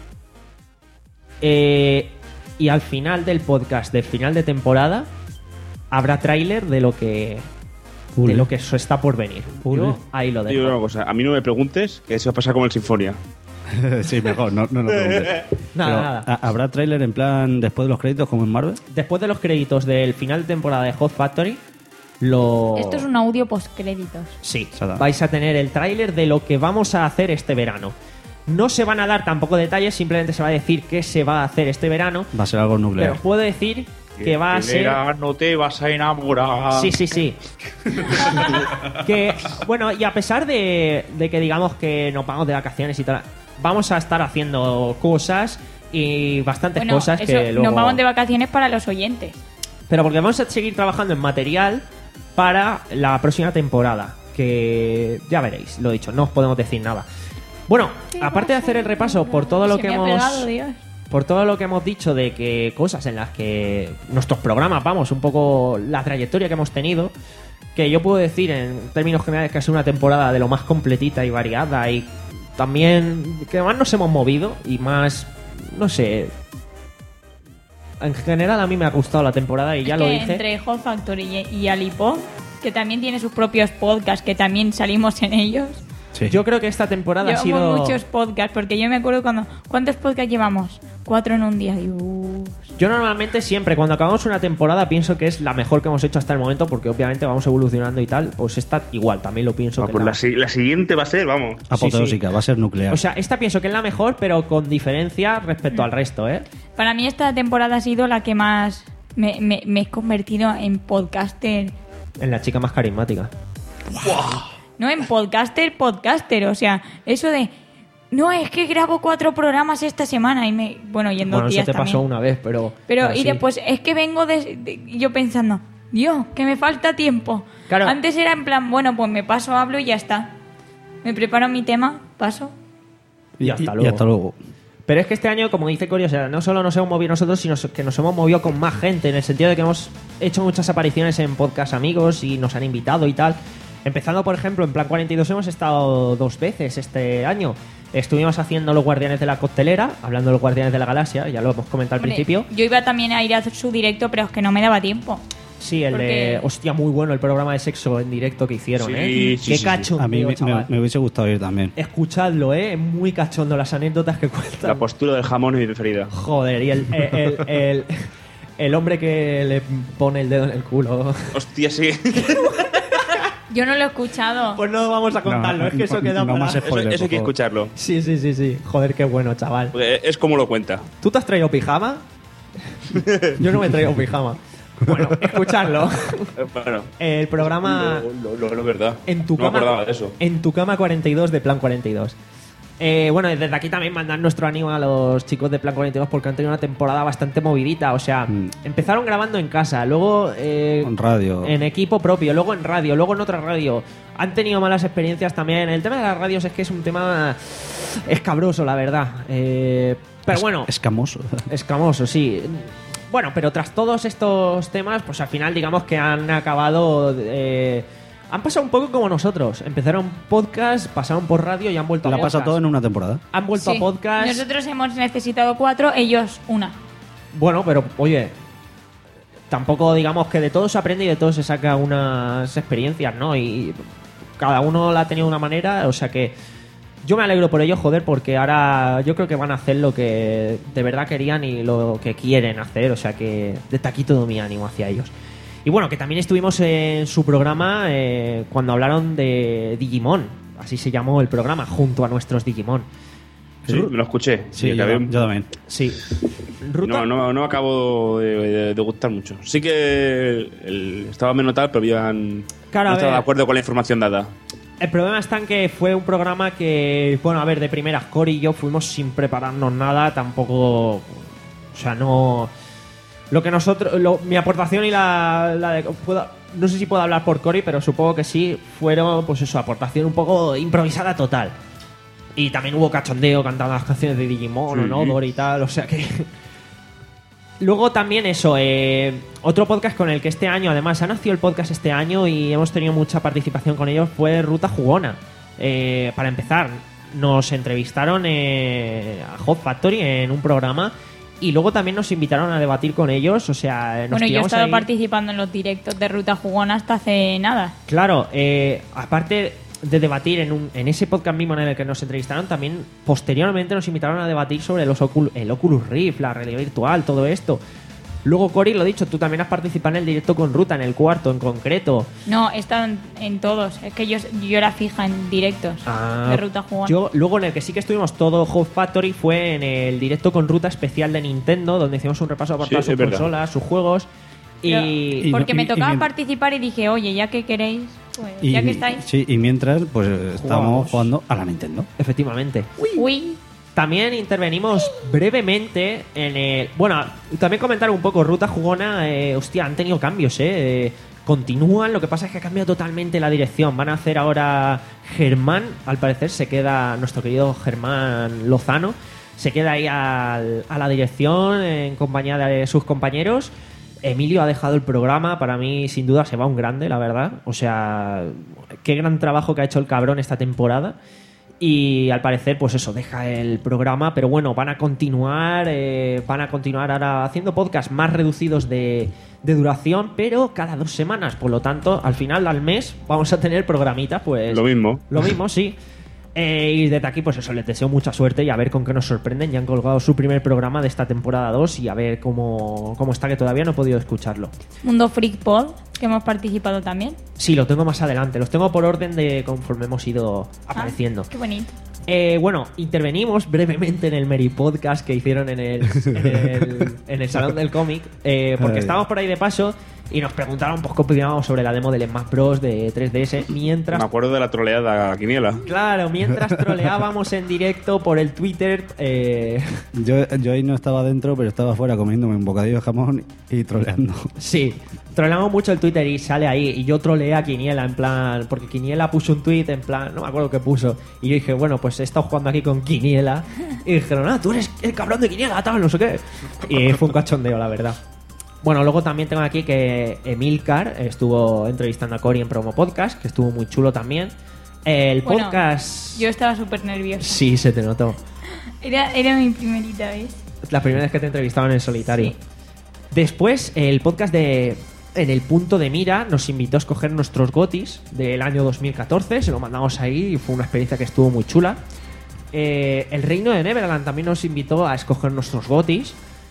Eh, y al final del podcast, del final de temporada, habrá tráiler de lo que de Ule. lo que eso está por venir. Ule. Yo ahí lo Te digo una dejo. cosa, a mí no me preguntes que eso va a pasar como el Sinfonia. Sí, mejor, no, no lo preguntes. Nada, Pero, nada. ¿ha- ¿habrá tráiler en plan después de los créditos como en Marvel? Después de los créditos del final de temporada de Hot Factory, lo... Esto es un audio postcréditos. Sí, Se da. vais a tener el tráiler de lo que vamos a hacer este verano. No se van a dar tampoco detalles, simplemente se va a decir qué se va a hacer este verano. Va a ser algo nuclear. Pero puedo decir que va a ser... No te vas a enamorar. Sí, sí, sí. Que, bueno, y a pesar de, de que digamos que nos vamos de vacaciones y tal, vamos a estar haciendo cosas y bastantes Bueno, cosas eso, que luego... nos vamos de vacaciones para los oyentes. Pero porque vamos a seguir trabajando en material para la próxima temporada. Que ya veréis, lo dicho, no os podemos decir nada. Bueno, aparte de hacer el repaso por todo lo Se que me ha hemos... pegado, Dios. Por todo lo que hemos dicho de que cosas en las que nuestros programas, vamos, un poco la trayectoria que hemos tenido, que yo puedo decir en términos generales que ha sido una temporada de lo más completita y variada y también que más nos hemos movido y más, no sé, en general a mí me ha gustado la temporada y ya Es lo que dije. entre Hot Factory y, y Alipop, que también tiene sus propios podcasts, que también salimos en ellos. Sí. Yo creo que esta temporada ha Llevamos sido... muchos podcasts, porque yo me acuerdo cuando... ¿Cuántos podcasts llevamos? Cuatro en un día. Dios. Yo normalmente siempre, cuando acabamos una temporada, pienso que es la mejor que hemos hecho hasta el momento, porque obviamente vamos evolucionando y tal. Pues esta igual, también lo pienso. Ah, que pues la- la, si- la siguiente va a ser, vamos. Apoteósica, va a ser nuclear. O sea, esta pienso que es la mejor, pero con diferencia respecto al resto, ¿eh? Para mí esta temporada ha sido la que más... Me, me- me he convertido en podcaster. En la chica más carismática. No, en podcaster, podcaster. O sea, eso de... No, es que grabo cuatro programas esta semana y me... Bueno, y en dos Bueno, eso días te también. pasó una vez, pero... Pero, y sí. después, es que vengo de, de- yo pensando, Dios, que me falta tiempo. Claro. Antes era en plan, bueno, pues me paso, hablo y ya está. Me preparo mi tema, paso. Y hasta y luego. hasta luego. Pero es que este año, como dice Cory, o sea, no solo nos hemos movido nosotros, sino que nos hemos movido con más gente, en el sentido de que hemos hecho muchas apariciones en podcast amigos y nos han invitado y tal. Empezando, por ejemplo, en Plan cuarenta y dos hemos estado dos veces este año. Estuvimos haciendo Los Guardianes de la Costelera, hablando de Los Guardianes de la Galaxia, ya lo hemos comentado al Hombre, principio. Yo iba también a ir a su directo, pero es que no me daba tiempo. Sí, el de... porque- Hostia, muy bueno el programa de sexo en directo que hicieron, Sí, ¿eh? sí, Qué sí, cachondeo, A mí me, chaval. me- me hubiese gustado ir también. Escuchadlo, ¿eh? Es muy cachondo las anécdotas que cuentan. La postura del jamón es mi preferida. Joder, y el, el, el, el- el hombre que le pone el dedo en el culo. Hostia, sí. Yo no lo he escuchado. Pues no vamos a contarlo, No, es que eso no, queda no para... más Eso, Spoiler, eso hay que por favor. escucharlo. Sí, sí, sí, sí. Joder, qué bueno, chaval. Porque es como lo cuenta. ¿Tú te has traído pijama? Yo no me he traído pijama. Bueno, escuchadlo. Eh, Bueno, El programa... lo, lo, lo- lo verdad. En tu no me cama, acordaba de eso. En tu cama cuarenta y dos de Plan cuarenta y dos. Eh, bueno, desde aquí también mandar nuestro ánimo a los chicos de Plan cuarenta y dos porque han tenido una temporada bastante movidita. O sea, Mm. empezaron grabando en casa, luego eh, En radio. en equipo propio, luego en radio, luego en otra radio. Han tenido malas experiencias también. El tema de las radios es que es un tema escabroso, la verdad. Eh, pero Es- bueno, Escamoso. escamoso, sí. Bueno, pero tras todos estos temas, pues al final digamos que han acabado... eh, han pasado un poco como nosotros. Empezaron podcast, pasaron por radio y han vuelto a La podcast. pasa todo en una temporada. Han vuelto Sí. a podcast. Nosotros hemos necesitado cuatro, ellos una. Bueno, pero oye, tampoco digamos que de todo se aprende y de todo se saca unas experiencias, ¿no? Y cada uno la ha tenido de una manera, o sea que yo me alegro por ello, joder, porque ahora yo creo que van a hacer lo que de verdad querían y lo que quieren hacer, o sea que desde aquí todo mi ánimo hacia ellos. Y bueno, que también estuvimos en su programa eh, cuando hablaron de Digimon, así se llamó el programa, junto a nuestros Digimon. Sí, me lo escuché. Sí, Y yo, acabé- yo también. Sí. Ruta, No, no, no me acabo de, de- de gustar mucho. Sí que el- el- estaba menos tal, pero habían, Claro, a no estaba ver. de acuerdo con la información dada. El problema está en que fue un programa que, bueno, a ver, de primeras, Cory y yo fuimos sin prepararnos nada, tampoco. O sea, no. Lo que nosotros. Lo- mi aportación y la, la de. puedo- no sé si puedo hablar por Cory, pero supongo que sí, fueron, pues eso, aportación un poco improvisada total. Y también hubo cachondeo cantando las canciones de Digimon Sí. o Nodor y tal, o sea que. Luego también eso, eh, otro podcast con el que este año, además ha nacido el podcast este año y hemos tenido mucha participación con ellos, fue Ruta Jugona. Eh, para empezar, nos entrevistaron eh, a Hot Factory en un programa y luego también nos invitaron a debatir con ellos, o sea, nos Bueno, yo he tiramos estado ahí- participando en los directos de Ruta Jugona hasta hace nada. Claro, eh, aparte de debatir en, un, en ese podcast mismo en el que nos entrevistaron, también posteriormente nos invitaron a debatir sobre los Ocul- el Oculus Rift, la realidad virtual, todo esto. Luego, Cori, lo dicho, tú también has participado en el directo con Ruta, en el cuarto en concreto. No, he estado en, en todos. Es que yo, yo era fija en directos Ah, de Ruta Jugona. Yo, luego en el que sí que estuvimos todo Hot Factory fue en el directo con Ruta especial de Nintendo, donde hicimos un repaso por Sí, todas sus es verdad. consolas, sus juegos. Pero- Y, Y Porque no- me y- y tocaba mien- participar y dije, oye, ya que queréis, pues Y, ya que estáis. sí, y mientras, pues estamos Jugábamos. jugando a la Nintendo. efectivamente. Uy, También intervenimos brevemente en el... Bueno, también comentar un poco, Ruta Jugona, eh, hostia, han tenido cambios, ¿eh? Eh, Continúan, lo que pasa es que ha cambiado totalmente la dirección. Van a hacer ahora Germán, al parecer se queda nuestro querido Germán Lozano, se queda ahí al- a la dirección en compañía de sus compañeros. Emilio ha dejado el programa, para mí sin duda se va un grande, la verdad. O sea, qué gran trabajo que ha hecho el cabrón esta temporada. Y al parecer, pues eso, deja el programa, pero bueno, van a continuar, eh, van a continuar ahora haciendo podcasts más reducidos de, de duración, pero cada dos semanas. Por lo tanto, al final, al mes, vamos a tener programitas, pues... Lo mismo. Lo mismo, sí. Eh, y desde aquí, pues eso, les deseo mucha suerte y a ver con qué nos sorprenden. Ya han colgado su primer programa de esta temporada dos y a ver cómo, cómo está, que todavía no he podido escucharlo. Mundo Freak Pod, que hemos participado también. Sí, lo tengo más adelante. Los tengo por orden de conforme hemos ido apareciendo. Ah, qué bonito. Eh, bueno, intervenimos brevemente en el Meri Podcast que hicieron en el, en el, en el Salón del Cómic, eh, porque Ay. estábamos por ahí de paso y nos preguntaron pues, qué opinábamos sobre la demo del Smash Bros. De tres D S mientras... Me acuerdo de la troleada a Quiniela. Claro, mientras troleábamos en directo por el Twitter. Eh, Yo, yo ahí no estaba dentro, pero estaba afuera comiéndome un bocadillo de jamón y troleando. sí, troleamos mucho el Twitter y sale ahí. Y yo troleé a Quiniela en plan. Porque Quiniela puso un tweet en plan. No me acuerdo qué puso. Y yo dije, bueno, pues he estado jugando aquí con Quiniela. Y dijeron, ah, tú eres el cabrón de Quiniela, tal, no sé qué. Y fue un cachondeo, la verdad. Bueno, luego también tengo aquí que Emilcar estuvo entrevistando a Cori en Promo Podcast, que estuvo muy chulo también. El Bueno, podcast. Yo estaba súper nerviosa. Sí, se te notó. Era, era mi primerita vez. La primera vez que te entrevistaban en solitario. Sí. Después, el podcast de En el Punto de Mira nos invitó a escoger nuestros gotis del año dos mil catorce. Se lo mandamos ahí y fue una experiencia que estuvo muy chula. Eh, el Reino de Neverland también nos invitó a escoger nuestros gotis.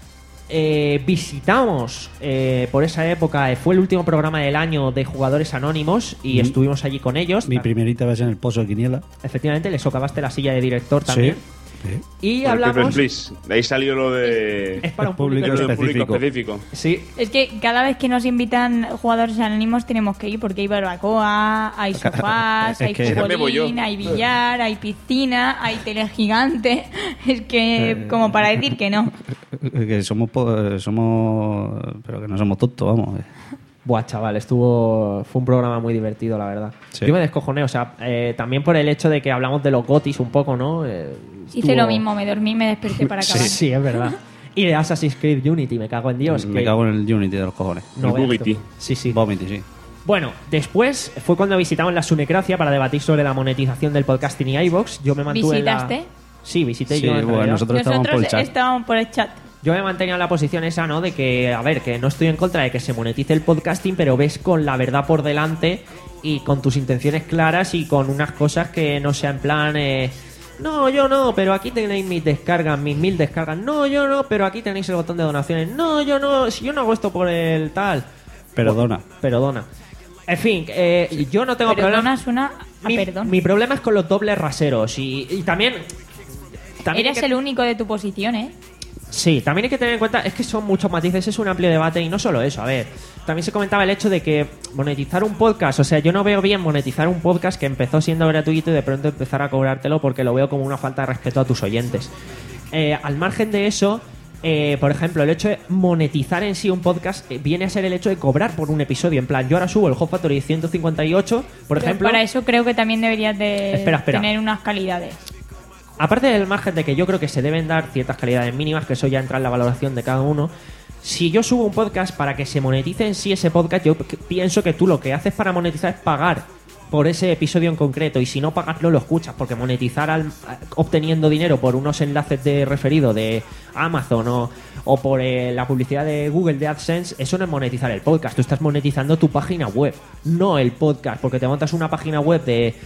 Eh, visitamos eh, por esa época, eh, fue el último programa del año de Jugadores Anónimos y Mm. estuvimos allí con ellos. Mi primerita vez en el pozo de Quiniela. Efectivamente, le socavaste la silla de director también. Sí. Sí. Y Por el hablamos. People Please. De ahí salió lo de. Es para un Es público público. lo de público específico. específico. Sí, Es que cada vez que nos invitan jugadores anónimos tenemos que ir porque hay barbacoa, hay sofás, Es hay que- Me voy yo. futbolín, hay billar, hay piscina, hay telegigante. Es que como para decir que no. Que somos, po- somos. Pero que no somos tontos, vamos. buah, chaval, estuvo. Fue un programa muy divertido, la verdad. Sí. Yo me descojoné, o sea, eh, también por el hecho de que hablamos de los gotis un poco, ¿no? Eh, Hice estuvo- lo mismo, me dormí y me desperté para acabar. Sí, es verdad. Y de Assassin's Creed Unity, me cago en Dios. Me que cago en el Unity de los cojones. no El veas Bugity. tú. Sí, sí. Vomity, sí. Bueno, después fue cuando visitamos la Sunecracia para debatir sobre la monetización del podcasting y iVoox. Yo me mantuve en la... ¿Visitaste? Sí, visité Sí, yo. en bueno, realidad. nosotros estábamos por el Nosotros chat. estábamos por el chat. Yo me mantenía en la posición esa, ¿no? De que, a ver, que no estoy en contra de que se monetice el podcasting, pero ves con la verdad por delante y con tus intenciones claras y con unas cosas que no sean en plan... eh, no, yo no, pero aquí tenéis mis descargas, mis mil descargas. No, yo no, pero aquí tenéis el botón de donaciones. No, yo no, si yo no hago esto por el tal. Perdona. Perdona. En fin, eh, yo no tengo Pero problema. Dona suena a Mi, perdón. mi problema es con los dobles raseros y, y también... también hay Eres que- el único de tu posición, ¿eh? Sí, también hay que tener en cuenta, es que son muchos matices, es un amplio debate y no solo eso, a ver, también se comentaba el hecho de que monetizar un podcast, o sea, yo no veo bien monetizar un podcast que empezó siendo gratuito y de pronto empezar a cobrártelo porque lo veo como una falta de respeto a tus oyentes. Eh, al margen de eso, eh, por ejemplo, el hecho de monetizar en sí un podcast eh, viene a ser el hecho de cobrar por un episodio, en plan, yo ahora subo el Hot Factory ciento cincuenta y ocho, por Pero ejemplo... para eso creo que también deberías de Espera, espera. tener unas calidades. Aparte del margen de que yo creo que se deben dar ciertas calidades mínimas, que eso ya entra en la valoración de cada uno, si yo subo un podcast para que se monetice en sí ese podcast, yo p- pienso que tú lo que haces para monetizar es pagar por ese episodio en concreto, y si no pagas no lo escuchas, porque monetizar al- obteniendo dinero por unos enlaces de referido de Amazon o, o por eh, la publicidad de Google de AdSense, eso no es monetizar el podcast, tú estás monetizando tu página web, no el podcast, porque te montas una página web de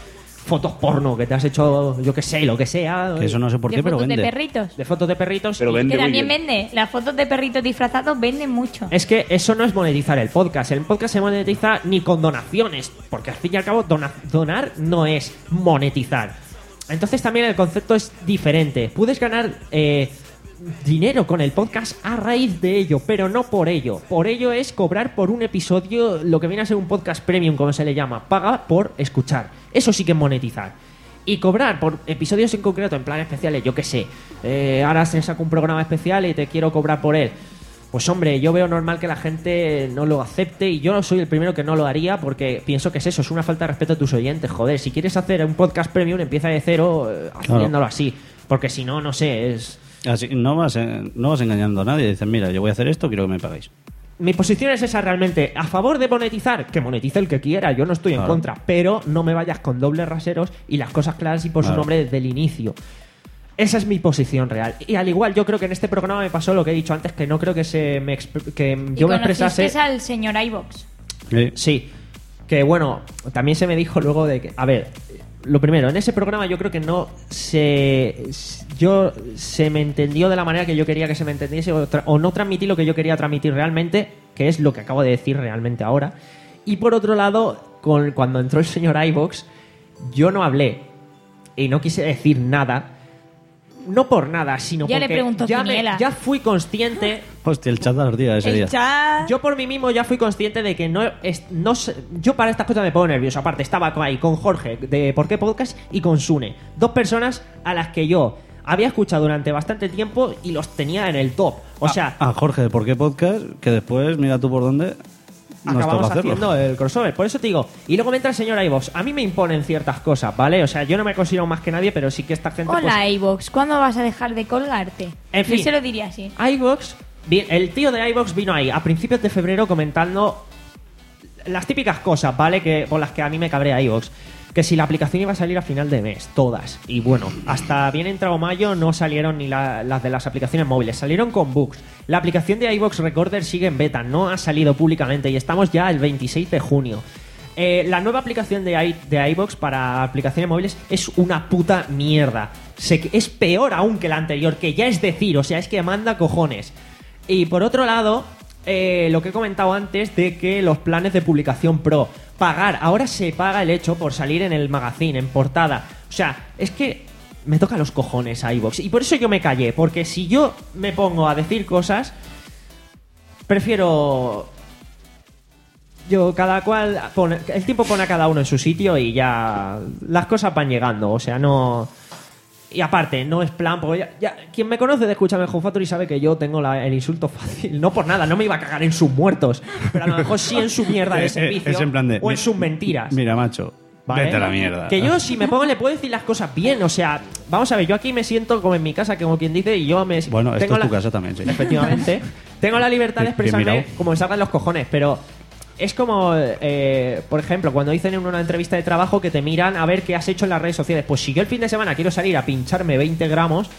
fotos porno que te has hecho, yo qué sé, lo que sea. Que eso no sé por ¿De qué, pero fotos vende. de perritos? De fotos de perritos. Pero y- vende Que muy también bien. vende. Las fotos de perritos disfrazados venden mucho. Es que eso no es monetizar el podcast. El podcast se monetiza ni con donaciones, porque al fin y al cabo dona- donar no es monetizar. Entonces también el concepto es diferente. Puedes ganar eh, dinero con el podcast a raíz de ello, pero no por ello. Por ello es cobrar por un episodio, lo que viene a ser un podcast premium, como se le llama. Paga por escuchar. Eso sí que es monetizar. Y cobrar por episodios en concreto, en plan especiales, yo qué sé. Eh, ahora se saca un programa especial y te quiero cobrar por él. Pues hombre, yo veo normal que la gente no lo acepte y yo no soy el primero que no lo haría porque pienso que es eso, es una falta de respeto a tus oyentes. Joder, si quieres hacer un podcast premium, empieza de cero eh, haciéndolo Claro. así. Porque si no, no sé, es... Así, no, vas, eh, no vas engañando a nadie. Dices, mira, yo voy a hacer esto, quiero que me paguéis. Mi posición es esa realmente. A favor de monetizar, que monetice el que quiera, yo no estoy en Claro. contra. Pero no me vayas con dobles raseros y las cosas claras y por su Claro. nombre desde el inicio. Esa es mi posición real. Y al igual, yo creo que en este programa me pasó lo que he dicho antes, que no creo que se me exp- que Y yo me expresase. conociste al señor iVox. Sí. Sí, que bueno, también se me dijo luego de que, a ver, lo primero, en ese programa yo creo que no se, yo se me entendió de la manera que yo quería que se me entendiese o, tra- o no transmití lo que yo quería transmitir realmente, que es lo que acabo de decir realmente ahora. Y por otro lado, con, cuando entró el señor iVox, yo no hablé y no quise decir nada. No por nada, sino Ya le porque preguntó ya, me- Quiniela. ya fui consciente. Hostia, el chat de los días ese El día. chat. Yo por mí mismo ya fui consciente de que no, es, no sé- yo para estas cosas me pongo nervioso. Aparte, estaba ahí con Jorge de ¿Por qué Podcast? Y con Sune. Dos personas a las que yo había escuchado durante bastante tiempo y los tenía en el top. O sea, A Jorge, ¿por qué podcast? Que después, mira tú por dónde, nos toca acabamos hacerlo. haciendo el crossover. Por eso te digo. Y luego me entra el señor iVox. A mí me imponen ciertas cosas, ¿vale? O sea, yo no me considero más que nadie, pero sí que esta gente... Hola, pues, iVox. ¿Cuándo vas a dejar de colgarte? En fin. Yo se lo diría así. iVox, vi- el tío de iVox vino ahí a principios de febrero comentando las típicas cosas, ¿vale? Que por las que a mí me cabrea iVox. Que si la aplicación iba a salir a final de mes, todas. Y bueno, hasta bien entrado mayo no salieron ni la- las de las aplicaciones móviles, salieron con bugs. La aplicación de iVox Recorder sigue en beta, no ha salido públicamente y estamos ya el veintiséis de junio. Eh, la nueva aplicación de, i- de iVox para aplicaciones móviles es una puta mierda. Se- es peor aún que la anterior, que ya es decir, o sea, es que manda cojones. Y por otro lado, eh, lo que he comentado antes de que los planes de publicación pro, pagar, ahora se paga el hecho por salir en el magazine, en portada. O sea, es que me toca los cojones a iVox. Y por eso yo me callé, porque si yo me pongo a decir cosas, prefiero... Yo, cada cual, pone- el tiempo pone a cada uno en su sitio y ya las cosas van llegando, o sea, no... Y aparte, no es plan, porque ya, ya- quien me conoce de Escúchame Home Factory sabe que yo tengo la- el insulto fácil, no por nada, no me iba a cagar en sus muertos, pero a lo mejor sí en su mierda de Eh, eh, servicio es en plan de, o en mi- sus mentiras. Mira, macho, ¿vale? vete a la mierda. Que yo, si me pongo, le puedo decir las cosas bien. O sea, vamos a ver, yo aquí me siento como en mi casa, como quien dice, y yo me. Bueno, esto tengo es tu la- casa también, sí. Efectivamente. Tengo la libertad de Bien expresarme mirado. como me salgan los cojones, pero. Es como, eh, por ejemplo, cuando dicen en una entrevista de trabajo que te miran a ver qué has hecho en las redes sociales. Pues si yo el fin de semana quiero salir a pincharme veinte gramos,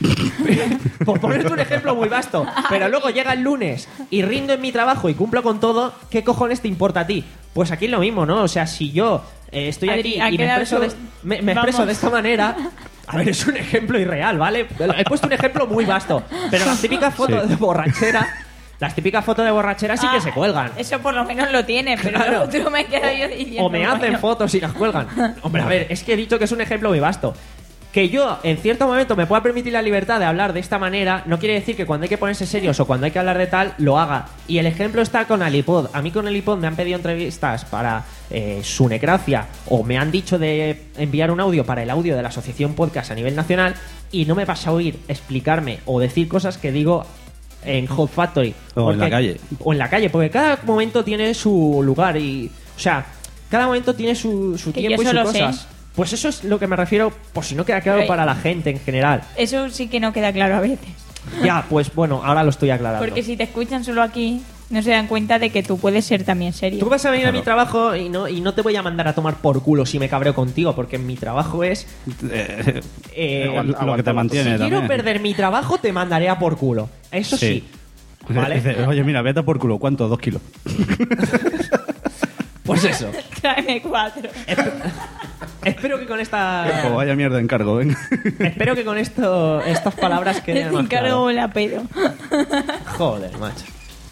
por ponerte un ejemplo muy vasto, pero luego llega el lunes y rindo en mi trabajo y cumplo con todo, ¿qué cojones te importa a ti? Pues aquí es lo mismo, ¿no? O sea, si yo eh, estoy Adri, aquí ha y me quedado expreso, de, su- me, me expreso Vamos. de esta manera... A ver, es un ejemplo irreal, ¿vale? He puesto un ejemplo muy vasto, pero las típicas fotos Sí. de borrachera... Las típicas fotos de borrachera sí que Ah, se cuelgan. Eso por lo menos lo tiene, pero Claro. lo otro me quedo yo diciendo. O me hacen bueno. fotos y las cuelgan. Hombre, a ver, es que he dicho que es un ejemplo muy vasto. Que yo, en cierto momento, me pueda permitir la libertad de hablar de esta manera, no quiere decir que cuando hay que ponerse serios o cuando hay que hablar de tal, lo haga. Y el ejemplo está con Alipod. A mí con Alipod me han pedido entrevistas para eh, su necracia o me han dicho de enviar un audio para el audio de la Asociación Podcast a nivel nacional y no me pasa a oír explicarme o decir cosas que digo en Hot Factory. O en la Porque- calle. O en la calle, porque cada momento tiene su lugar y... O sea, cada momento tiene su, su Que tiempo yo y sus solo sé. cosas. Pues eso es lo que me refiero, por si no queda claro Pero- para la gente en general. Eso sí que no queda claro a veces. Ya, pues bueno, ahora lo estoy aclarando. Porque si te escuchan solo aquí, no se dan cuenta de que tú puedes ser también serio. Tú vas a venir a Claro. mi trabajo y no, y no te voy a mandar a tomar por culo si me cabreo contigo, porque mi trabajo es... Eh, eh, Aguanta, lo que te aguanta. mantiene si quiero también. perder mi trabajo, te mandaré a por culo. Eso sí. Sí. ¿Vale? Dice, oye, mira, vete por culo. ¿Cuánto? Dos kilos. Pues eso. Tráeme cuatro. Espero que con esta... Pues vaya mierda de encargo, venga. Espero que con esto estas palabras queden El más encargo claras. la pedo. Joder, macho.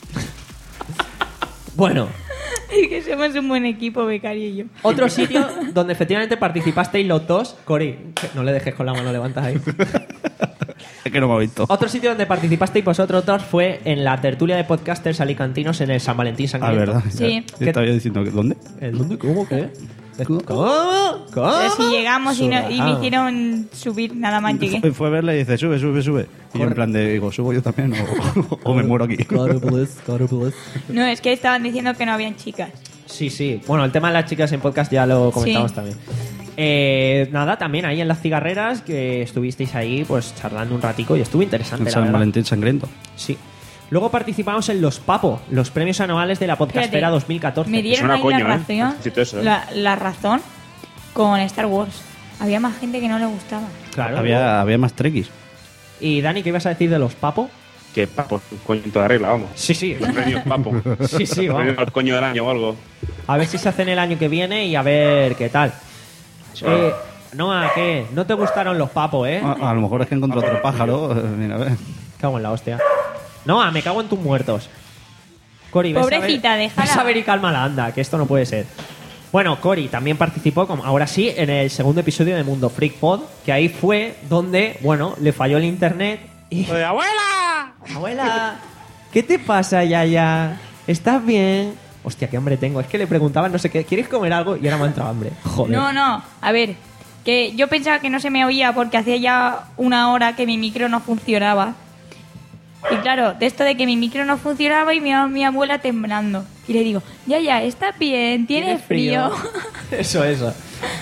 Bueno, Es que somos un buen equipo, becario y yo. otro sitio donde efectivamente participasteis los dos... Cori, que no le dejes con la mano levantada ahí. Es que no me ha visto. Otro sitio donde participasteis vosotros dos fue en la tertulia de podcasters alicantinos en el San Valentín Ah, Sangriento. verdad. Sí. Yo estaba yo diciendo que ¿dónde? ¿El dónde? ¿Cómo? ¿Qué? ¿Cómo? ¿Cómo? Pero si llegamos y, no- y me Ah. hicieron subir, nada más llegué. Fue, fue a verla y dice, sube, sube, sube. Y yo en plan de, digo, ¿subo yo también o, o me muero aquí? God bless, God bless. No, es que estaban diciendo que no habían chicas. Sí, sí. Bueno, el tema de las chicas en podcast ya lo comentamos Sí. también. Eh, nada, también ahí en las cigarreras que estuvisteis ahí pues charlando un ratico y estuvo interesante, En la San verdad. Valentín sangriento. Sí. Luego participamos en los Papo, los premios anuales de la Podcastfera Espérate, dos mil catorce. Me dieron Suena ahí coño, la, ¿eh? razón, Necesito eso, ¿eh? la, la razón con Star Wars. Había más gente que no le gustaba. Claro. Había, había más trekkies. Y Dani, ¿qué ibas a decir de los Papo? Que papo, coño, toda regla, vamos. Sí, sí. Premios papo. Sí, sí, vamos. Premios al coño del año o algo. A ver si se hacen el año que viene y a ver qué tal. Eh, Noa, ¿qué? ¿No te gustaron los Papo, eh? A, a lo mejor es que encontró otro pájaro. eh, Mira, a ver. Cago en la hostia. Noa, me cago en tus muertos. Cori, ves Pobrecita, a ver, déjala. ves a ver y cálmala, anda, que esto no puede ser. Bueno, Cori también participó, como ahora sí, en el segundo episodio de Mundo Freak Pod, que ahí fue donde, bueno, le falló el internet y... ¡Abuela! Abuela, ¿qué te pasa, Yaya? ¿Estás bien? Hostia, qué hambre tengo. Es que le preguntaban no sé qué, ¿quieres comer algo? Y ahora me ha entrado hambre. Joder. No, no, a ver, que yo pensaba que no se me oía porque hacía ya una hora que mi micro no funcionaba. Y claro, de esto de que mi micro no funcionaba y mi, mi abuela temblando. Y le digo, ya, ya, ¿estás bien? ¿Tienes frío? Eso, eso.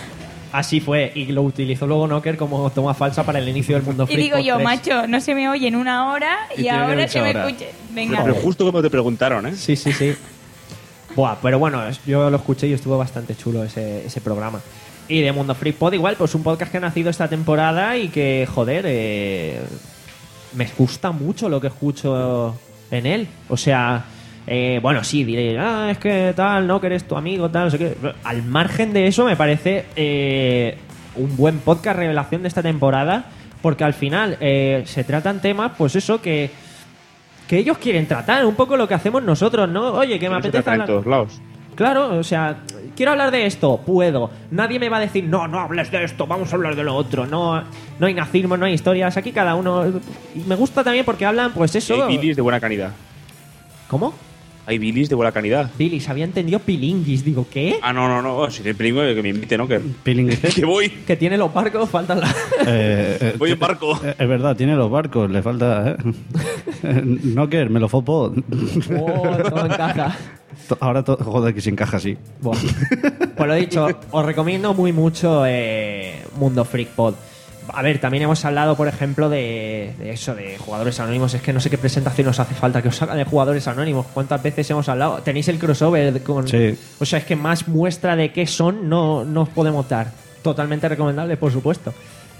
Así fue. Y lo utilizó luego Knocker como toma falsa para el inicio del Mundo Y Freak digo Pod yo, tres. macho, no se me oye en una hora Y y, tiene que ahora haber se me hecho ahora. escuche. Venga. Pero justo como te preguntaron, ¿eh? Sí, sí, sí. Buah, pero bueno, es- yo lo escuché y estuvo bastante chulo ese, ese programa. Y de Mundo Freak Pod igual, pues un podcast que ha nacido esta temporada y que, joder, eh, me gusta mucho lo que escucho en él. O sea, eh, bueno, sí, diré, ah, es que tal, no, que eres tu amigo, tal, no sé qué. Al margen de eso, me parece eh, un buen podcast revelación de esta temporada, porque al final eh, se tratan temas, pues eso, que, que ellos quieren tratar, un poco lo que hacemos nosotros, ¿no? Oye, que me No se apetece trata en hablar... todos lados. Claro, o sea, quiero hablar de esto, puedo. Nadie me va a decir, no, no hables de esto, vamos a hablar de lo otro. No, no hay nazismo, no hay historias. Aquí cada uno. Y me gusta también porque hablan, pues Y eso. hay bilis de buena calidad. ¿Cómo? Hay bilis de buena calidad. Billy, se había entendido pilinguis. Digo, ¿qué? Ah, no, no, no. Si te pringo, que me invite, ¿no? Que, Peeling este. que voy. Que tiene los barcos, faltan las. Eh, eh, Voy en barco. eh, Es verdad, tiene los barcos, le falta. ¿eh? Knocker, me lo fopo. Oh, todo encaja. Ahora, to- joder, que se encaja así. Buah. Pues lo dicho, os recomiendo muy mucho eh, Mundo Freak Pod. A ver, también hemos hablado, por ejemplo, de, de eso, de jugadores anónimos. Es que no sé qué presentación os hace falta que os haga de jugadores anónimos. ¿Cuántas veces hemos hablado? Tenéis el crossover con... Sí. O sea, es que más muestra de qué son no, no os podemos dar. Totalmente recomendable, por supuesto.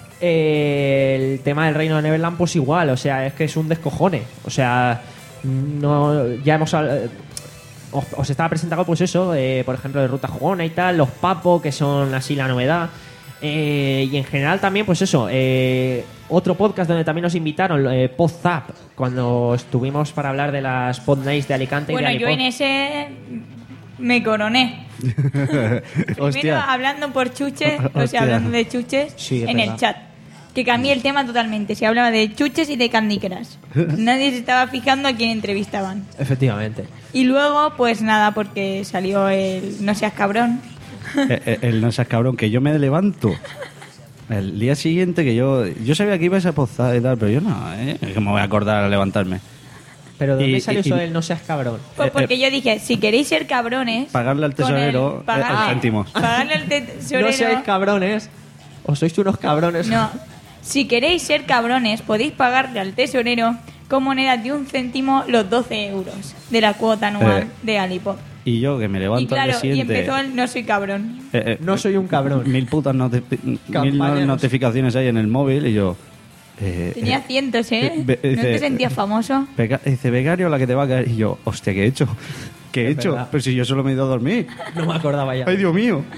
Eh, el tema del Reino de Neverland, pues igual. O sea, es que es un descojone. O sea, no ya hemos hablado... Os, os estaba presentando, pues eso, eh, por ejemplo, de Ruta Jugona y tal, los Papo, que son así la novedad. Eh, y en general también, pues eso, eh, otro podcast donde también nos invitaron, eh, Podzap, cuando estuvimos para hablar de las Pod Nights de Alicante Bueno, y de yo Alipod. en ese me coroné. Primero Hostia. hablando por chuches, o Hostia. sea, hablando de chuches Sí, es en verdad. el chat. Que cambié el tema totalmente. Se hablaba de chuches y de Candy Crush. Nadie se estaba fijando a quién entrevistaban. Efectivamente. Y luego, pues nada, porque salió el No seas cabrón. Eh, eh, el no seas cabrón, que yo me levanto el día siguiente que yo yo sabía que iba a esa pozada y tal, pero yo no, ¿eh? Que me voy a acordar al levantarme. Pero ¿de dónde Y- salió y- eso y- del no seas cabrón? Pues Eh, porque eh, yo dije, si queréis ser cabrones... Pagarle al con tesorero, el- pagar- eh, ah, céntimos. Pagarle al tesorero... No seáis cabrones, o sois unos cabrones. No, si queréis ser cabrones, podéis pagarle al tesorero con monedas de un céntimo los doce euros de la cuota anual Eh, de Alipod. Y yo que me Y levanto al claro, día y siguiente. empezó el No soy cabrón. eh, eh, No soy un cabrón. Mil putas noti- mil Campañas. notificaciones ahí en el móvil y yo. eh, Tenía eh, cientos, ¿eh? eh, ve- ¿No dice- te sentías famoso? Beca- dice, becario, la que te va a caer. Y yo, hostia, ¿qué he hecho? ¿Qué he Es hecho? verdad. Pero si yo solo me he ido a dormir. No me acordaba ya. ¡Ay, Dios mío!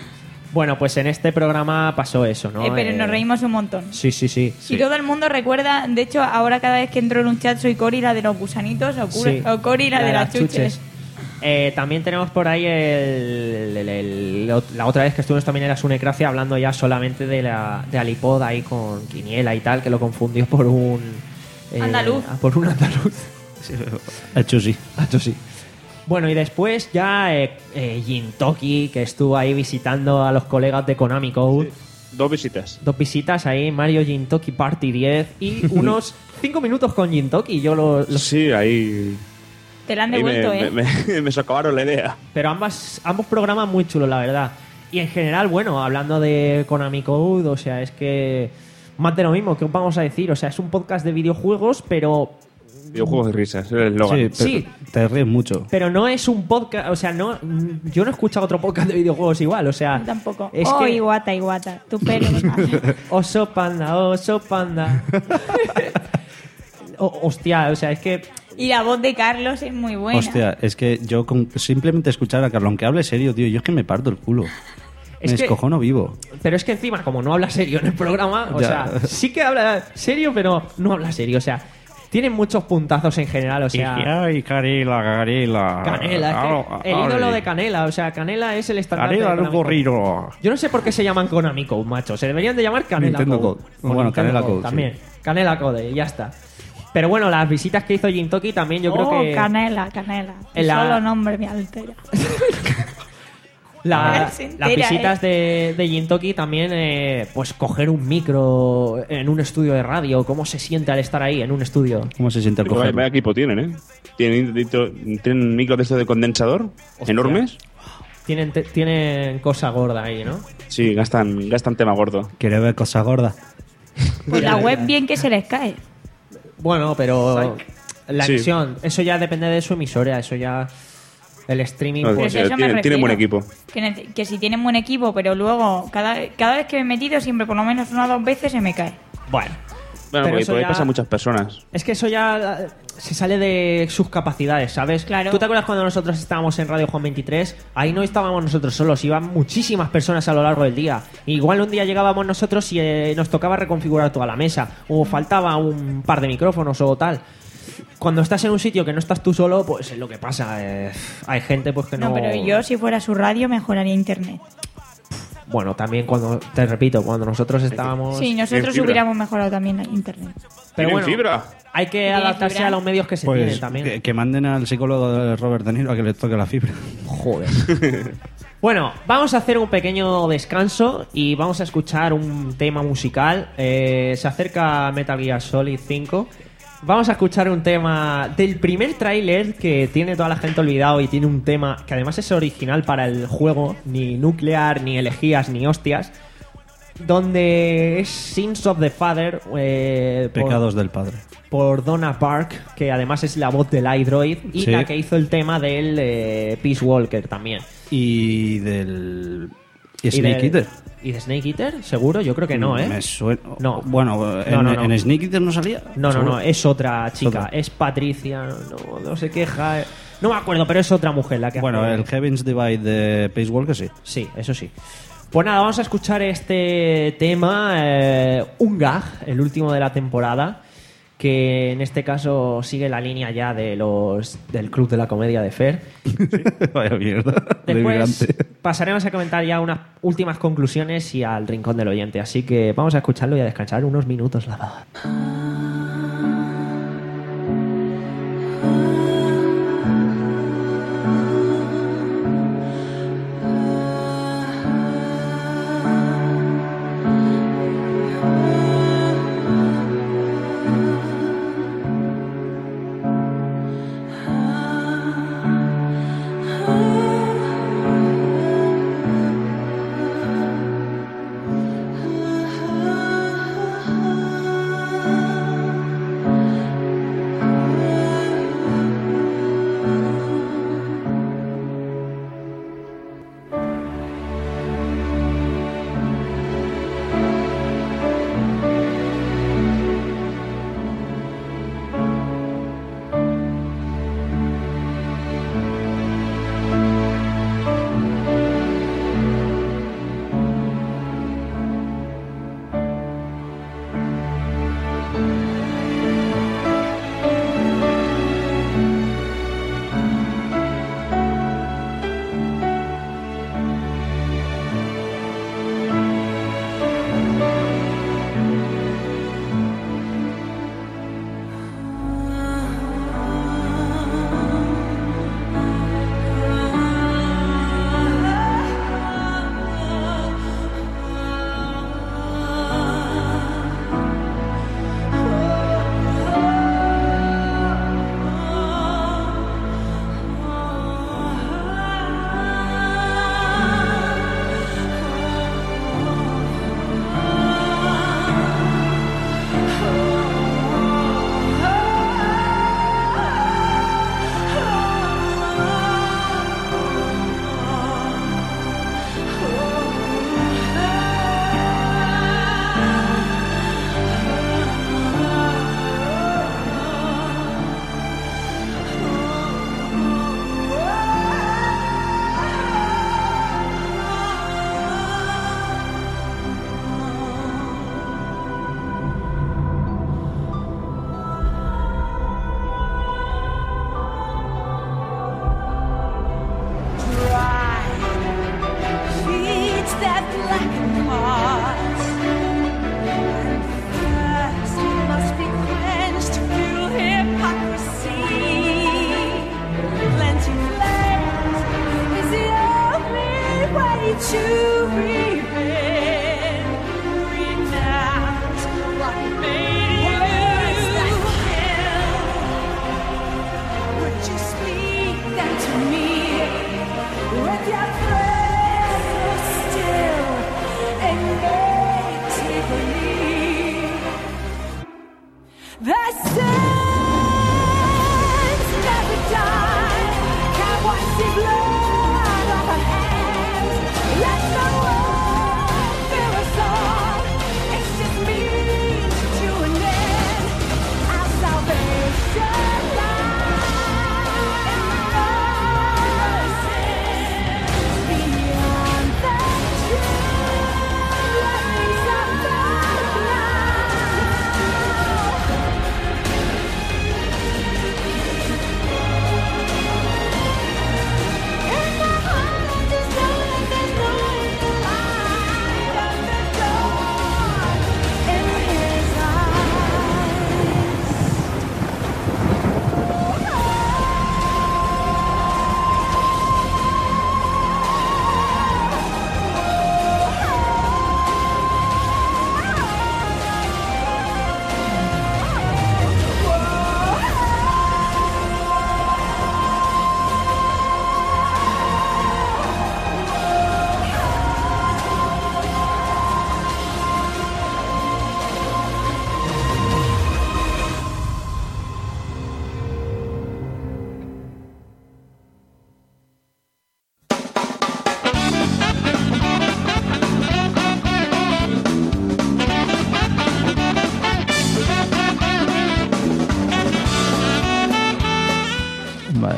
Bueno, pues en este programa pasó eso, ¿no? Eh, pero Eh, nos reímos un montón. Sí, sí, sí. Y todo el mundo recuerda, de hecho, ahora cada vez que entro en un chat soy Cori la de los gusanitos o, Cura- Sí. o Cori la, de las chuches. Eh, también tenemos por ahí el, el- el- el- la otra vez que estuvimos también en la Sunecracia hablando ya solamente de la de Alipod ahí con Quiniela y tal, que lo confundió por un... eh, Andaluz. Por un andaluz. Hecho sí. Hacho sí. Bueno, y después ya eh, eh, Jintoki, que estuvo ahí visitando a los colegas de Konami Code. Dos visitas. Dos visitas ahí, Mario Jintoki Party diez y unos cinco minutos con Jintoki. Yo lo, lo- Sí, ahí... Te la han ahí devuelto, me, ¿eh? me, me, me socavaron la idea. Pero ambas, ambos programas muy chulos, la verdad. Y en general, bueno, hablando de Konami Code, o sea, es que más de lo mismo, ¿qué os vamos a decir? O sea, es un podcast de videojuegos, pero Videojuegos y risas, es el eslogan. Sí, pero Sí. te ríes mucho. pero no es un podcast, o sea, no yo no he escuchado otro podcast de videojuegos igual, o sea, Yo tampoco. es oh, que Iwata, Iwata. Tu pelo. oso panda, oso panda. O- hostia, o sea, es que Y la voz de Carlos es muy buena. Hostia, es que yo con simplemente escuchar a Carlos, aunque hable serio, tío, yo es que me parto el culo. Es me que- descojono vivo. pero es que encima como no habla serio en el programa, o Ya. sea, sí que habla serio, pero no habla serio, o sea, tiene muchos puntazos en general, o sea, Ay, Canela, Canela. Canela, es que el ídolo de Canela, o sea, Canela es el estandarte de Canela, Konami no Code. corrido. Yo no sé por qué se llaman Konami Code, macho. Se deberían de llamar Canela Nintendo Code. Code. O Bueno, Nintendo Canela Code, también. sí. Canela Code, y ya está. Pero bueno, las visitas que hizo Jintoki también yo creo oh, que... Canela, Canela. En la- Solo nombre me altera. la- Se las entera, visitas de, de Jintoki también, eh, pues coger un micro en un estudio de radio. ¿Cómo se siente al estar ahí en un estudio? ¿Cómo se siente el Pero vaya, coger? vaya equipo tienen, ¿eh? Tienen, dentro- tienen micros de estos de condensador Hostia. enormes. Tienen, te- tienen cosa gorda ahí, ¿no? Sí, gastan, gastan tema gordo. ¿Quiere ver cosa gorda? Pues la web bien que se les cae. Bueno, pero la Sí. emisión, eso ya depende de su emisora. Eso ya... El streaming, No, pues... sí, eso me tienen, tienen buen refiero. equipo. Que, nece- que si tienen buen equipo, pero luego cada, cada vez que me he metido, siempre por lo menos una o dos veces se me cae. Bueno. Bueno, Pero porque eso por ahí ya- pasan muchas personas. Es que eso ya eh, se sale de sus capacidades, ¿sabes? Claro. ¿Tú te acuerdas cuando nosotros estábamos en Radio Juan veintitrés? Ahí no estábamos nosotros solos, iban muchísimas personas a lo largo del día. Igual un día llegábamos nosotros y eh, nos tocaba reconfigurar toda la mesa, o faltaba un par de micrófonos o tal. Cuando estás en un sitio que no estás tú solo, pues es lo que pasa. eh, hay gente pues que no... No, pero yo si fuera su radio mejoraría internet. Bueno, también cuando, te repito, cuando nosotros estábamos... Sí, nosotros fibra. hubiéramos mejorado también la internet. Pero ¿Tienen bueno, fibra? hay que ¿Tiene adaptarse fibra? a los medios que se Pues tienen también. que, que manden al psicólogo de Robert De Niro a que le toque la fibra. Joder. Bueno, vamos a hacer un pequeño descanso y vamos a escuchar un tema musical. Eh, se acerca Metal Gear Solid cinco. Vamos a escuchar un tema del primer tráiler que tiene toda la gente olvidado y tiene un tema que además es original para el juego, ni nuclear, ni elegías, ni hostias, donde es Sins of the Father eh, por- Pecados del padre. por Donna Park, que además es la voz del iDroid y Sí. la que hizo el tema del eh, Peace Walker también. Y del... Y Y Snake de- Eater. ¿Y de Snake Eater? Seguro, yo creo que no, ¿eh? Me suena... No. Bueno, en, No, no, no. en Snake Eater no salía. No, no, ¿Seguro? no, es otra chica, otra. es Patricia, no, no se queja. eh. No me acuerdo, pero es otra mujer la que Bueno, hace- el Heaven's Divide de Pace Walker sí. Sí, eso sí. Pues nada, vamos a escuchar este tema, eh, un gag, el último de la temporada, que en este caso sigue la línea ya de los del Club de la Comedia de Fer. Vaya mierda. de Después migrante. pasaremos a comentar ya unas últimas conclusiones y al rincón del oyente. Así que vamos a escucharlo y a descansar unos minutos la voz. Ah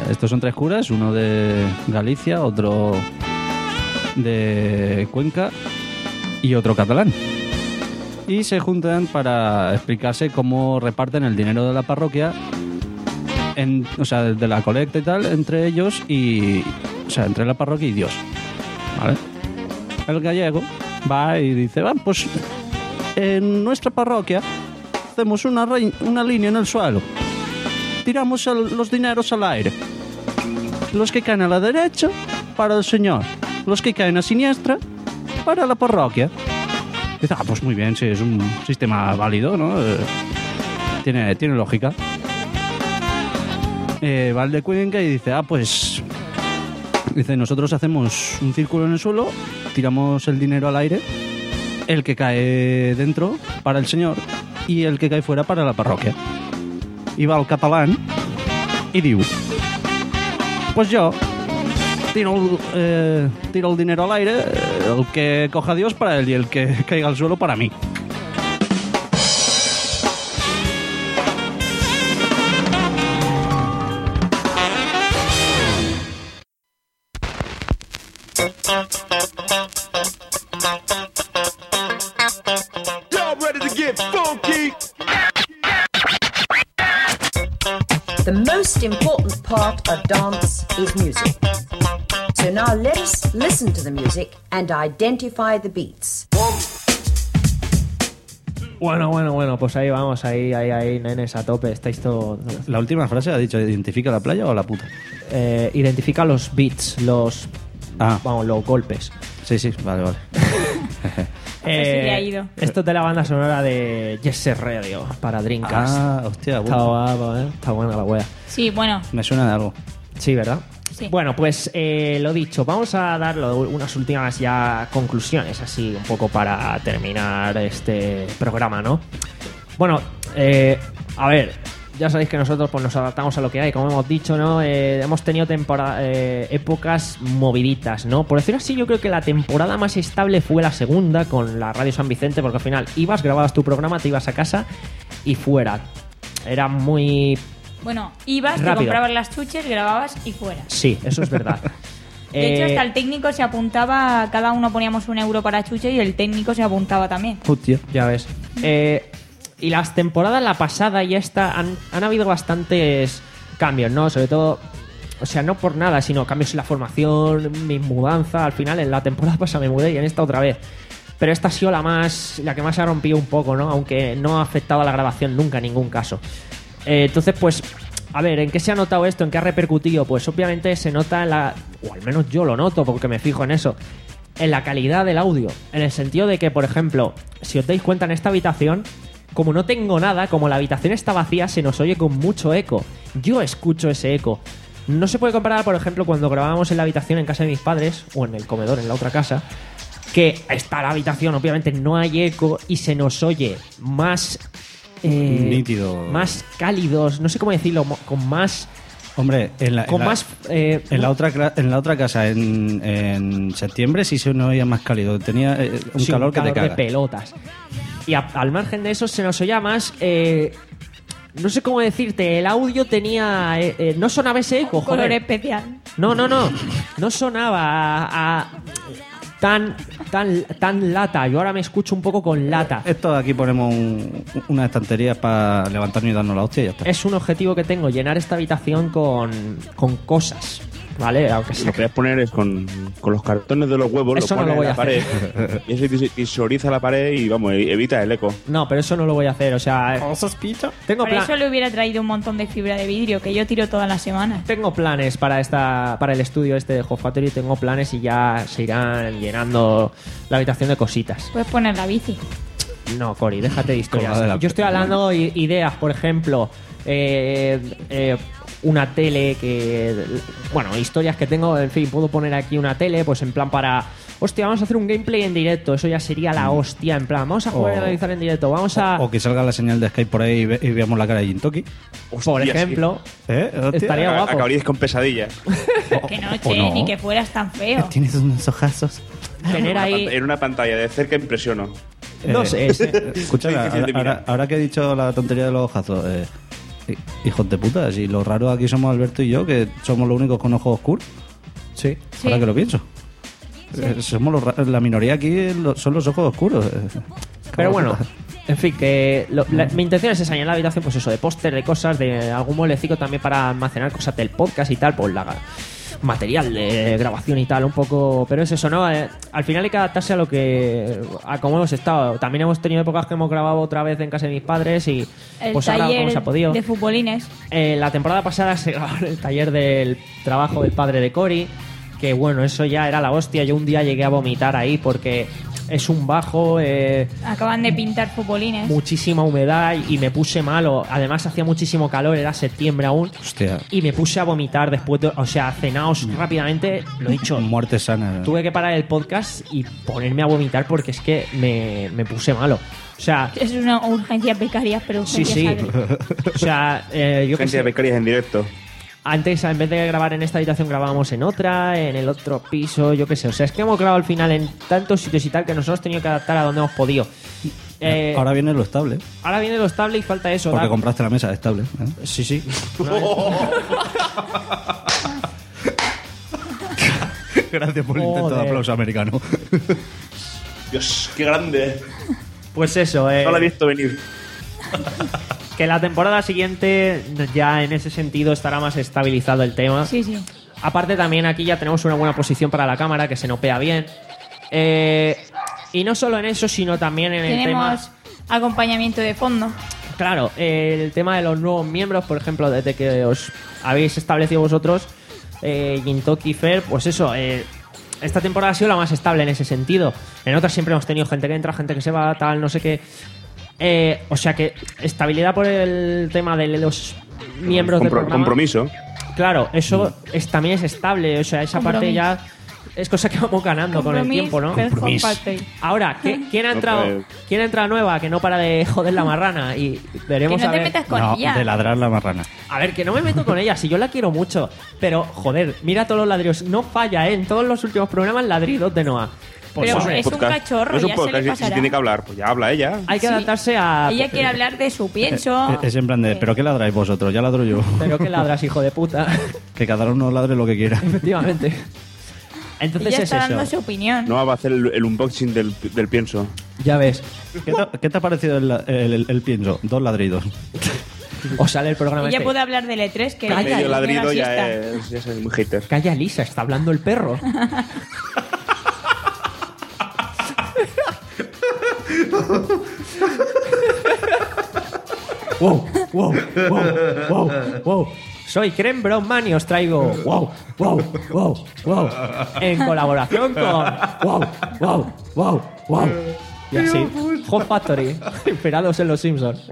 estos son tres curas, uno de Galicia, otro de Cuenca y otro catalán. Y se juntan para explicarse cómo reparten el dinero de la parroquia, en, o sea, de la colecta y tal, entre ellos y... O sea, entre la parroquia y Dios. ¿Vale? El gallego va y dice, va, pues en nuestra parroquia hacemos una, re- una línea en el suelo. Tiramos el- los dineros al aire. Los que caen a la derecha, para el Señor. Los que caen a siniestra, para la parroquia. Dice, ah, pues muy bien, sí, es un sistema válido, ¿no? Eh, tiene, tiene lógica. Eh, va el de Cuenca y dice, ah, pues... Dice, nosotros hacemos un círculo en el suelo, tiramos el dinero al aire, el que cae dentro para el Señor y el que cae fuera para la parroquia. Y va el catalán y diu, pues yo tiro el, eh, tiro el dinero al aire, eh, el que coja Dios para él y el que caiga al suelo para mí. Y'all ready to get funky? The most important part of dance is music. So now let us listen to the music and identify the beats. Bueno, bueno, bueno, pues ahí vamos, ahí, ahí, ahí, nenes, a tope. Estáis todo... La última frase ha dicho, ¿identifica la playa o la puta? Eh, identifica los beats, los... Ah. Vamos, los golpes. Sí, sí, vale, vale. Eh, se le ha ido. Esto es de la banda sonora de Yes Radio para Dreamcast. Ah, hostia, Está bueno. guapo, ¿eh? Está buena la wea. Sí, bueno, Me suena de algo. Sí, ¿verdad? Sí. Bueno, pues eh, lo dicho, vamos a dar lo- unas últimas ya conclusiones, así un poco para terminar este programa, ¿no? Bueno, eh, a ver, ya sabéis que nosotros pues nos adaptamos a lo que hay, como hemos dicho, ¿no? Eh, hemos tenido temporada, eh, épocas moviditas, ¿no? Por decirlo así, yo creo que la temporada más estable fue la segunda con la Radio San Vicente, porque al final ibas, grababas tu programa, te ibas a casa y fuera. Era muy... bueno, ibas, te Rápido. comprabas las chuches, grababas y fuera. Sí, eso es verdad. De hecho, Eh, hasta el técnico se apuntaba, cada uno poníamos un euro para chuche y el técnico se apuntaba también. Hostia. Ya ves. Eh, y las temporadas, la pasada y esta, han, han habido bastantes cambios, ¿no? Sobre todo, o sea, no por nada, sino cambios en la formación, mi mudanza. Al final, en la temporada pasada me mudé y en esta otra vez. Pero esta ha sido la más, la que más ha rompido un poco, ¿no? Aunque no ha afectado a la grabación nunca en ningún caso. Eh, entonces, pues, a ver, ¿en qué se ha notado esto? ¿En qué ha repercutido? Pues obviamente se nota en la... o al menos yo lo noto porque me fijo en eso. En la calidad del audio. En el sentido de que, por ejemplo, si os dais cuenta en esta habitación, como no tengo nada, como la habitación está vacía, se nos oye con mucho eco. Yo escucho ese eco. No se puede comparar, por ejemplo, cuando grabábamos en la habitación en casa de mis padres, o en el comedor en la otra casa, que está la habitación, obviamente no hay eco y se nos oye más... eh, Nítido. Más cálidos, no sé cómo decirlo, mo- con más... Hombre, en la, en Con la- más... eh, en la otra cla- en la otra casa en, en septiembre sí se nos oía más cálido. Tenía eh, un sí, calor que te de cagas. pelotas. Y a- al margen de eso se nos oía más... eh, no sé cómo decirte, el audio tenía... eh, eh, no sonaba ese eco, Color joder. especial. No, no, no. No sonaba a, a- tan, tan, tan lata. Yo ahora me escucho un poco con lata. Esto aquí ponemos un- unas estanterías para levantarnos y darnos la hostia y ya está. Es un objetivo que tengo, llenar esta habitación con, con cosas. ¿Vale? Aunque Lo sea que puedes poner es con, con los cartones de los huevos, Eso lo no lo pones voy en a la pared y eso dis- disoriza la pared y vamos, e- evita el eco. No, pero eso no lo voy a hacer. O sea, tengo, Por plan- eso le hubiera traído un montón de fibra de vidrio que yo tiro todas las semanas. tengo planes para esta para el estudio este de Hot Factory. Tengo planes y ya se irán llenando la habitación de cositas. Puedes poner la bici. No, Cori, déjate de historias. Como la de la- Yo estoy hablando de ideas, por ejemplo, eh, eh, una tele que... Bueno, historias que tengo, en fin, puedo poner aquí una tele, pues en plan para... Hostia, vamos a hacer un gameplay en directo, eso ya sería la hostia, en plan, vamos a jugar O- y analizar en directo, vamos a... O que salga la señal de Skype por ahí y, ve- y veamos la cara de Jintoki. por Hostia, ejemplo, ¿Eh? Hostia. Estaría sí. guapo. Acabaríais con pesadillas. Que no, o che, no. ni que fueras tan feo. Tienes unos ojazos. tener ahí... En una pantalla de cerca impresiono. No Eh, sé, ese- Escúchame, Muy difícil ahora, de mirar. ahora- ahora que he dicho la tontería de los ojazos, eh, hijos de puta. Si lo raro aquí somos Alberto y yo, que somos los únicos con ojos oscuros. Sí. Sí. Ahora que lo pienso. Eh, Somos los ra- la minoría aquí lo- son los ojos oscuros. eh. Pero Cago bueno, puta. en fin, que lo- la- mi intención es esa, en la habitación, pues eso, de póster, de cosas, de algún mueblecico también para almacenar cosas del podcast y tal, pues la material de grabación y tal, un poco. Pero es eso, ¿no? Eh, al final hay que adaptarse a lo que. A cómo hemos estado. También hemos tenido épocas que hemos grabado otra vez en casa de mis padres y. El pues ahora, taller como se ha podido. de futbolines. Eh, la temporada pasada se grabó en el taller del trabajo del padre de Cory, que bueno, eso ya era la hostia. Yo un día llegué a vomitar ahí porque es un bajo, eh, Acaban de pintar futbolines. muchísima humedad y me puse malo. Además hacía muchísimo calor, era septiembre aún. Hostia, Y me puse a vomitar después de, o sea, cenaos rápidamente, lo he dicho. muerte sana. Tuve que parar el podcast y ponerme a vomitar porque es que me, me puse malo. O sea, Es una urgencia becaria, pero sí, urgencia sí. sangre. O sea, eh, yo qué Gente sé. de becarias en directo. Antes, en vez de grabar en esta habitación, grabábamos en otra, en el otro piso, yo qué sé. O sea, es que hemos grabado al final en tantos sitios y tal que nos hemos tenido que adaptar a donde hemos podido. Eh, Ahora viene lo estable. ahora viene lo estable y falta eso. Porque dar- compraste la mesa estable. ¿eh? Sí, sí. Gracias por el intento de Joder. aplauso americano. Dios, qué grande. Pues eso, eh, No lo he visto venir. que la temporada siguiente ya en ese sentido estará más estabilizado el tema. Sí, sí. Aparte también aquí ya tenemos una buena posición para la cámara, que se nopea bien. Eh, y no solo en eso, sino también en el tema... Tenemos acompañamiento de fondo. Claro, eh, el tema de los nuevos miembros, por ejemplo, desde que os habéis establecido vosotros, eh, Gintoki y Fer, pues eso, eh, esta temporada ha sido la más estable en ese sentido. En otras siempre hemos tenido gente que entra, gente que se va, tal, no sé qué. Eh, o sea que estabilidad por el tema de los miembros del Compro- programa. compromiso. Claro, eso es, también es estable, o sea, esa parte Compromiso. ya es cosa que vamos ganando con el Compromiso, tiempo, ¿no? Health Compromiso. Factory. Ahora, ¿qué- ¿quién ha No, entrado? pues- ¿Quién ha entrado nueva? Que no para de joder la marrana y Que veremos no a te ver. metas con No, ella. de ladrar la marrana. A ver, que no me meto con ella, si yo la quiero mucho. Pero, joder, mira todos los ladridos. No falla, ¿eh? En todos los últimos programas, ladridos de Noah. Pues Pero hombre, es un Podcast. cachorro, No es un ya se le podcast, si- si pasará. tiene que hablar, pues ya habla ella. hay que Sí. adaptarse a... Ella quiere hablar de su pienso. Es en plan de, ¿pero qué ladráis vosotros? Ya ladro yo. Pero que ladras, hijo de puta. Que cada uno ladre lo que quiera. Efectivamente. Entonces Ella es está dando eso. su opinión. No va a hacer el, el unboxing del, del pienso. Ya ves. ¿Qué te, qué te ha parecido el, el, el- el pienso? Dos ladridos. O sale el programa Ella este. puede hablar del E tres, que Calla, ella Medio es una ladrido ya siesta. es, ya es muy hater. Calla, Lisa, está hablando el perro. wow, wow, wow, wow, wow. Soy Creme Brownman y os traigo wow, wow, wow, wow. En colaboración con wow, wow, wow, wow. Y así, Hot Factory, inspirados en los Simpsons.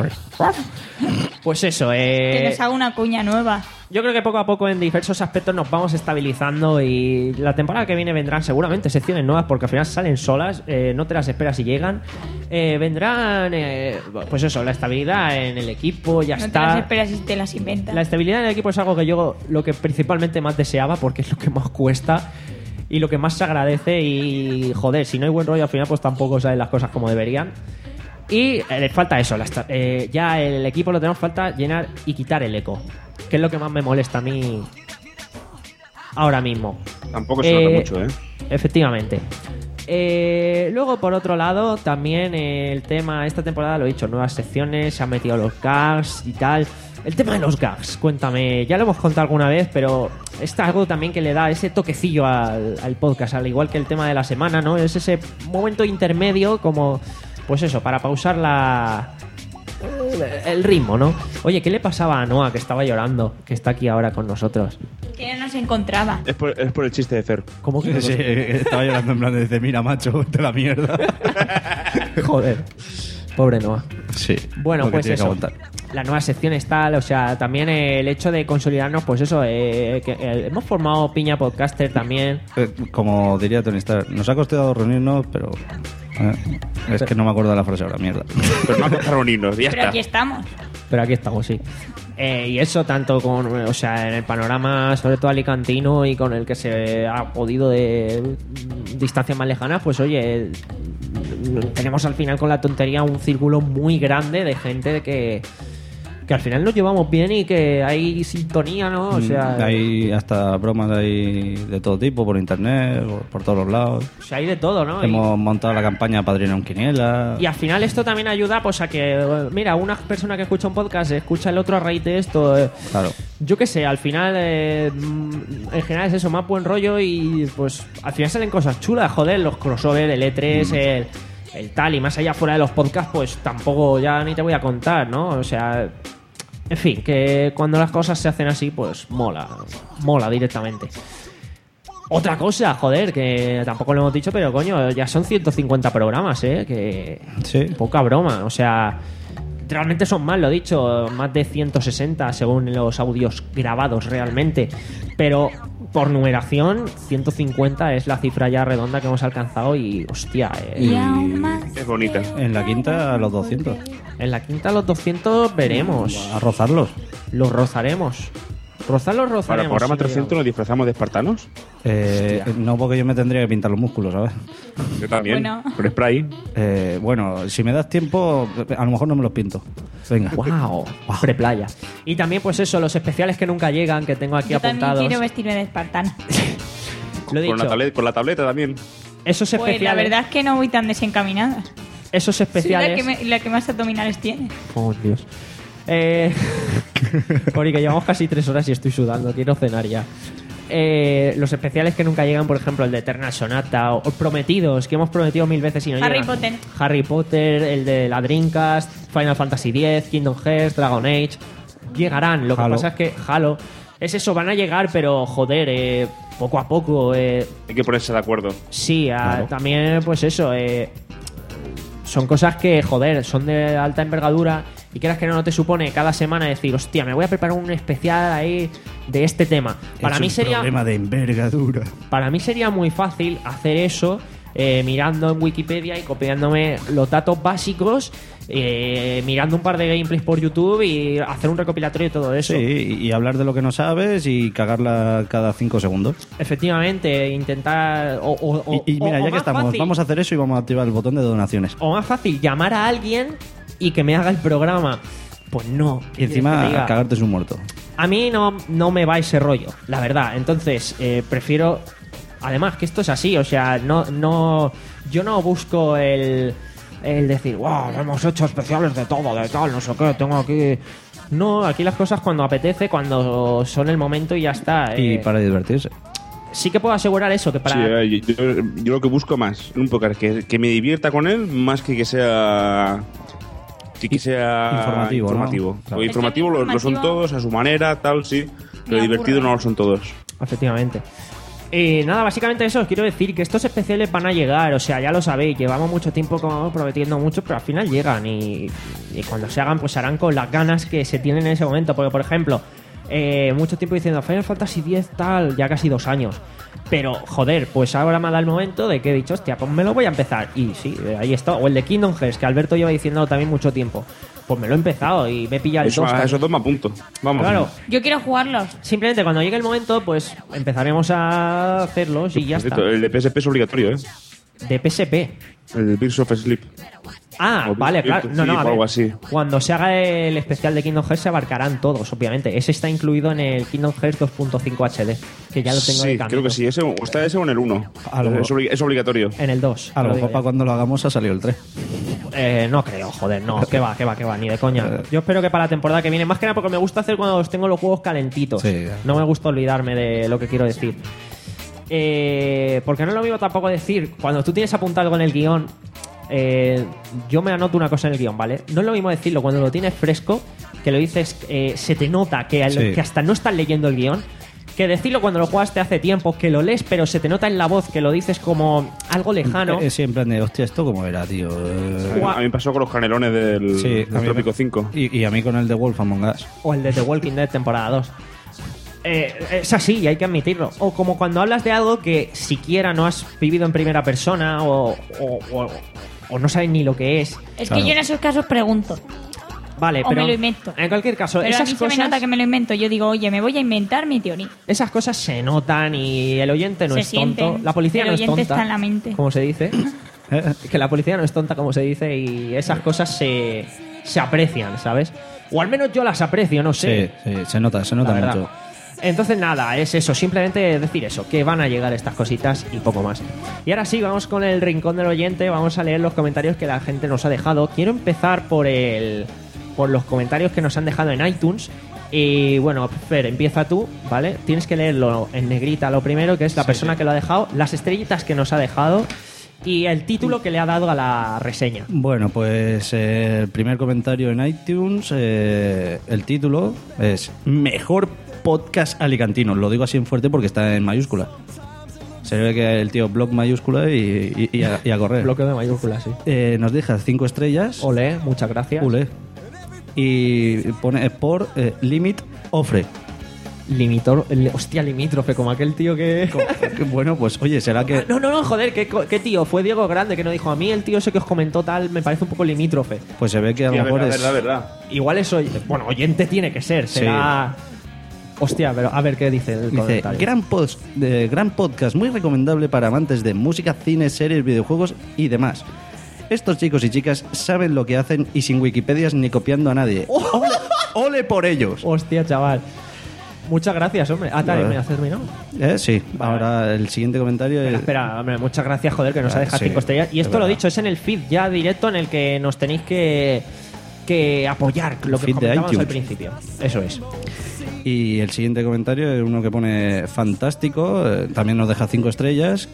Pues eso, eh. Que nos haga una cuña nueva. Yo creo que poco a poco en diversos aspectos nos vamos estabilizando y la temporada que viene vendrán seguramente secciones nuevas porque al final salen solas, eh, no te las esperas si llegan. Eh, vendrán, eh, pues eso, la estabilidad en el equipo, ya No te está. las esperas y te las inventas. La estabilidad en el equipo es algo que yo lo que principalmente más deseaba porque es lo que más cuesta y lo que más se agradece y joder, si no hay buen rollo al final pues tampoco salen las cosas como deberían. Y eh, le falta eso, la esta- eh, ya el equipo lo tenemos falta llenar y quitar el eco, que es lo que más me molesta a mí ahora mismo. Tampoco se nota Eh, mucho, ¿eh? Efectivamente. Eh, luego, por otro lado, también el tema, esta temporada lo he dicho, nuevas secciones, se han metido los gags y tal. El tema de los gags, cuéntame, ya lo hemos contado alguna vez, pero es algo también que le da ese toquecillo al, al podcast, al igual que el tema de la semana, ¿no? Es ese momento intermedio como, pues eso, para pausar la... el ritmo, ¿no? Oye, ¿qué le pasaba a Noah que estaba llorando, que está aquí ahora con nosotros? Que no nos encontraba. Es por, es por el chiste de Fer. ¿Cómo que no Sí, estaba llorando en plan de, dice, mira, macho, vete a la mierda. Joder. Pobre Noah. Sí. Bueno, lo que pues tiene que eso. aguantar. La nueva sección es tal, o sea, también el hecho de consolidarnos, pues eso, eh, que, eh, hemos formado Piña Podcaster también. Eh, Como diría Tony Stark, nos ha costado reunirnos, pero... eh, es que no me acuerdo de la frase ahora, mierda. Pero no ha costado reunirnos, ya Pero está. aquí estamos. Pero aquí estamos, sí. Eh, y eso tanto con, o sea, en el panorama, sobre todo alicantino y con el que se ha podido de mm, distancias más lejanas, pues oye, mm, tenemos al final con la tontería un círculo muy grande de gente que que al final nos llevamos bien y que hay sintonía, ¿no? O sea, Mm, hay hasta bromas ahí de todo tipo, por internet, por, por todos los lados. o sea, hay de todo, ¿no? Y- Hemos montado la campaña Padrino en Quiniela. Y al final esto también ayuda pues a que, eh, mira, una persona que escucha un podcast escucha el otro a raíz de esto. eh, Claro. Yo qué sé, al final, eh, mm, en general es eso, más buen rollo y pues al final salen cosas chulas, joder, los crossovers, el E tres, el, el tal, y más allá fuera de los podcasts, pues tampoco ya ni te voy a contar, ¿no? O sea, en fin, que cuando las cosas se hacen así, pues mola, mola directamente. Otra cosa, joder, que tampoco lo hemos dicho, pero coño, ya son ciento cincuenta programas, ¿eh? Que Sí. poca broma, o sea, realmente son más, lo he dicho, más de ciento sesenta según los audios grabados realmente, pero por numeración ciento cincuenta es la cifra ya redonda que hemos alcanzado y hostia, eh, Y aún más. Es bonita. En la quinta a los doscientos. en la quinta los doscientos veremos, A rozarlos. los rozaremos. Rozarlos Para el rozaremos. programa sí, trescientos digamos. nos disfrazamos de espartanos. Eh, no, porque yo me tendría que pintar los músculos, ¿sabes? Yo también. Bueno. Con spray. Eh, bueno, si me das tiempo, a lo mejor no me los pinto. Venga. Wow, preplaya. Y también pues eso, los especiales que nunca llegan, que tengo aquí Yo también apuntados. quiero vestirme de espartana. Lo he Con la, dicho. tableta, con la tableta también. Esos Pues la especiales, verdad es que no voy tan desencaminada. esos Soy la especiales. que, me- la que más abdominales tiene. Oh, Dios. Eh, Cori, que llevamos casi tres horas y estoy sudando, quiero cenar ya. Eh, los especiales que nunca llegan, por ejemplo, el de Eternal Sonata o, o Prometidos, que hemos prometido mil veces y no Harry llegan. Potter. Harry Potter, el de la Dreamcast, Final Fantasy diez, Kingdom Hearts, Dragon Age. Llegarán, lo que Halo. pasa es que Halo. Es eso, van a llegar, pero joder, eh, poco a poco. Eh, Hay que ponerse de acuerdo. Sí, a- Claro. también pues eso, eh, son cosas que, joder, son de alta envergadura y quieras que no, no te supone cada semana decir, hostia, me voy a preparar un especial ahí de este tema. Para Es mí un sería problema de envergadura. para mí sería muy fácil hacer eso eh, mirando en Wikipedia y copiándome los datos básicos, eh, mirando un par de gameplays por YouTube y hacer un recopilatorio de todo eso. Sí, y y hablar de lo que no sabes y cagarla cada cinco segundos. Efectivamente, intentar... O, o- o- Y, y mira, o- o ya que más estamos, fácil. vamos a hacer eso y vamos a activar el botón de donaciones. O más fácil, llamar a alguien y que me haga el programa. Pues no. Y encima Que te diga, cagarte es un muerto. a mí no, no me va ese rollo, la verdad. Entonces, eh, prefiero... Además, que esto es así, o sea, no, no, yo no busco el, el decir, wow, hemos hecho especiales de todo, de tal, no sé qué, tengo aquí... No, aquí las cosas cuando apetece, cuando son el momento y ya está. Y eh. para divertirse. Sí que puedo asegurar eso, que para... Sí, eh, yo, yo- yo lo que busco más en un podcast que, que me divierta con él más que que sea que, que sea Informativo, ¿no? informativo. Claro. Porque informativo lo, lo son Informativo- todos a su manera, tal, sí, pero Me divertido aburre. no lo son todos. Efectivamente. Y nada, básicamente eso, os quiero decir que estos especiales van a llegar, o sea, ya lo sabéis, llevamos mucho tiempo como prometiendo mucho, pero al final llegan y, y cuando se hagan, pues se harán con las ganas que se tienen en ese momento. Porque, por ejemplo, eh, mucho tiempo diciendo Final Fantasy diez tal, ya casi dos años. Pero, joder, pues ahora me ha dado el momento de que he dicho, hostia, pues me lo voy a empezar. Y sí, ahí está. O el de Kingdom Hearts, que Alberto lleva diciéndolo también mucho tiempo. Pues me lo he empezado y me he pillado el Eso, dos a también. esos dos me apunto. Vamos. Claro. Yo quiero jugarlos. Simplemente cuando llegue el momento, pues empezaremos a hacerlos y ya Por está. cierto, el de P S P es obligatorio, ¿eh? De P S P. El de Birds of Sleep. Ah, O vale, Virtua claro. No, no, a o ver. algo así. Cuando se haga el especial de Kingdom Hearts se abarcarán todos, obviamente. Ese está incluido en el Kingdom Hearts dos punto cinco H D, que ya lo tengo de Sí, camino. creo que sí. Ese, o está ese o en el uno. Algo. Es, obli- es obligatorio. En el dos. A lo lo mejor digo para ya. cuando lo hagamos ha salido el tres. Eh, no creo, joder, no, que va, que va, que va, ni de coña. Yo espero que para la temporada que viene, más que nada porque me gusta hacer cuando los tengo los juegos calentitos. Sí. No me gusta olvidarme de lo que quiero decir. Eh, porque no es lo mismo tampoco decir, cuando tú tienes apuntado algo en el guión, eh, yo me anoto una cosa en el guión, ¿vale? No es lo mismo decirlo cuando lo tienes fresco, que lo dices, eh, se te nota que, al- Sí. que hasta no estás leyendo el guión, que decirlo cuando lo jugaste hace tiempo, que lo lees, pero se te nota en la voz, que lo dices como algo lejano. Es siempre de, hostia, ¿esto cómo era, tío? Eh, A mí me pasó con los canelones del, Sí, del a mí Trópico me- cinco. Y, y a mí con el de Wolf Among Us. O el de The Walking Dead temporada dos. Eh, es así, y hay que admitirlo. O como cuando hablas de algo que siquiera no has vivido en primera persona o, o, o- o no sabes ni lo que es. Es Claro. que yo en esos casos pregunto. Vale, O pero me lo invento. en cualquier caso, Pero a esas mí se cosas, me nota que me lo invento. Yo digo, oye, me voy a inventar mi teoría. esas cosas se notan y el oyente no Se es tonto. sienten. La policía El no es oyente tonta. está en la mente. Como se dice. Eh, Que la policía no es tonta, como se dice, y esas cosas se, se aprecian, ¿sabes? O al menos yo las aprecio, no sé. Sí, sí, se nota, se nota La verdad. mucho. Entonces nada, es eso, simplemente decir eso, que van a llegar estas cositas y poco más. Y ahora sí, vamos con el rincón del oyente, vamos a leer los comentarios que la gente nos ha dejado. Quiero empezar por el por los comentarios que nos han dejado en iTunes. Y bueno, Fer, empieza tú, ¿vale? Tienes que leerlo en negrita lo primero, que es la Sí, persona sí. que lo ha dejado, las estrellitas que nos ha dejado y el título que le ha dado a la reseña. Bueno, pues eh, el primer comentario en iTunes, eh, el título es Mejor Podcast Alicantino. Lo digo así en fuerte porque está en mayúscula. Se ve que el tío blog mayúscula y, y- y a, y a correr. Bloque de mayúsculas, sí. Eh, nos deja cinco estrellas. Ole, muchas gracias. Ule. Y pone por eh, Limit Ofre. Limitor, el- hostia, limítrofe, como aquel tío que... Que bueno, pues oye, será que... No, no, no, joder, ¿qué, qué tío? Fue Diego Grande que nos dijo, a mí el tío ese que os comentó tal me parece un poco limítrofe. Pues se ve que a lo Sí, mejor verdad, es... verdad, verdad. Igual es oy- bueno, oyente tiene que ser, será... Hostia, pero a ver qué dice el Dice, comentario. gran, post, de, gran podcast, muy recomendable para amantes de música, cine, series, videojuegos y demás. Estos chicos y chicas saben lo que hacen y sin Wikipedias ni copiando a nadie. ¡Ole, ole por ellos! Hostia, chaval. Muchas gracias, hombre. Ah, tal, Vale. ¿me has terminado? ¿Eh? Sí, Vale. ahora el siguiente comentario Espera, es... espera, hombre, muchas gracias, joder, que nos ha Vale, dejado sí, cinco estrellas. Y es esto lo he verdad. dicho, es en el feed ya directo en el que nos tenéis que, que apoyar, lo que Feed de comentábamos al iTunes. principio. Eso es. Y el siguiente comentario es uno que pone fantástico, eh, también nos deja cinco estrellas.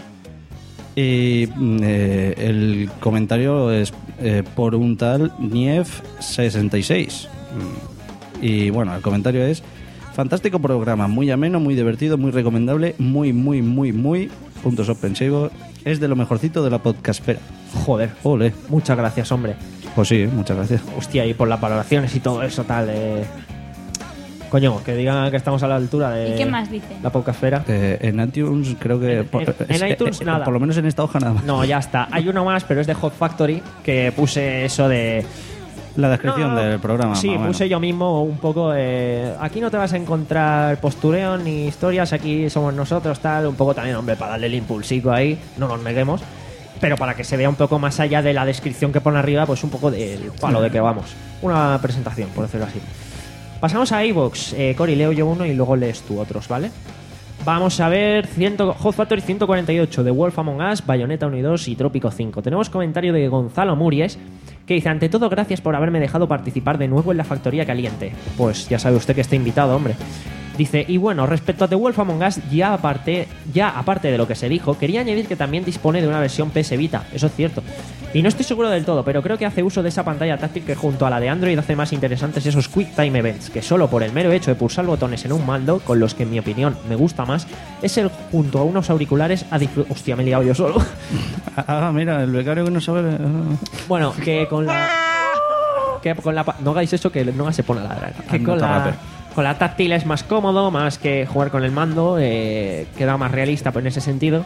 Y mm, eh, el comentario es eh, por un tal Nief sesenta y seis. Mm. Y bueno, el comentario es fantástico programa, muy ameno, muy divertido, muy recomendable, muy, muy, muy, muy, puntos suspensivos, es de lo mejorcito de la podcastfera. Joder. Ole. Muchas gracias, hombre. Pues sí, muchas gracias. Hostia, y por las valoraciones y todo eso, tal. Eh... Coño, que digan que estamos a la altura de ¿Y qué más dice? la podcastfera. Eh, en iTunes creo que... En- por, en- en es- iTunes eh, nada. Por lo menos en esta hoja nada más. No, ya está. Hay uno más, pero es de Hot Factory, que puse eso de... La descripción No, del programa. Sí, más o menos. puse yo mismo un poco. Eh, aquí no te vas a encontrar postureo ni historias, aquí somos nosotros, tal. Un poco también, hombre, para darle el impulsico ahí, no nos neguemos. Pero para que se vea un poco más allá de la descripción que pone arriba, pues un poco del palo de que vamos. Una presentación, por decirlo así. Pasamos a iVoox. Eh, Cori, leo yo uno y luego lees tú otros, ¿vale? Vamos a ver cien, Hot Factory ciento cuarenta y ocho, The Wolf Among Us, Bayonetta uno y dos y Trópico cinco. Tenemos comentario de Gonzalo Muries que dice, ante todo, gracias por haberme dejado participar de nuevo en la Factoría Caliente. Pues ya sabe usted que está invitado, hombre. Dice, y bueno, respecto a The Wolf Among Us, ya aparte, ya aparte de lo que se dijo, quería añadir que también dispone de una versión P S Vita, eso es cierto. Y no estoy seguro del todo, pero creo que hace uso de esa pantalla táctil que junto a la de Android hace más interesantes esos Quick Time Events, que solo por el mero hecho de pulsar botones en un mando, con los que en mi opinión me gusta más, es el junto a unos auriculares a disfrutar... Hostia, me he liado yo solo. Ah, mira, el becario que no sabe... Bueno, que con la... Que con la... pa- No hagáis eso, que no se pone a ladrar. Que Anda, con la... rapper. Con la táctil es más cómodo, más que jugar con el mando, eh, queda más realista pues, en ese sentido.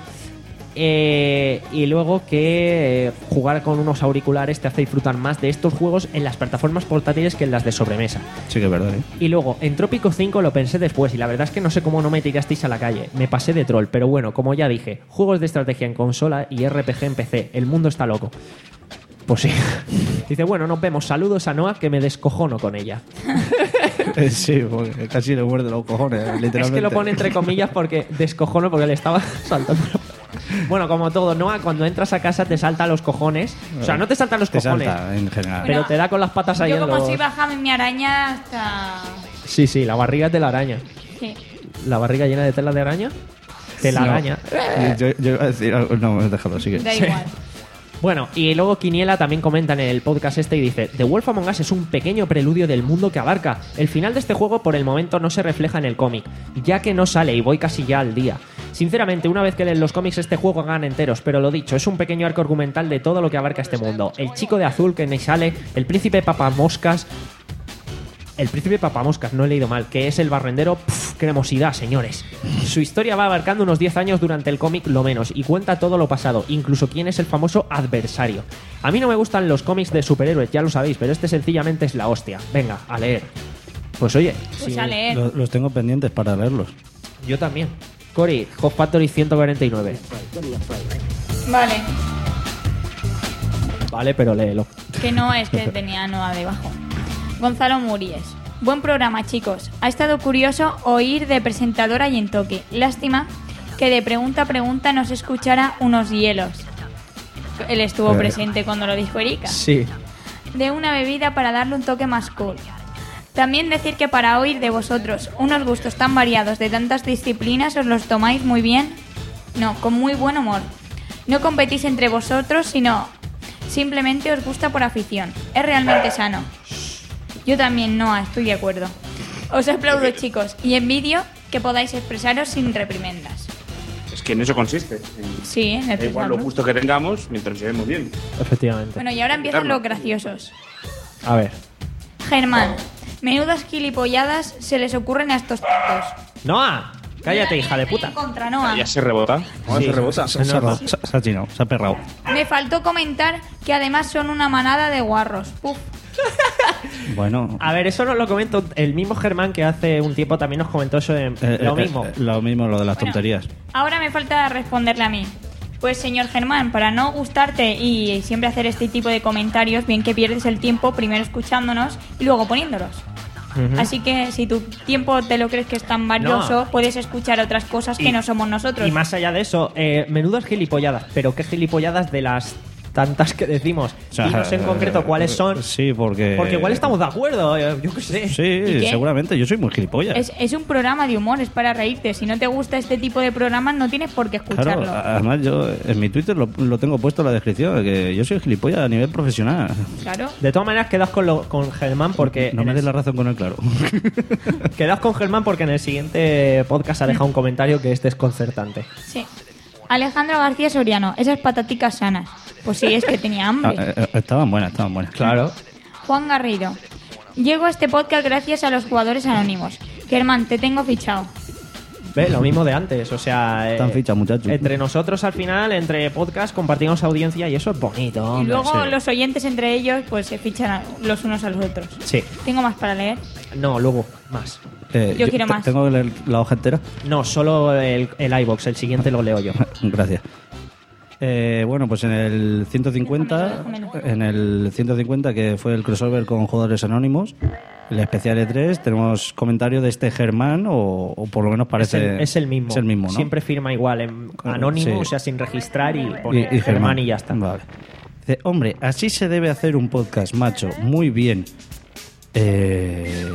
Eh, y luego que eh, jugar con unos auriculares te hace disfrutar más de estos juegos en las plataformas portátiles que en las de sobremesa. Sí que es verdad, ¿eh? Y luego, en Trópico cinco lo pensé después y la verdad es que no sé cómo no me tirasteis a la calle. Me pasé de troll, pero bueno, como ya dije, juegos de estrategia en consola y R P G en P C. El mundo está loco. Pues sí. Dice, bueno, nos vemos. Saludos a Noah, que me descojono con ella. Eh, Sí, porque casi le muerde los cojones, literalmente. Es que lo pone entre comillas porque descojono porque le estaba saltando. Bueno, como todo, Noah, cuando entras a casa te salta los cojones. O sea, no te saltan los Te cojones, salta, en general. pero Bueno, te da con las patas ahí Yo en como los... si bajaba mi araña hasta... Sí, sí, la barriga es de la araña. Sí. La barriga llena de tela de araña. De la No. araña. Yo, yo iba a decir algo... No, déjalo, sigue. Da igual. Bueno, y luego Quiniela también comenta en el podcast este y dice, The Wolf Among Us es un pequeño preludio del mundo que abarca. El final de este juego por el momento no se refleja en el cómic, ya que no sale y voy casi ya al día. Sinceramente, una vez que leen los cómics este juego hagan enteros, pero lo dicho, es un pequeño arco argumental de todo lo que abarca este mundo. El chico de azul que ni sale, el príncipe papamoscas... El príncipe papamoscas, no he leído mal, que es el barrendero, pf, cremosidad, señores. Su historia va abarcando unos diez años durante el cómic, lo menos, y cuenta todo lo pasado, incluso quién es el famoso adversario. A mí no me gustan los cómics de superhéroes, ya lo sabéis, pero este sencillamente es la hostia. Venga, a leer. Pues oye, Pues sí, a leer. Los, los tengo pendientes para leerlos. yo también. Cory, Hot Factory ciento cuarenta y nueve. Vale. Vale, pero léelo. Que no es que tenía Noah debajo. Gonzalo Muries. Buen programa, chicos. Ha estado curioso oír de presentadora y en toque. Lástima que de pregunta a pregunta no se escuchara unos hielos. Él estuvo Eh. presente cuando lo dijo Erika. Sí. De una bebida para darle un toque más cool. También decir que para oír de vosotros unos gustos tan variados de tantas disciplinas os los tomáis muy bien, no, con muy buen humor. No competís entre vosotros, sino simplemente os gusta por afición. Es realmente sano. Yo también, Noa, estoy de acuerdo. Os aplaudo, chicos, y envidio que podáis expresaros sin reprimendas. Es que en eso consiste. En, Sí, en da igual expresarlo. lo justo que tengamos mientras nos llevemos bien. Efectivamente. Bueno, y ahora empiezan los graciosos. A ver. Germán, menudas gilipolladas se les ocurren a estos tontos. ¡Noa! Cállate, hija de puta. Contra Noa. Ya se rebota. Sí, se rebota. Se, se, ha- se, se ha chinado, se ha perrado. Me faltó comentar que además son una manada de guarros. Puf. Bueno, A ver, eso nos lo comento el mismo Germán que hace un tiempo también nos comentó eso de eh, lo eh, mismo. eh, lo mismo, lo de las Bueno, tonterías. Ahora me falta responderle a mí. Pues señor Germán, para no gustarte y siempre hacer este tipo de comentarios, bien que pierdes el tiempo primero escuchándonos y luego poniéndolos. Ujú. Así que si tu tiempo te lo crees que es tan valioso, No. puedes escuchar otras cosas que Y- no somos nosotros. Y más allá de eso, eh, menudas gilipolladas. Pero qué gilipolladas de las tantas que decimos. O sea, y no sé en concreto cuáles son. Sí, porque... Porque igual estamos de acuerdo, eh, yo qué sé. ¿Y Sí, qué? seguramente. Yo soy muy gilipollas. Es, es un programa de humor, es para reírte. Si no te gusta este tipo de programas, no tienes por qué escucharlo. Claro, además yo en mi Twitter lo, lo tengo puesto en la descripción, que yo soy gilipollas a nivel profesional. Claro. De todas maneras, quedaos con, lo- con Germán porque. No en me el- des la razón con él, claro. Quedaos con Germán porque en el siguiente podcast ha dejado un comentario que es desconcertante. Sí. Alejandro García Soriano, esas pataticas sanas. Pues sí, es que tenía Ah, hambre. eh, eh, estaban buenas, estaban buenas. Claro. Juan Garrido. Llego a este podcast gracias a los jugadores anónimos. Germán, te tengo fichado. Ve, lo mismo de antes, o sea. Están fichas, muchachos. Entre nosotros al final, entre podcast, compartimos audiencia y eso es bonito. Y hombre, luego sí. los oyentes entre ellos pues se fichan a- los unos a los otros. Sí. Tengo más para leer. No, luego, más. Eh, Yo quiero te- más. ¿Tengo que leer la hoja entera? No, solo el, el iVox, el siguiente lo leo yo. Gracias. Eh, bueno, pues en el ciento cincuenta, Déjamelo, déjamelo. en el ciento cincuenta que fue el crossover con jugadores anónimos, el especial E tres, tenemos comentario de este Germán o, o por lo menos Es parece el, es el mismo. es el mismo, ¿no? Siempre firma igual, en anónimo, Sí. o sea, sin registrar y y, pone y Germán y ya está. Vale. Dice, hombre, así se debe hacer un podcast, macho. Muy bien. Eh,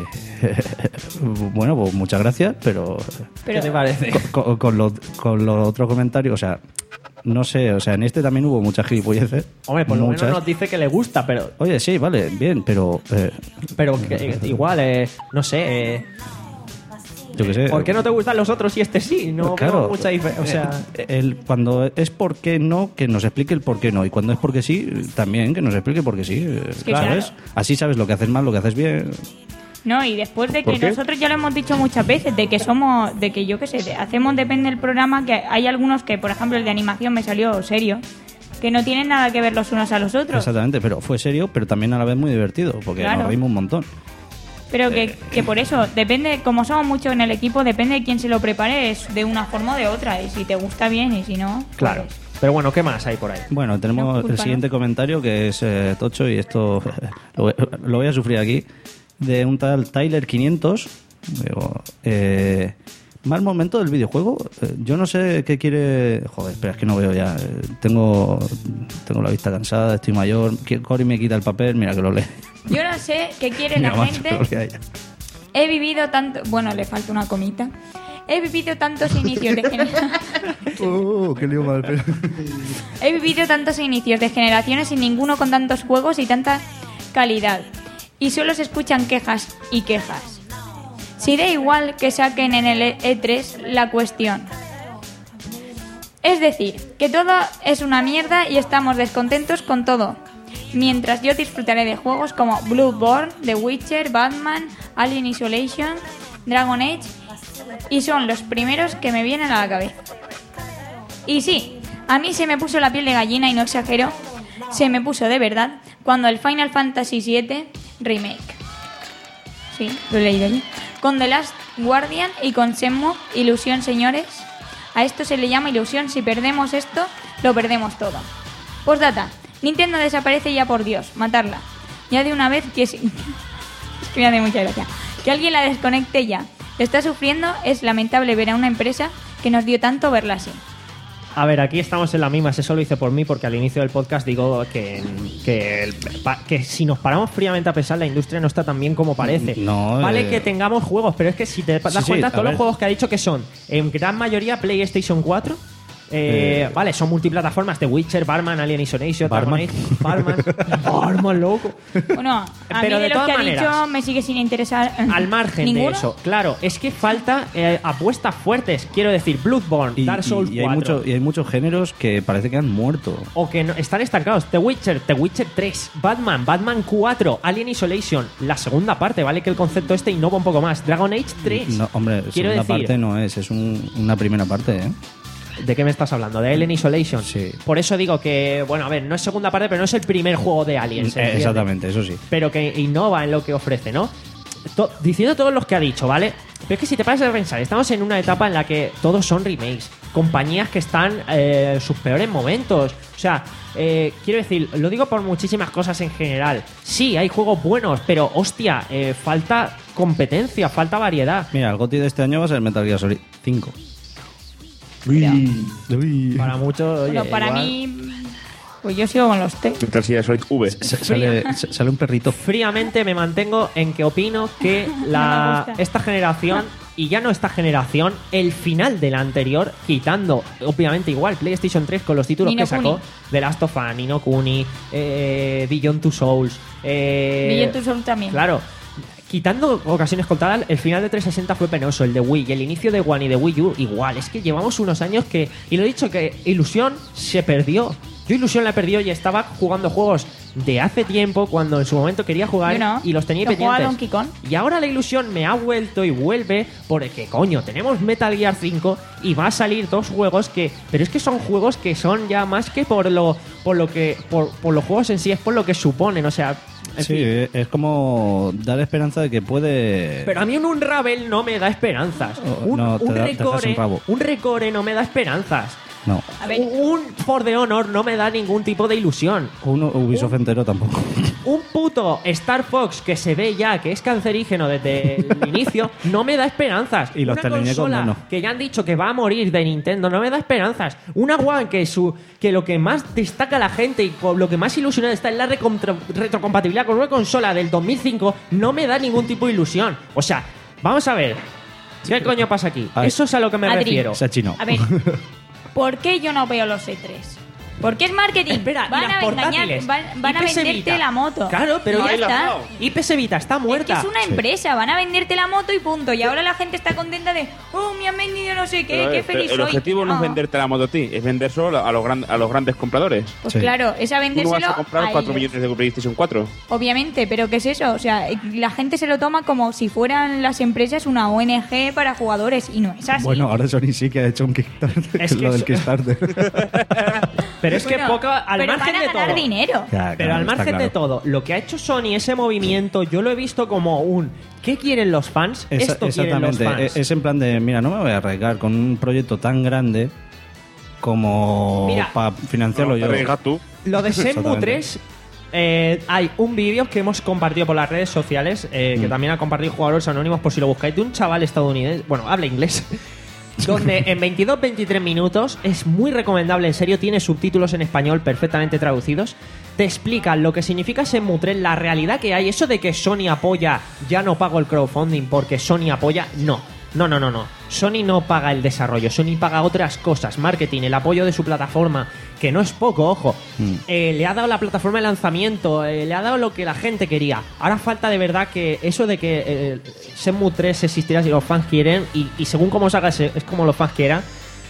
bueno, pues muchas gracias, pero Pero, ¿Qué te parece? con, con, con los con los otros comentarios, o sea, no sé, o sea, en este también hubo muchas gilipolleces. Hombre, por lo muchas. menos nos dice que le gusta, pero Oye, sí, vale, bien, pero eh, pero que, eh, igual, eh, no sé, eh, yo qué sé. ¿por qué no te gustan los otros y este sí? No Claro, veo mucha diferencia. O sea, eh, el, cuando es por qué no, que nos explique el por qué no. Y cuando es porque sí, también que nos explique por qué sí. eh, que ¿sabes? claro. Así sabes lo que haces mal, lo que haces bien. no, y después de que ¿Por qué? nosotros ya lo hemos dicho muchas veces, de que somos, de que yo qué sé, de- hacemos depende del programa, que hay algunos que, por ejemplo, el de animación me salió serio, que no tienen nada que ver los unos a los otros. Exactamente, pero fue serio, pero también a la vez muy divertido, porque Claro. nos reímos un montón. Pero que, que por eso, depende, como somos muchos en el equipo, depende de quién se lo prepare, es de una forma o de otra. Y si te gusta bien y si no. claro. pues- Pero bueno, ¿qué más hay por ahí? Bueno, tenemos No, culpa, el siguiente comentario que es eh, tocho y esto lo, voy, lo voy a sufrir aquí, de un tal Tyler quinientos. Digo, eh, mal momento del videojuego. Eh, yo no sé qué quiere. Joder, espera, es que no veo ya. Eh, tengo, tengo la vista cansada, estoy mayor. Qui- Cory me quita el papel, mira que lo lee. Yo no sé qué quiere Mira, la macho, gente. lo lee ahí. He vivido tanto. Bueno, le falta una comita. He vivido tantos inicios de generaciones. Uh, qué lío mal, pero- He vivido tantos inicios de generaciones y ninguno con tantos juegos y tanta calidad. Y solo se escuchan quejas y quejas. Si da igual que saquen en el E tres la cuestión. Es decir, que todo es una mierda y estamos descontentos con todo. Mientras yo disfrutaré de juegos como Bloodborne, The Witcher, Batman, Alien Isolation, Dragon Age, y son los primeros que me vienen a la cabeza. Y sí, a mí se me puso la piel de gallina y no exagero, se me puso de verdad cuando el Final Fantasy siete Remake. Sí, lo he leído yo. Con The Last Guardian y con Shenmue, ilusión, señores. A esto se le llama ilusión. Si perdemos esto, lo perdemos todo. Postdata. Nintendo desaparece ya, por Dios. Matarla. Ya de una vez que si... que me hace mucha gracia. Que alguien la desconecte ya. Lo está sufriendo, es lamentable ver a una empresa que nos dio tanto verla así. A ver, aquí estamos en la misma. Eso lo hice por mí porque al inicio del podcast digo que, que, el- pa- que si nos paramos fríamente a pensar, la industria no está tan bien como parece. No, vale eh, que tengamos juegos, pero es que si te das Sí, sí, cuenta, a todos los ver. juegos que ha dicho que son en gran mayoría PlayStation cuatro. Eh, Eh. vale, son multiplataformas. The Witcher, Barman, Alien Isolation, Barman. Dragon Age, Barman, Barman, loco. Bueno, a Pero mí de de los todas que ha maneras, dicho me sigue sin interesar. Al margen ¿Ninguno? de eso, claro, es que falta eh, apuestas fuertes. Quiero decir, Bloodborne, Y, Dark Souls y- y hay cuatro. mucho- y hay muchos géneros que parece que han muerto. O que no- están estancados. The Witcher, The Witcher tres, Batman, Batman cuatro, Alien Isolation, la segunda parte, ¿vale? Que el concepto este innova un poco más. Dragon Age tres. No, hombre, Quiero segunda decir, parte no es, es un- una primera parte, ¿eh? ¿de qué me estás hablando? ¿De Alien Isolation? Sí. Por eso digo que, bueno, a ver, no es segunda parte, pero no es el primer juego de Aliens. Eh, ¿entiendes? exactamente, eso sí. Pero que innova en lo que ofrece, ¿no? To- diciendo todos los que ha dicho, ¿vale? Pero es que si te paras a pensar, estamos en una etapa en la que todos son remakes, compañías que están eh, en sus peores momentos. O sea, eh, quiero decir, lo digo por muchísimas cosas en general. Sí, hay juegos buenos, pero hostia, eh, falta competencia, falta variedad. Mira, el GOTY de este año va a ser Metal Gear Solid cinco. Uy. Para muchos, oye, Bueno, para igual- mí, pues yo sigo con los T. Metal Gear Solid V. S- Sale, s- sale un perrito. Fríamente me mantengo en que opino que No me la, gusta. esta generación, y ya no esta generación, el final de la anterior, quitando, obviamente igual, PlayStation tres con los títulos Ni no que sacó, Kuni. The Last of Us, Ni no Kuni, eh, Beyond Two Souls. Eh, Beyond Two Souls también. Claro. Quitando ocasiones contadas, el final de trescientos sesenta fue penoso, el de Wii, y el inicio de One y de Wii U igual. Es que llevamos unos años que, y lo he dicho, que ilusión se perdió. Yo ilusión la he perdido y estaba jugando juegos de hace tiempo cuando en su momento quería jugar Yo no. y los tenía Yo jugaba a pendientes. Donkey Kong. Y ahora la ilusión me ha vuelto y vuelve porque, coño, tenemos Metal Gear cinco y va a salir dos juegos que... Pero es que son juegos que son ya más que por lo por lo que por, por los juegos en sí, es por lo que suponen, o sea... en Sí, fin. es como dar esperanza de que puede... Pero a mí un Unravel no me da esperanzas. Oh, Un, no, te un da- te das recore, un rabo. un recore no me da esperanzas. No, A ver, Un For the Honor no me da ningún tipo de ilusión. uno Ubisoft entero tampoco. Un puto Star Fox que se ve ya que es cancerígeno desde el inicio no me da esperanzas. Y los Una teleñecos consola menos. que ya han dicho que va a morir de Nintendo no me da esperanzas. Una One que su que lo que más destaca a la gente y con lo que más ilusionada está es la recontra- retrocompatibilidad con una consola del dos mil cinco no me da ningún tipo de ilusión. O sea, vamos a ver. ¿Qué coño pasa aquí? A ver. Eso es a lo que me Adri. refiero. Se ha chino. a ver, ¿por qué yo no veo los E tres? Porque es marketing. Espera, van y las a engañar, portátiles. van, van a I P S venderte Vita. la moto. Claro, pero Y ya ahí la has está. dado. I P S Vita está Es que muerta. es una empresa, van a venderte la moto y punto. Y ahora la gente está contenta de, oh, me han vendido no sé qué, Pero, qué eh, pero feliz el soy. objetivo no es Ah. venderte la moto a ti, es vender solo a los, gran- a los grandes compradores. Pues Sí. claro, es a Tú no vendérselo vas a comprar a cuatro ellos. millones de PlayStation cuatro. Obviamente, pero ¿qué es eso? O sea, la gente se lo toma como si fueran las empresas una O N G para jugadores y no es así. Bueno, ahora Sony sí que ha hecho un Kickstarter, que Es es que lo del eso- Kickstarter. Pero es que Bueno, poco al pero margen van a de ganar todo. dinero. Ya, Pero claro, al está margen de claro. todo, lo que ha hecho Sony, ese movimiento, yo lo he visto como un ¿qué quieren los fans? Esa- Esto quieren los exactamente, fans. es en plan de, mira, no me voy a arriesgar con un proyecto tan grande como Mira. para financiarlo No, te yo. arriesgas tú. Lo de Shenmue Exactamente. tres, eh, hay un vídeo que hemos compartido por las redes sociales, eh, que Mm. también ha compartido Jugadores Anónimos, por si lo buscáis, de un chaval estadounidense, bueno, habla inglés, donde en veintidós veintitrés minutos, es muy recomendable, en serio, tiene subtítulos en español perfectamente traducidos, te explican lo que significa Shenmue tres, la realidad que hay, eso de que Sony apoya, ya no pago el crowdfunding porque Sony apoya, no. No, no, no, no. Sony no paga el desarrollo, Sony paga otras cosas, marketing, el apoyo de su plataforma, que no es poco, ojo. Mm. Eh, le ha dado la plataforma de lanzamiento, eh, le ha dado lo que la gente quería. Ahora falta de verdad que eso de que eh, Shenmue tres existirá si los fans quieren, y, y según cómo salga es, es como los fans quieran.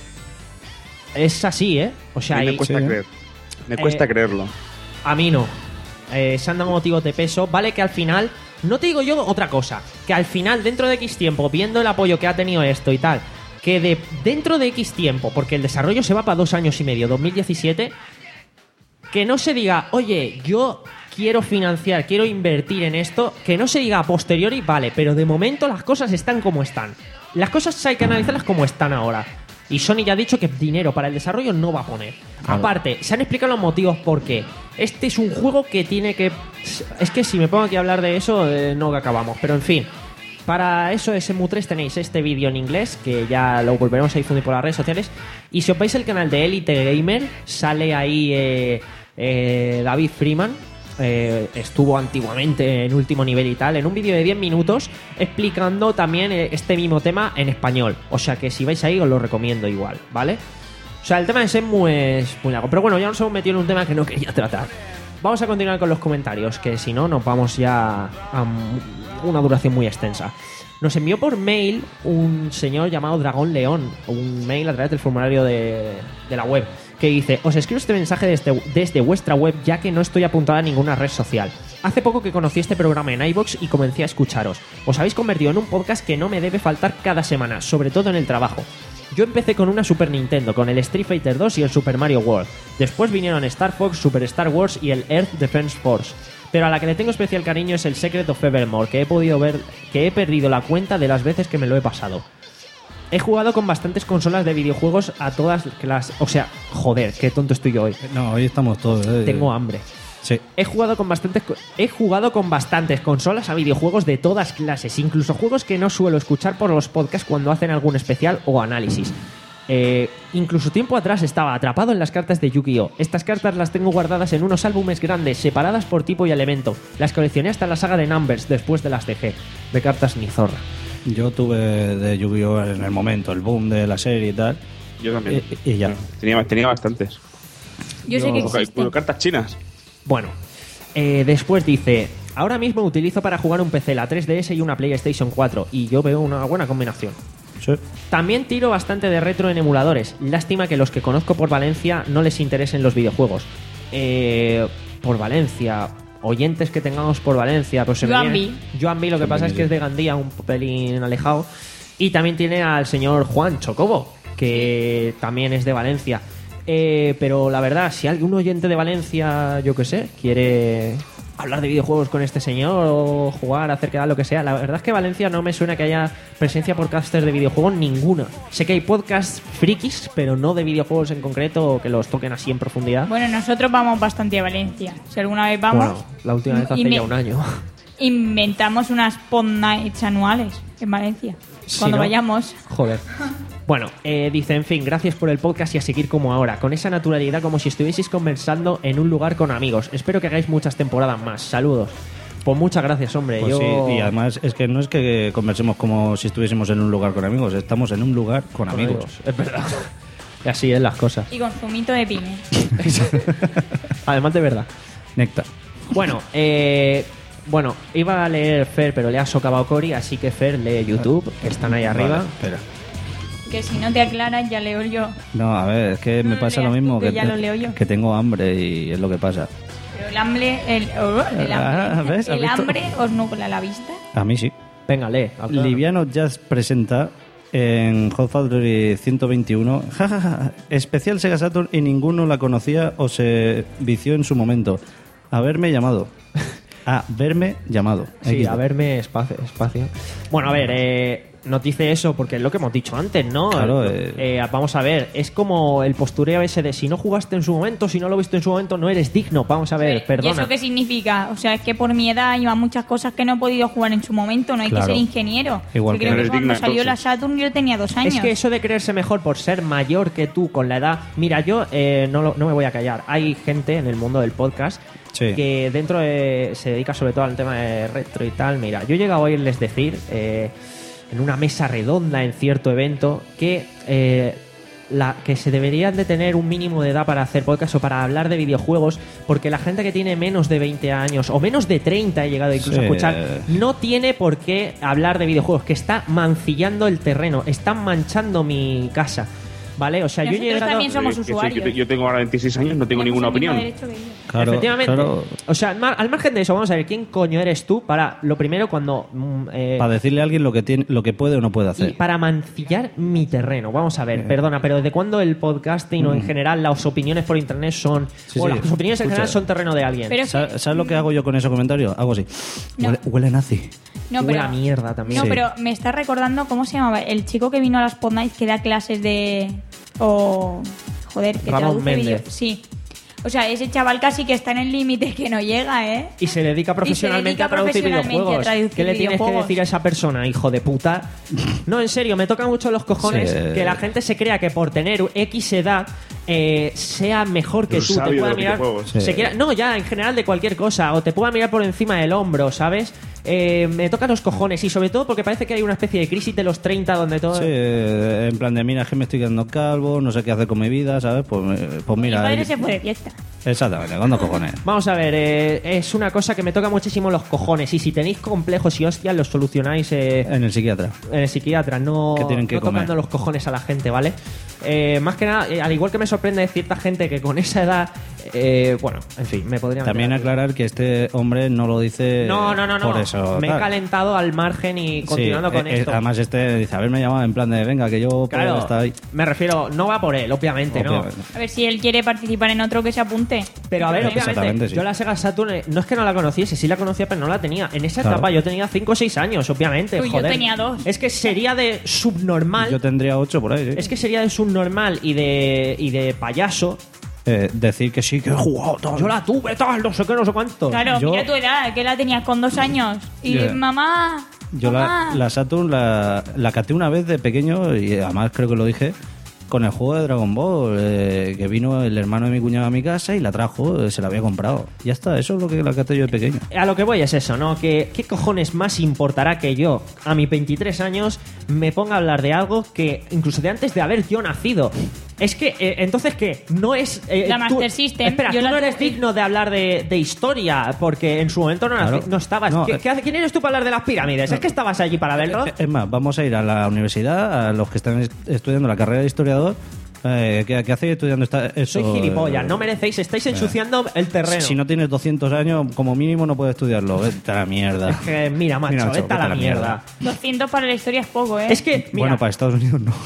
Es así, ¿eh? O sea, A mí me y- cuesta sí. creer. Me cuesta Eh, creerlo. a mí no. Eh, se han dado motivos de peso. Vale que al final... No te digo yo otra cosa. Que al final, dentro de X tiempo, viendo el apoyo que ha tenido esto y tal, que de dentro de X tiempo, porque el desarrollo se va para dos años y medio, dos mil diecisiete, que no se diga, oye, yo quiero financiar, quiero invertir en esto, que no se diga a posteriori, vale, pero de momento las cosas están como están. Las cosas hay que analizarlas como están ahora. Y Sony ya ha dicho que dinero para el desarrollo no va a poner. Claro. Aparte, se han explicado los motivos por qué. Este es un juego que tiene que... Es que si me pongo aquí a hablar de eso, eh, no acabamos. Pero en fin, para eso de Shenmue tres tenéis este vídeo en inglés, que ya lo volveremos a difundir por las redes sociales. Y si os vais al canal de Elite Gamer, sale ahí eh, eh, David Freeman. Eh, estuvo antiguamente en Último Nivel y tal, en un vídeo de diez minutos explicando también eh, este mismo tema en español. O sea que si vais ahí os lo recomiendo igual, ¿vale? O sea, el tema de Shenmue es muy largo. Pero bueno, ya nos hemos metido en un tema que no quería tratar. Vamos a continuar con los comentarios, que si no nos vamos ya a una duración muy extensa. Nos envió por mail un señor llamado Dragón León, un mail a través del formulario de, de la web, que dice: os escribo este mensaje desde, desde vuestra web ya que no estoy apuntada a ninguna red social. Hace poco que conocí este programa en iVoox y comencé a escucharos. Os habéis convertido en un podcast que no me debe faltar cada semana, sobre todo en el trabajo. Yo empecé con una Super Nintendo, con el Street Fighter dos y el Super Mario World. Después vinieron Star Fox, Super Star Wars y el Earth Defense Force. Pero a la que le tengo especial cariño es el Secret of Evermore, que he podido ver, que he perdido la cuenta de las veces que me lo he pasado. He jugado con bastantes consolas de videojuegos a todas las... O sea, joder, qué tonto estoy yo hoy. No, hoy estamos todos. Eh. Tengo hambre. Sí. He jugado con bastantes he jugado con bastantes consolas a videojuegos de todas clases, incluso juegos que no suelo escuchar por los podcasts cuando hacen algún especial o análisis. Eh, incluso tiempo atrás estaba atrapado en las cartas de Yu-Gi-Oh! Estas cartas las tengo guardadas en unos álbumes grandes, separadas por tipo y elemento. Las coleccioné hasta la saga de Numbers, después de las dejé. De cartas ni zorra. Yo tuve de Yu-Gi-Oh! En el momento, el boom de la serie y tal. Yo también. Y, y ya. Tenía, tenía bastantes. Yo, sé que Incluso existen. cartas chinas. Bueno, eh, después dice: ahora mismo utilizo para jugar un P C, la tres D S y una PlayStation cuatro, y yo veo una buena combinación. Sí. También tiro bastante de retro en emuladores. Lástima que los que conozco por Valencia no les interesen los videojuegos. Eh, por Valencia, oyentes que tengamos por Valencia, pues se me Joan viene- Joan B, lo que pasa es que es de Gandía, un pelín alejado. Y también tiene al señor Juan Chocobo, que también es de Valencia. Eh, pero la verdad, si algún oyente de Valencia, yo qué sé, quiere hablar de videojuegos con este señor o jugar, hacer quedar lo que sea, la verdad es que Valencia no me suena que haya presencia podcasters de videojuegos ninguna. Sé que hay podcasts frikis, pero no de videojuegos en concreto o que los toquen así en profundidad. Bueno, nosotros vamos bastante a Valencia. Si alguna vez vamos, Bueno, la última vez hace inve- ya un año. inventamos unas pod nights anuales en Valencia. Sí, Cuando ¿no? vayamos. Joder. Bueno, eh, dice, en fin, gracias por el podcast y a seguir como ahora, con esa naturalidad como si estuvieseis conversando en un lugar con amigos. Espero que hagáis muchas temporadas más. Saludos. Pues muchas gracias, hombre. Pues Yo... sí, y además es que no es que conversemos como si estuviésemos en un lugar con amigos, estamos en un lugar con, Con amigos. amigos, es verdad. Y así es las cosas. Y con zumito de piña. Además de verdad. Néctar. Bueno, eh, bueno, iba a leer Fer, pero le ha socavado Cori, así que Fer lee YouTube, que están ahí arriba. Vale, espera. Que si no te aclaras, ya leo yo. No, a ver, es que me No pasa leas lo mismo, tú, que que, ya lo leo yo. que tengo hambre y es lo que pasa. Pero el hambre. El, oh, el Ah, hambre, ¿ves? ¿Has el visto? hambre os nubla la vista. A mí sí. Venga, lee. habla. Liviano Jazz presenta en Hot Factory ciento veintiuno ja, ja, ja, especial Sega Saturn y ninguno la conocía o se vició en su momento. Haberme llamado. A verme llamado. Sí, equis de. a verme espacio. espacio. Bueno, a ver, eh, nos dice eso porque es lo que hemos dicho antes, ¿no? Claro, Eh, eh. eh, vamos a ver, es como el postureo ese de si no jugaste en su momento, si no lo viste en su momento, no eres digno. Vamos a ver, ¿Y perdona. eso qué significa? O sea, es que por mi edad hay muchas cosas que no he podido jugar en su momento. No hay Claro. que ser ingeniero. Igual Yo que creo eres que cuando digna, salió la entonces. Saturn yo tenía dos años. Es que eso de creerse mejor por ser mayor que tú con la edad. Mira, yo eh, no, lo- no me voy a callar. Hay gente en el mundo del podcast Sí. que dentro de- se dedica sobre todo al tema de retro y tal. Mira, yo he llegado a oírles decir eh, en una mesa redonda en cierto evento que eh, la, que se deberían de tener un mínimo de edad para hacer podcast o para hablar de videojuegos, porque la gente que tiene menos de veinte años o menos de treinta, he llegado incluso Sí. a escuchar, no tiene por qué hablar de videojuegos, que está mancillando el terreno, están manchando mi casa. ¿vale? O sea, yo he Nosotros llegado... también somos Eh, que sí, usuarios. que yo tengo ahora veintiséis años, no tengo ninguna Tenemos el opinión. mismo derecho que ellos. Claro, Efectivamente. claro, O sea, al mar- al margen de eso, vamos a ver, ¿quién coño eres tú para, lo primero, cuando... mm, eh, para decirle a alguien lo que tiene, lo que puede o no puede y hacer. para mancillar mi terreno? Vamos a ver, perdona, pero ¿desde cuándo el podcasting o en general las opiniones por internet son... Sí, o sí. las opiniones en Escucha. general son terreno de alguien? Pero es que- ¿Sabes, sabes lo que hago yo con ese comentario? Hago así. No. Huele, huele nazi. No, Huele pero, a mierda también. no, Sí. pero me está recordando, ¿cómo se llamaba? El chico que vino a las Pod Nights que da clases de... O... Joder, que Ramón traduce Méndez. vídeos. Sí. O sea, ese chaval casi que está en el límite que no llega, ¿eh? Y se dedica profesionalmente dedica a traducir profesionalmente a videojuegos. traducir ¿Qué le tienes que videojuegos. decir a esa persona, hijo de puta? No, en serio, me toca mucho los cojones Sí. que la gente se crea que por tener X edad eh, sea mejor que Un tú. Te sabio de pueda los mirar. videojuegos. Sí. se quiera- no, ya, en general de cualquier cosa. O te pueda mirar por encima del hombro, ¿sabes? Eh, me toca los cojones. Y sobre todo porque parece que hay una especie de crisis de los treinta donde todo. Sí, eh, en plan de, mira, es que me estoy quedando calvo, no sé qué hacer con mi vida, ¿sabes? Pues, eh, pues Mi mira. padre eh, se fue de fiesta. Exactamente, ¿cuándo cojones? Vamos a ver, eh, es una cosa que me toca muchísimo los cojones. Y si tenéis complejos y hostias, los solucionáis eh, En el psiquiatra. en el psiquiatra, no, Que tienen que no tocando comer. los cojones a la gente, ¿vale? Eh, más que nada, eh, al igual que me sorprende de cierta gente que con esa edad, eh, bueno, en fin, me podrían... También aclarar que este hombre no lo dice No, no, no, no. por eso. me he tal. calentado al margen y continuando Sí, con eh, eh, esto. Además, este dice, haberme llamado en plan de, venga, que yo puedo Claro, estar ahí. me refiero, no va por él, obviamente, Obviamente. A ver si él quiere participar en otro que se apunte. Pero a ver, obviamente, Exactamente, sí. yo la Sega Saturn eh, no es que no la conociese, sí la conocía, pero no la tenía. En esa Claro. etapa yo tenía cinco o seis años, obviamente, Uy, yo joder. tenía dos. Es que sería de subnormal, Yo tendría ocho por ahí, sí. es que sería de subnormal y de, y de payaso. Eh, decir que sí, que he jugado tal. Yo la tuve, tal, no sé qué, no sé cuánto. Claro, Yo- mira tu edad, que la tenías con dos años. Y Yeah. mamá, Yo la, mamá. la Saturn la, la caté una vez de pequeño y además creo que lo dije con el juego de Dragon Ball, eh, que vino el hermano de mi cuñado a mi casa y la trajo, eh, se la había comprado. Ya está, eso es lo que la caté yo de pequeño. A lo que voy es eso, ¿no? Que ¿qué cojones más importará que yo, a mis veintitrés años, me ponga a hablar de algo que incluso de antes de haber yo nacido? Es que, eh, entonces, ¿qué? No es... eh, La tú- Master System, Espera, yo tú la no eres tuve. digno de hablar de, de historia, porque en su momento no, nací- Claro. no estabas. No, ¿Qué- eh, qué hace- ¿Quién eres tú para hablar de las pirámides? ¿Es que estabas allí para verlo? Eh, Es más, vamos a ir a la universidad, a los que están est- estudiando la carrera de historiador. Eh, ¿qué, qué hacéis estudiando esta, eso? Soy gilipollas, Eh, no merecéis, estáis ensuciando el terreno. Si no tienes doscientos años, como mínimo no puedes estudiarlo. Vete a la mierda. Es que, mira, macho, Mira, macho, vete a la mierda. doscientos para la historia es poco, ¿eh? Es que, mira, Bueno, para Estados Unidos no.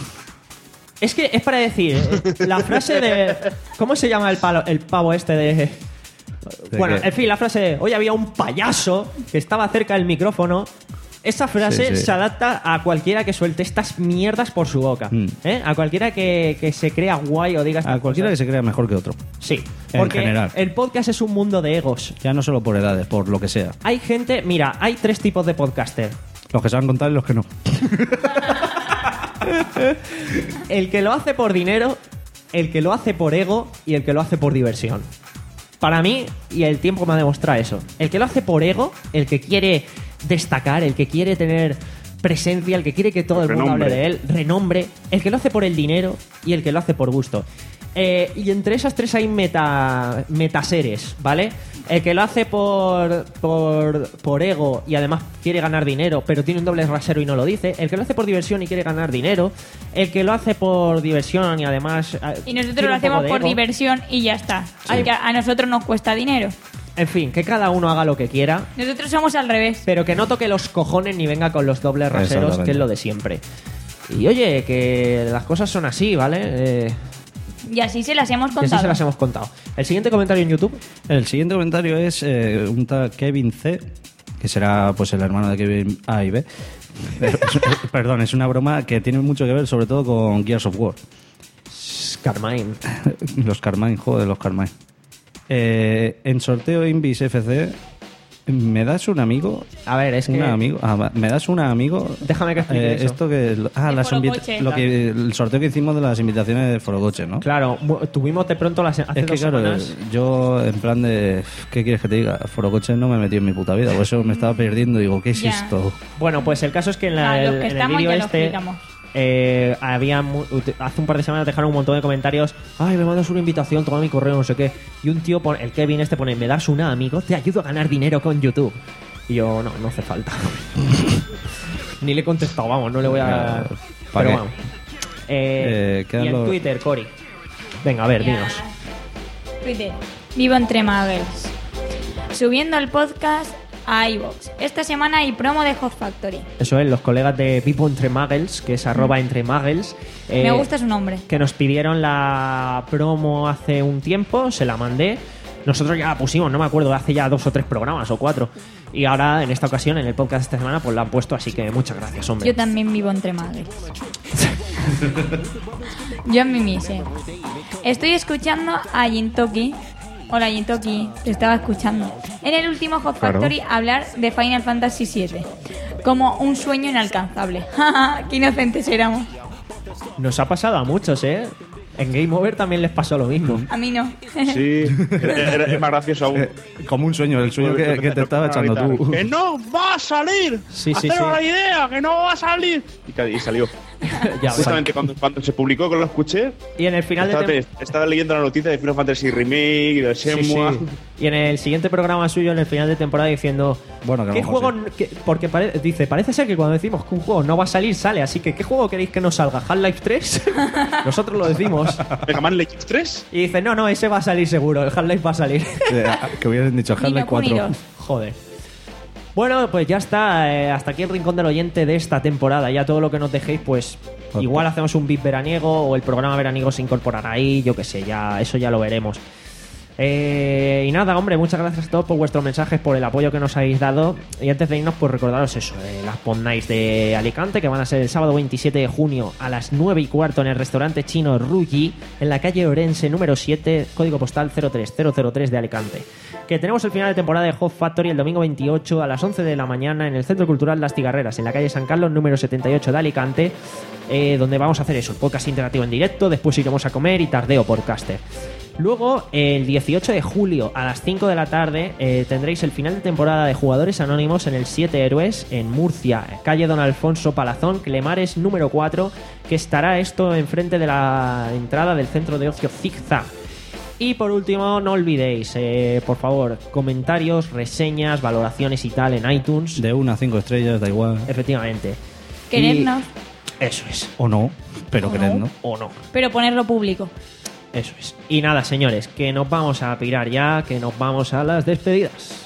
es que es para decir, eh, la frase de... ¿Cómo se llama el, palo, el pavo este de...? ¿De Bueno, qué? en fin, la frase de, hoy había un payaso que estaba cerca del micrófono. Esa frase Sí, sí. se adapta a cualquiera que suelte estas mierdas por su boca. Mm. ¿eh? A cualquiera que, que se crea guay o diga estas A cualquiera que cosas. se crea mejor que otro. Sí, En porque general. el podcast es un mundo de egos. Ya no solo por edades, por lo que sea. Hay gente, mira, hay tres tipos de podcaster. Los que saben contar y los que no. El que lo hace por dinero, el que lo hace por ego y el que lo hace por diversión. Para mí, y el tiempo me ha demostrado eso, el que lo hace por ego, el que quiere destacar, el que quiere tener presencia, el que quiere que todo el mundo Renombre. hable de él, renombre, el que lo hace por el dinero y el que lo hace por gusto. Eh, y entre esas tres hay meta, metaseres, ¿vale? El que lo hace por, por, por ego y además quiere ganar dinero, pero tiene un doble rasero y no lo dice. El que lo hace por diversión y quiere ganar dinero. El que lo hace por diversión y además... eh, Y nosotros tiene lo un poco hacemos de por ego. diversión y ya está. Sí. Que a a nosotros nos cuesta dinero. En fin, que cada uno haga lo que quiera, Nosotros somos al revés. pero que no toque los cojones ni venga con los dobles raseros, Exactamente. que es lo de siempre. Y oye, que las cosas son así, ¿vale? Eh, Y así se las hemos que así contado. se las hemos contado. El siguiente comentario en YouTube. El siguiente comentario es eh, un tal Kevin C, que será pues el hermano de Kevin A y B. Pero es- perdón, es una broma que tiene mucho que ver sobre todo con Gears of War. Carmine. Los Carmine, joder, los Carmine. Eh, en sorteo Invis F C, ¿me das un amigo? A ver, es que... Un amigo. Ah, va, ¿me das un amigo? Déjame que explique Eh, eso. Esto que. Ah, De las Foro invita- Coche. lo que el sorteo que hicimos de las invitaciones de Foro Coche, ¿no? Claro, mu- tuvimos de pronto las, hace Es que dos claro, semanas... yo en plan de ¿qué quieres que te diga? Foro Coche no me he metido en mi puta vida, por eso me estaba perdiendo y digo, ¿qué es Ya. esto? Bueno, pues el caso es que en, la, Ah, los el- que en el estamos vídeo ya lo este explicamos. eh, había mu- ut- hace un par de semanas dejaron un montón de comentarios. Ay, me mandas una invitación, toma mi correo, no sé qué. Y un tío, pone, el Kevin este pone, me das una, amigo, te ayudo a ganar dinero con YouTube. Y yo, no, no hace falta. Ni le he contestado, vamos, no le voy a... Ya, ¿para Pero qué? vamos. Eh, Eh, quedan Y en los... Twitter, Cori. Venga, a ver, Ya. dinos. Twitter. Vivo entre Muggles. Subiendo el podcast a iVoox. Esta semana hay promo de Hot Factory. Eso es, los colegas de Vivo Entre Muggles, que es arroba entre Muggles. eh, Me gusta su nombre. Que nos pidieron la promo hace un tiempo, se la mandé. Nosotros ya la pusimos, no me acuerdo, hace ya dos o tres programas o cuatro. Y ahora, en esta ocasión, en el podcast de esta semana, pues la han puesto, así que muchas gracias, hombre. Yo también vivo entre Muggles. Yo en mi mise. Estoy escuchando a Jintoki. Hola Jintoki, te estaba escuchando. En el último Hot Claro. Factory hablar de Final Fantasy siete. Como un sueño inalcanzable. Qué inocentes éramos. Nos ha pasado a muchos, ¿eh? En Game Over también les pasó lo mismo. A mí no. Sí, era- era- es más gracioso aún. Eh, como un sueño, el sueño que, que te estaba echando tú. ¡Que no va a salir! Sí, sí, ¡Haceros sí. la idea! ¡Que no va a salir! Y, ca- y salió. Ya ves. Justamente cuando, cuando se publicó, que lo escuché, Y en el final de estaba, tem- estaba leyendo la noticia de Final Fantasy Remake, de Sí, Shenmue. sí. Y en el siguiente programa suyo, en el final de temporada, diciendo... Bueno, que a lo ¿qué mejor juego...? que- porque pare- dice, parece ser que cuando decimos que un juego no va a salir, sale. Así que, ¿qué juego queréis que nos salga? ¿Half-Life tres? Nosotros lo decimos. Mega Man Legends tres. Y dice, no, no, ese va a salir seguro. El Half-Life va a salir. Eh, que hubieran dicho Half-Life Niños cuatro. unidos. Joder. Bueno, pues ya está. eh, hasta aquí el rincón del oyente de esta temporada. Ya todo lo que nos dejéis, pues Pues, igual pues. hacemos un beat veraniego o el programa veraniego se incorporará ahí. Yo qué sé, ya eso ya lo veremos. Eh, y nada, hombre, muchas gracias a todos por vuestros mensajes, por el apoyo que nos habéis dado. Y antes de irnos, pues recordaros eso, eh, las Pod Nights de Alicante, que van a ser el sábado veintisiete de junio a las nueve y cuarto en el restaurante chino Ruyi, en la calle Orense número siete, código postal cero tres cero cero tres de Alicante. Que tenemos el final de temporada de Hot Factory el domingo veintiocho a las once de la mañana en el Centro Cultural Las Tigarreras, en la calle San Carlos número setenta y ocho de Alicante, eh, donde vamos a hacer eso, el podcast interactivo en directo, después iremos a comer y tardeo por caster. Luego, el dieciocho de julio a las cinco de la tarde eh, tendréis el final de temporada de Jugadores Anónimos en el Siete Héroes en Murcia, calle Don Alfonso Palazón, Clemares número cuatro, que estará esto enfrente de la entrada del centro de ocio Zigzag. Y por último, no olvidéis, eh, por favor, comentarios, reseñas, valoraciones y tal en iTunes. De una a cinco estrellas, da igual. Efectivamente. Querernos, Y eso es. O no, pero O querer, no. ¿no? O no. pero ponerlo público. Eso es. Y nada, señores, que nos vamos a pirar ya, que nos vamos a las despedidas.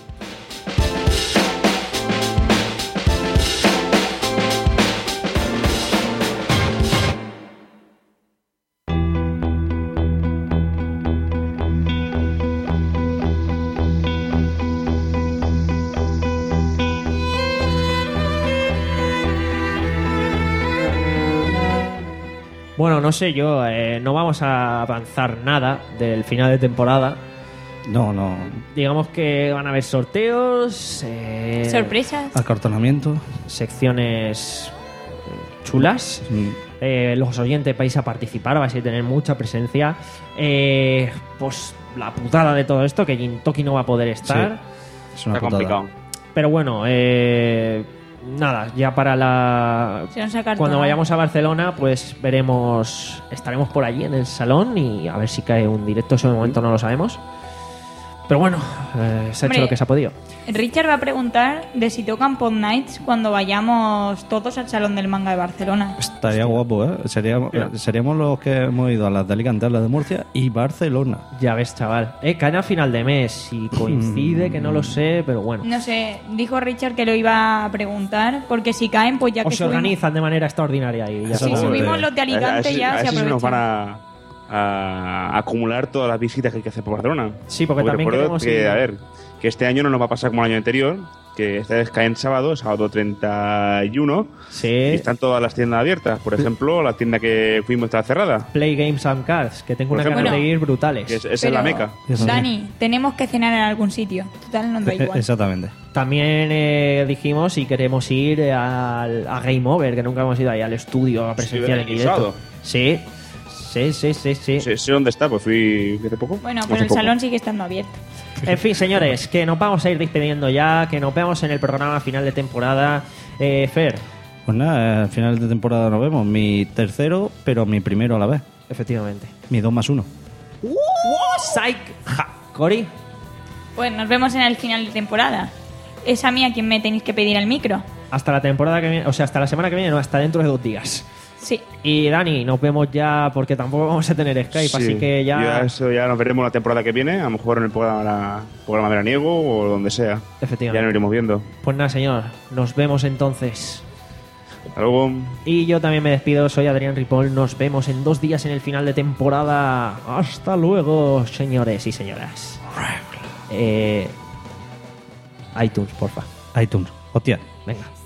Bueno, no sé yo, eh, no vamos a avanzar nada del final de temporada. No, no. Digamos que van a haber sorteos, eh, Sorpresas. Acartonamiento. secciones eh, chulas. Mm, Eh, los oyentes vais a participar, vais a tener mucha presencia. Eh, pues la putada de todo esto, que Jintoki no va a poder estar. Es una Está putada. complicado. Pero bueno, eh, nada, ya para la... Se nos ha cartonado. Cuando vayamos a Barcelona, pues veremos, estaremos por allí en el salón y a ver si cae un directo. Eso de momento no lo sabemos. Pero bueno, eh, se ha Hombre. hecho lo que se ha podido. Richard va a preguntar de si tocan Pod Nights cuando vayamos todos al Salón del Manga de Barcelona. Estaría guapo, ¿eh? Seríamos, eh, seríamos los que hemos ido a las de Alicante, a las de Murcia y Barcelona. Ya ves, chaval. Eh, caen a final de mes. Si coincide, que no lo sé, pero bueno. No sé, dijo Richard que lo iba a preguntar, porque si caen, pues ya O que se subimos- organizan de manera extraordinaria y ya Si Exactamente. subimos los de A- a Alicante ese- ya a se ese se nos van aprovecha. a, a acumular todas las visitas que hay que hacer por Barcelona. Sí, porque también recuerdo queremos que, ir- a ver, que este año no nos va a pasar como el año anterior, que esta vez cae en sábado, sábado treinta y uno, y Sí. están todas las tiendas abiertas. Por ejemplo, la tienda que fuimos está cerrada, Play Games and Cards, que tengo Por una ejemplo. ganas de Bueno. ir brutales. que es, esa es Pero, la meca. Eso sí. Dani, tenemos que cenar en algún sitio. Total, nos da igual. Exactamente. También eh, dijimos si queremos ir al, a Game Over, que nunca hemos ido ahí al estudio a presenciar Sí, en el directo. sábado. Sí, sí, sí, sí, sí. Sé, sé dónde está, pues fui hace poco. Bueno, Hace pero el poco. salón sigue estando abierto. En fin, señores, que nos vamos a ir despidiendo ya, que nos vemos en el programa final de temporada. Eh, Fer, Pues nada, al final de temporada nos vemos. Mi tercero, pero mi primero a la vez. efectivamente. Mi dos más uno. ¡Uh! ¡Psych! Ja. Cori, Pues nos vemos en el final de temporada. Es a mí a quien me tenéis que pedir el micro. hasta la temporada que viene, o sea, hasta la semana que viene, no, hasta dentro de dos días. Sí. Y Dani, nos vemos ya porque tampoco vamos a tener Skype, Sí. así que ya... Ya eso ya nos veremos la temporada que viene, a lo mejor en el programa, la, programa veraniego o donde sea. Efectivamente. Ya nos iremos viendo. Pues nada, señor, nos vemos entonces. Hasta luego. Y yo también me despido, soy Adrián Ripoll, nos vemos en dos días en el final de temporada. Hasta luego, señores y señoras. Eh, iTunes, porfa. iTunes. Hostia. Venga.